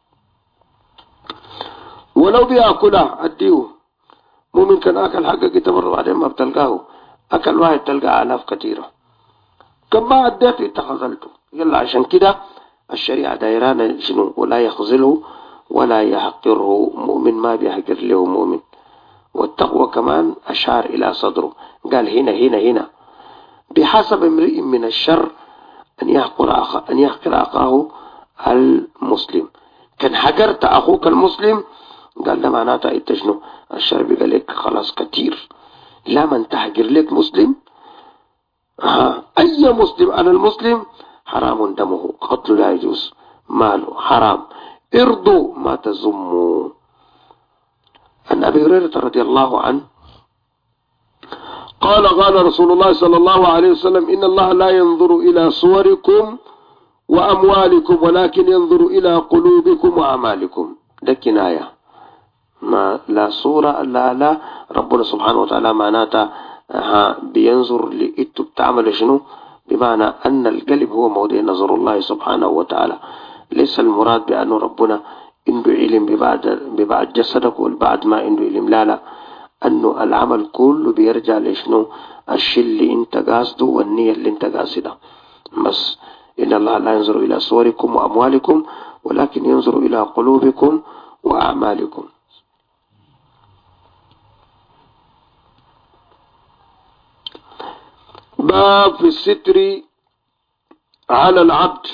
ولو بياكلها اديه، مو ممكن اكل حقك تمر بعدين ما بتلقاه، اكل واحد تلقى الاف كثيره، كم ما اديته انت خذلته. يلا عشان كده الشريعه دايرانا شنو؟ ولا يخذله ولا يحقره. مؤمن ما بيحقر له مؤمن. والتقوى كمان اشار الى صدره، قال هنا بحسب امرئ من الشر أن يحقر أخاه المسلم. كان حقرت أخوك المسلم، قال ده معناته أنت شنو؟ الشر بيقال لك خلاص كتير. لا، من تحقر لك مسلم، أي مسلم على المسلم حرام دمه، قتله لا يجوز، ماله حرام، ارضوا ما تزموا. عن أبي هريرة رضي الله عنه قال رسول الله صلى الله عليه وسلم: إن الله لا ينظر إلى صوركم وأموالكم ولكن ينظر إلى قلوبكم وأعمالكم. ده كناية، ما لا صورة لا ربنا سبحانه وتعالى معناتها بينظر لإنتوا بتعملوا شنو، بمعنى أن القلب هو موضع نظر الله سبحانه وتعالى. ليس المراد بأنه ربنا عنده علم ببعد جسدك والبعد ما عنده علم، لا، أنه العمل كله بيرجع لشنو؟ الشيء اللي انت قاصده والنية اللي انت قاصدها بس. إن الله لا ينظر إلى صوركم وأموالكم ولكن ينظر إلى قلوبكم وأعمالكم. باب في الستر على العبد.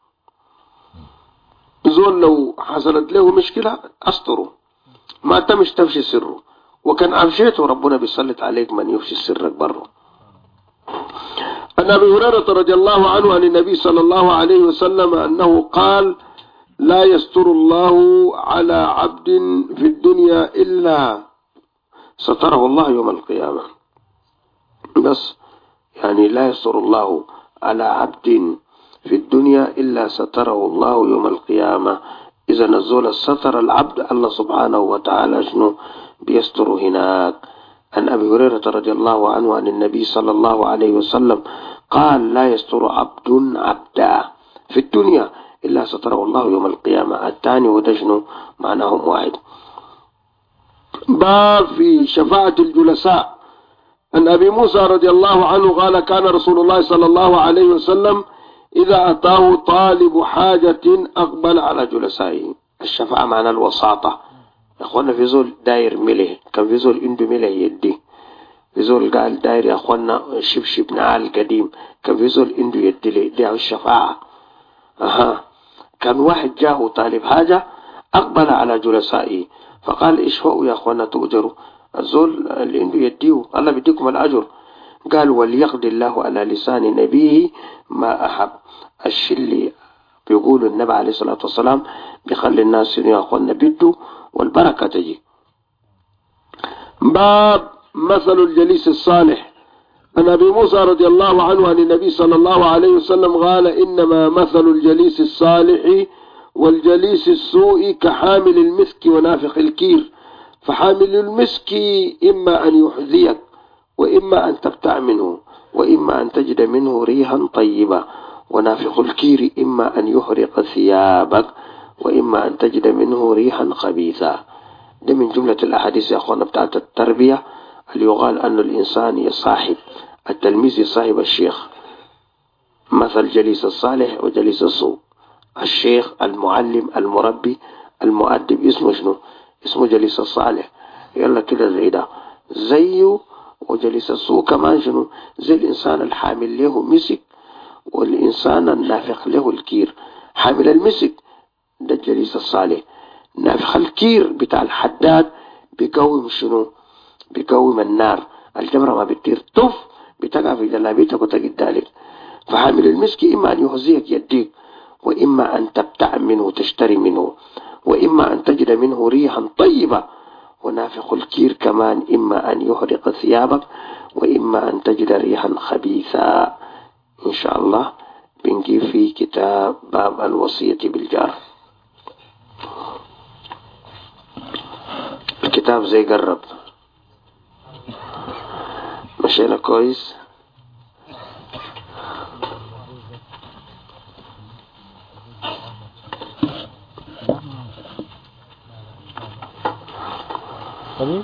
زول لو حصلت له مشكلة أستره، ما تمش تفشي سره، وكان أفشيته ربنا بيسلط عليك من يفشي سرك بره. عن أبي هريرة رضي الله عنه عن النبي صلى الله عليه وسلم أنه قال: لا يستر الله على عبد في الدنيا إلا ستره الله يوم القيامة. بس يعني لا يستر الله على عبد في الدنيا إلا ستره الله يوم القيامة. إذا نزول الستر العبد الله سبحانه وتعالى شنو بيستر هناك. عن أبي هريرة رضي الله عنه عن النبي صلى الله عليه وسلم قال: لا يستر عبد عبدا في الدنيا إلا ستره الله يوم القيامة. الثاني وده شنو معناهم واحد. باب في شفاعة الجلساء. عن أبي موسى رضي الله عنه قال: كان رسول الله صلى الله عليه وسلم إذا أتاه طالب حاجة أقبل على جلسائه. الشفاعة معنى الوساطة. يا أخوانا في زول داير مليه، كان في زول عنده مليه يدي، في زول قال داير يا أخوانا شبشب نعال قديم، كان في زول عنده يدي لي، دي الشفاعة. كان واحد جاه طالب حاجة أقبل على جلسائه فقال: اشفعوا يا أخوانا تؤجروا. الزول اللي عنده يديه الله بيديكم الأجر. قال: وليقضي الله على لسان نبيه ما أحب. الشيء اللي بيقول النبي عليه الصلاة والسلام بيخلي الناس يا أخوانا بيدوا والبركة تجي. باب مثل الجليس الصالح. عن أبي موسى رضي الله عنه عن النبي صلى الله عليه وسلم قال: إنما مثل الجليس الصالح والجليس السوء كحامل المسك ونافخ الكير، فحامل المسك إما أن يحذيك وإما أن تبتع منه وإما أن تجد منه ريحا طيبة، ونافخ الكير إما أن يحرق ثيابك وإما أن تجد منه ريحا خبيثة. ده من جملة الأحاديث يا أخوانا بتاعت التربية اللي يقال أن الإنسان يصاحب التلميذ يصاحب الشيخ. مثل جليس الصالح وجليس السوء. الشيخ المعلم المربي المؤدب اسمه شنو؟ اسمه جليس الصالح. يلا كده زي ده زيه. وجليس السوء كمان شنو؟ زي الإنسان الحامل له مسك والإنسان النافخ له الكير. حامل المسك ده الجليس الصالح. نافخ الكير بتاع الحداد بيقوم شنو؟ بيقوم النار، الجمرة ما بتطير طف بتقع في جلابيتك وتجد ذلك. فحامل المسك إما أن يخزيك يديك، وإما أن تبتع منه وتشتري منه، وإما أن تجد منه ريحا طيبة. ونافخ الكير كمان إما أن يحرق ثيابك، وإما أن تجد ريحا خبيثا. إن شاء الله بنجي في كتاب باب الوصية بالجار. الكتاب زي قرب، مشينا كويس. طيب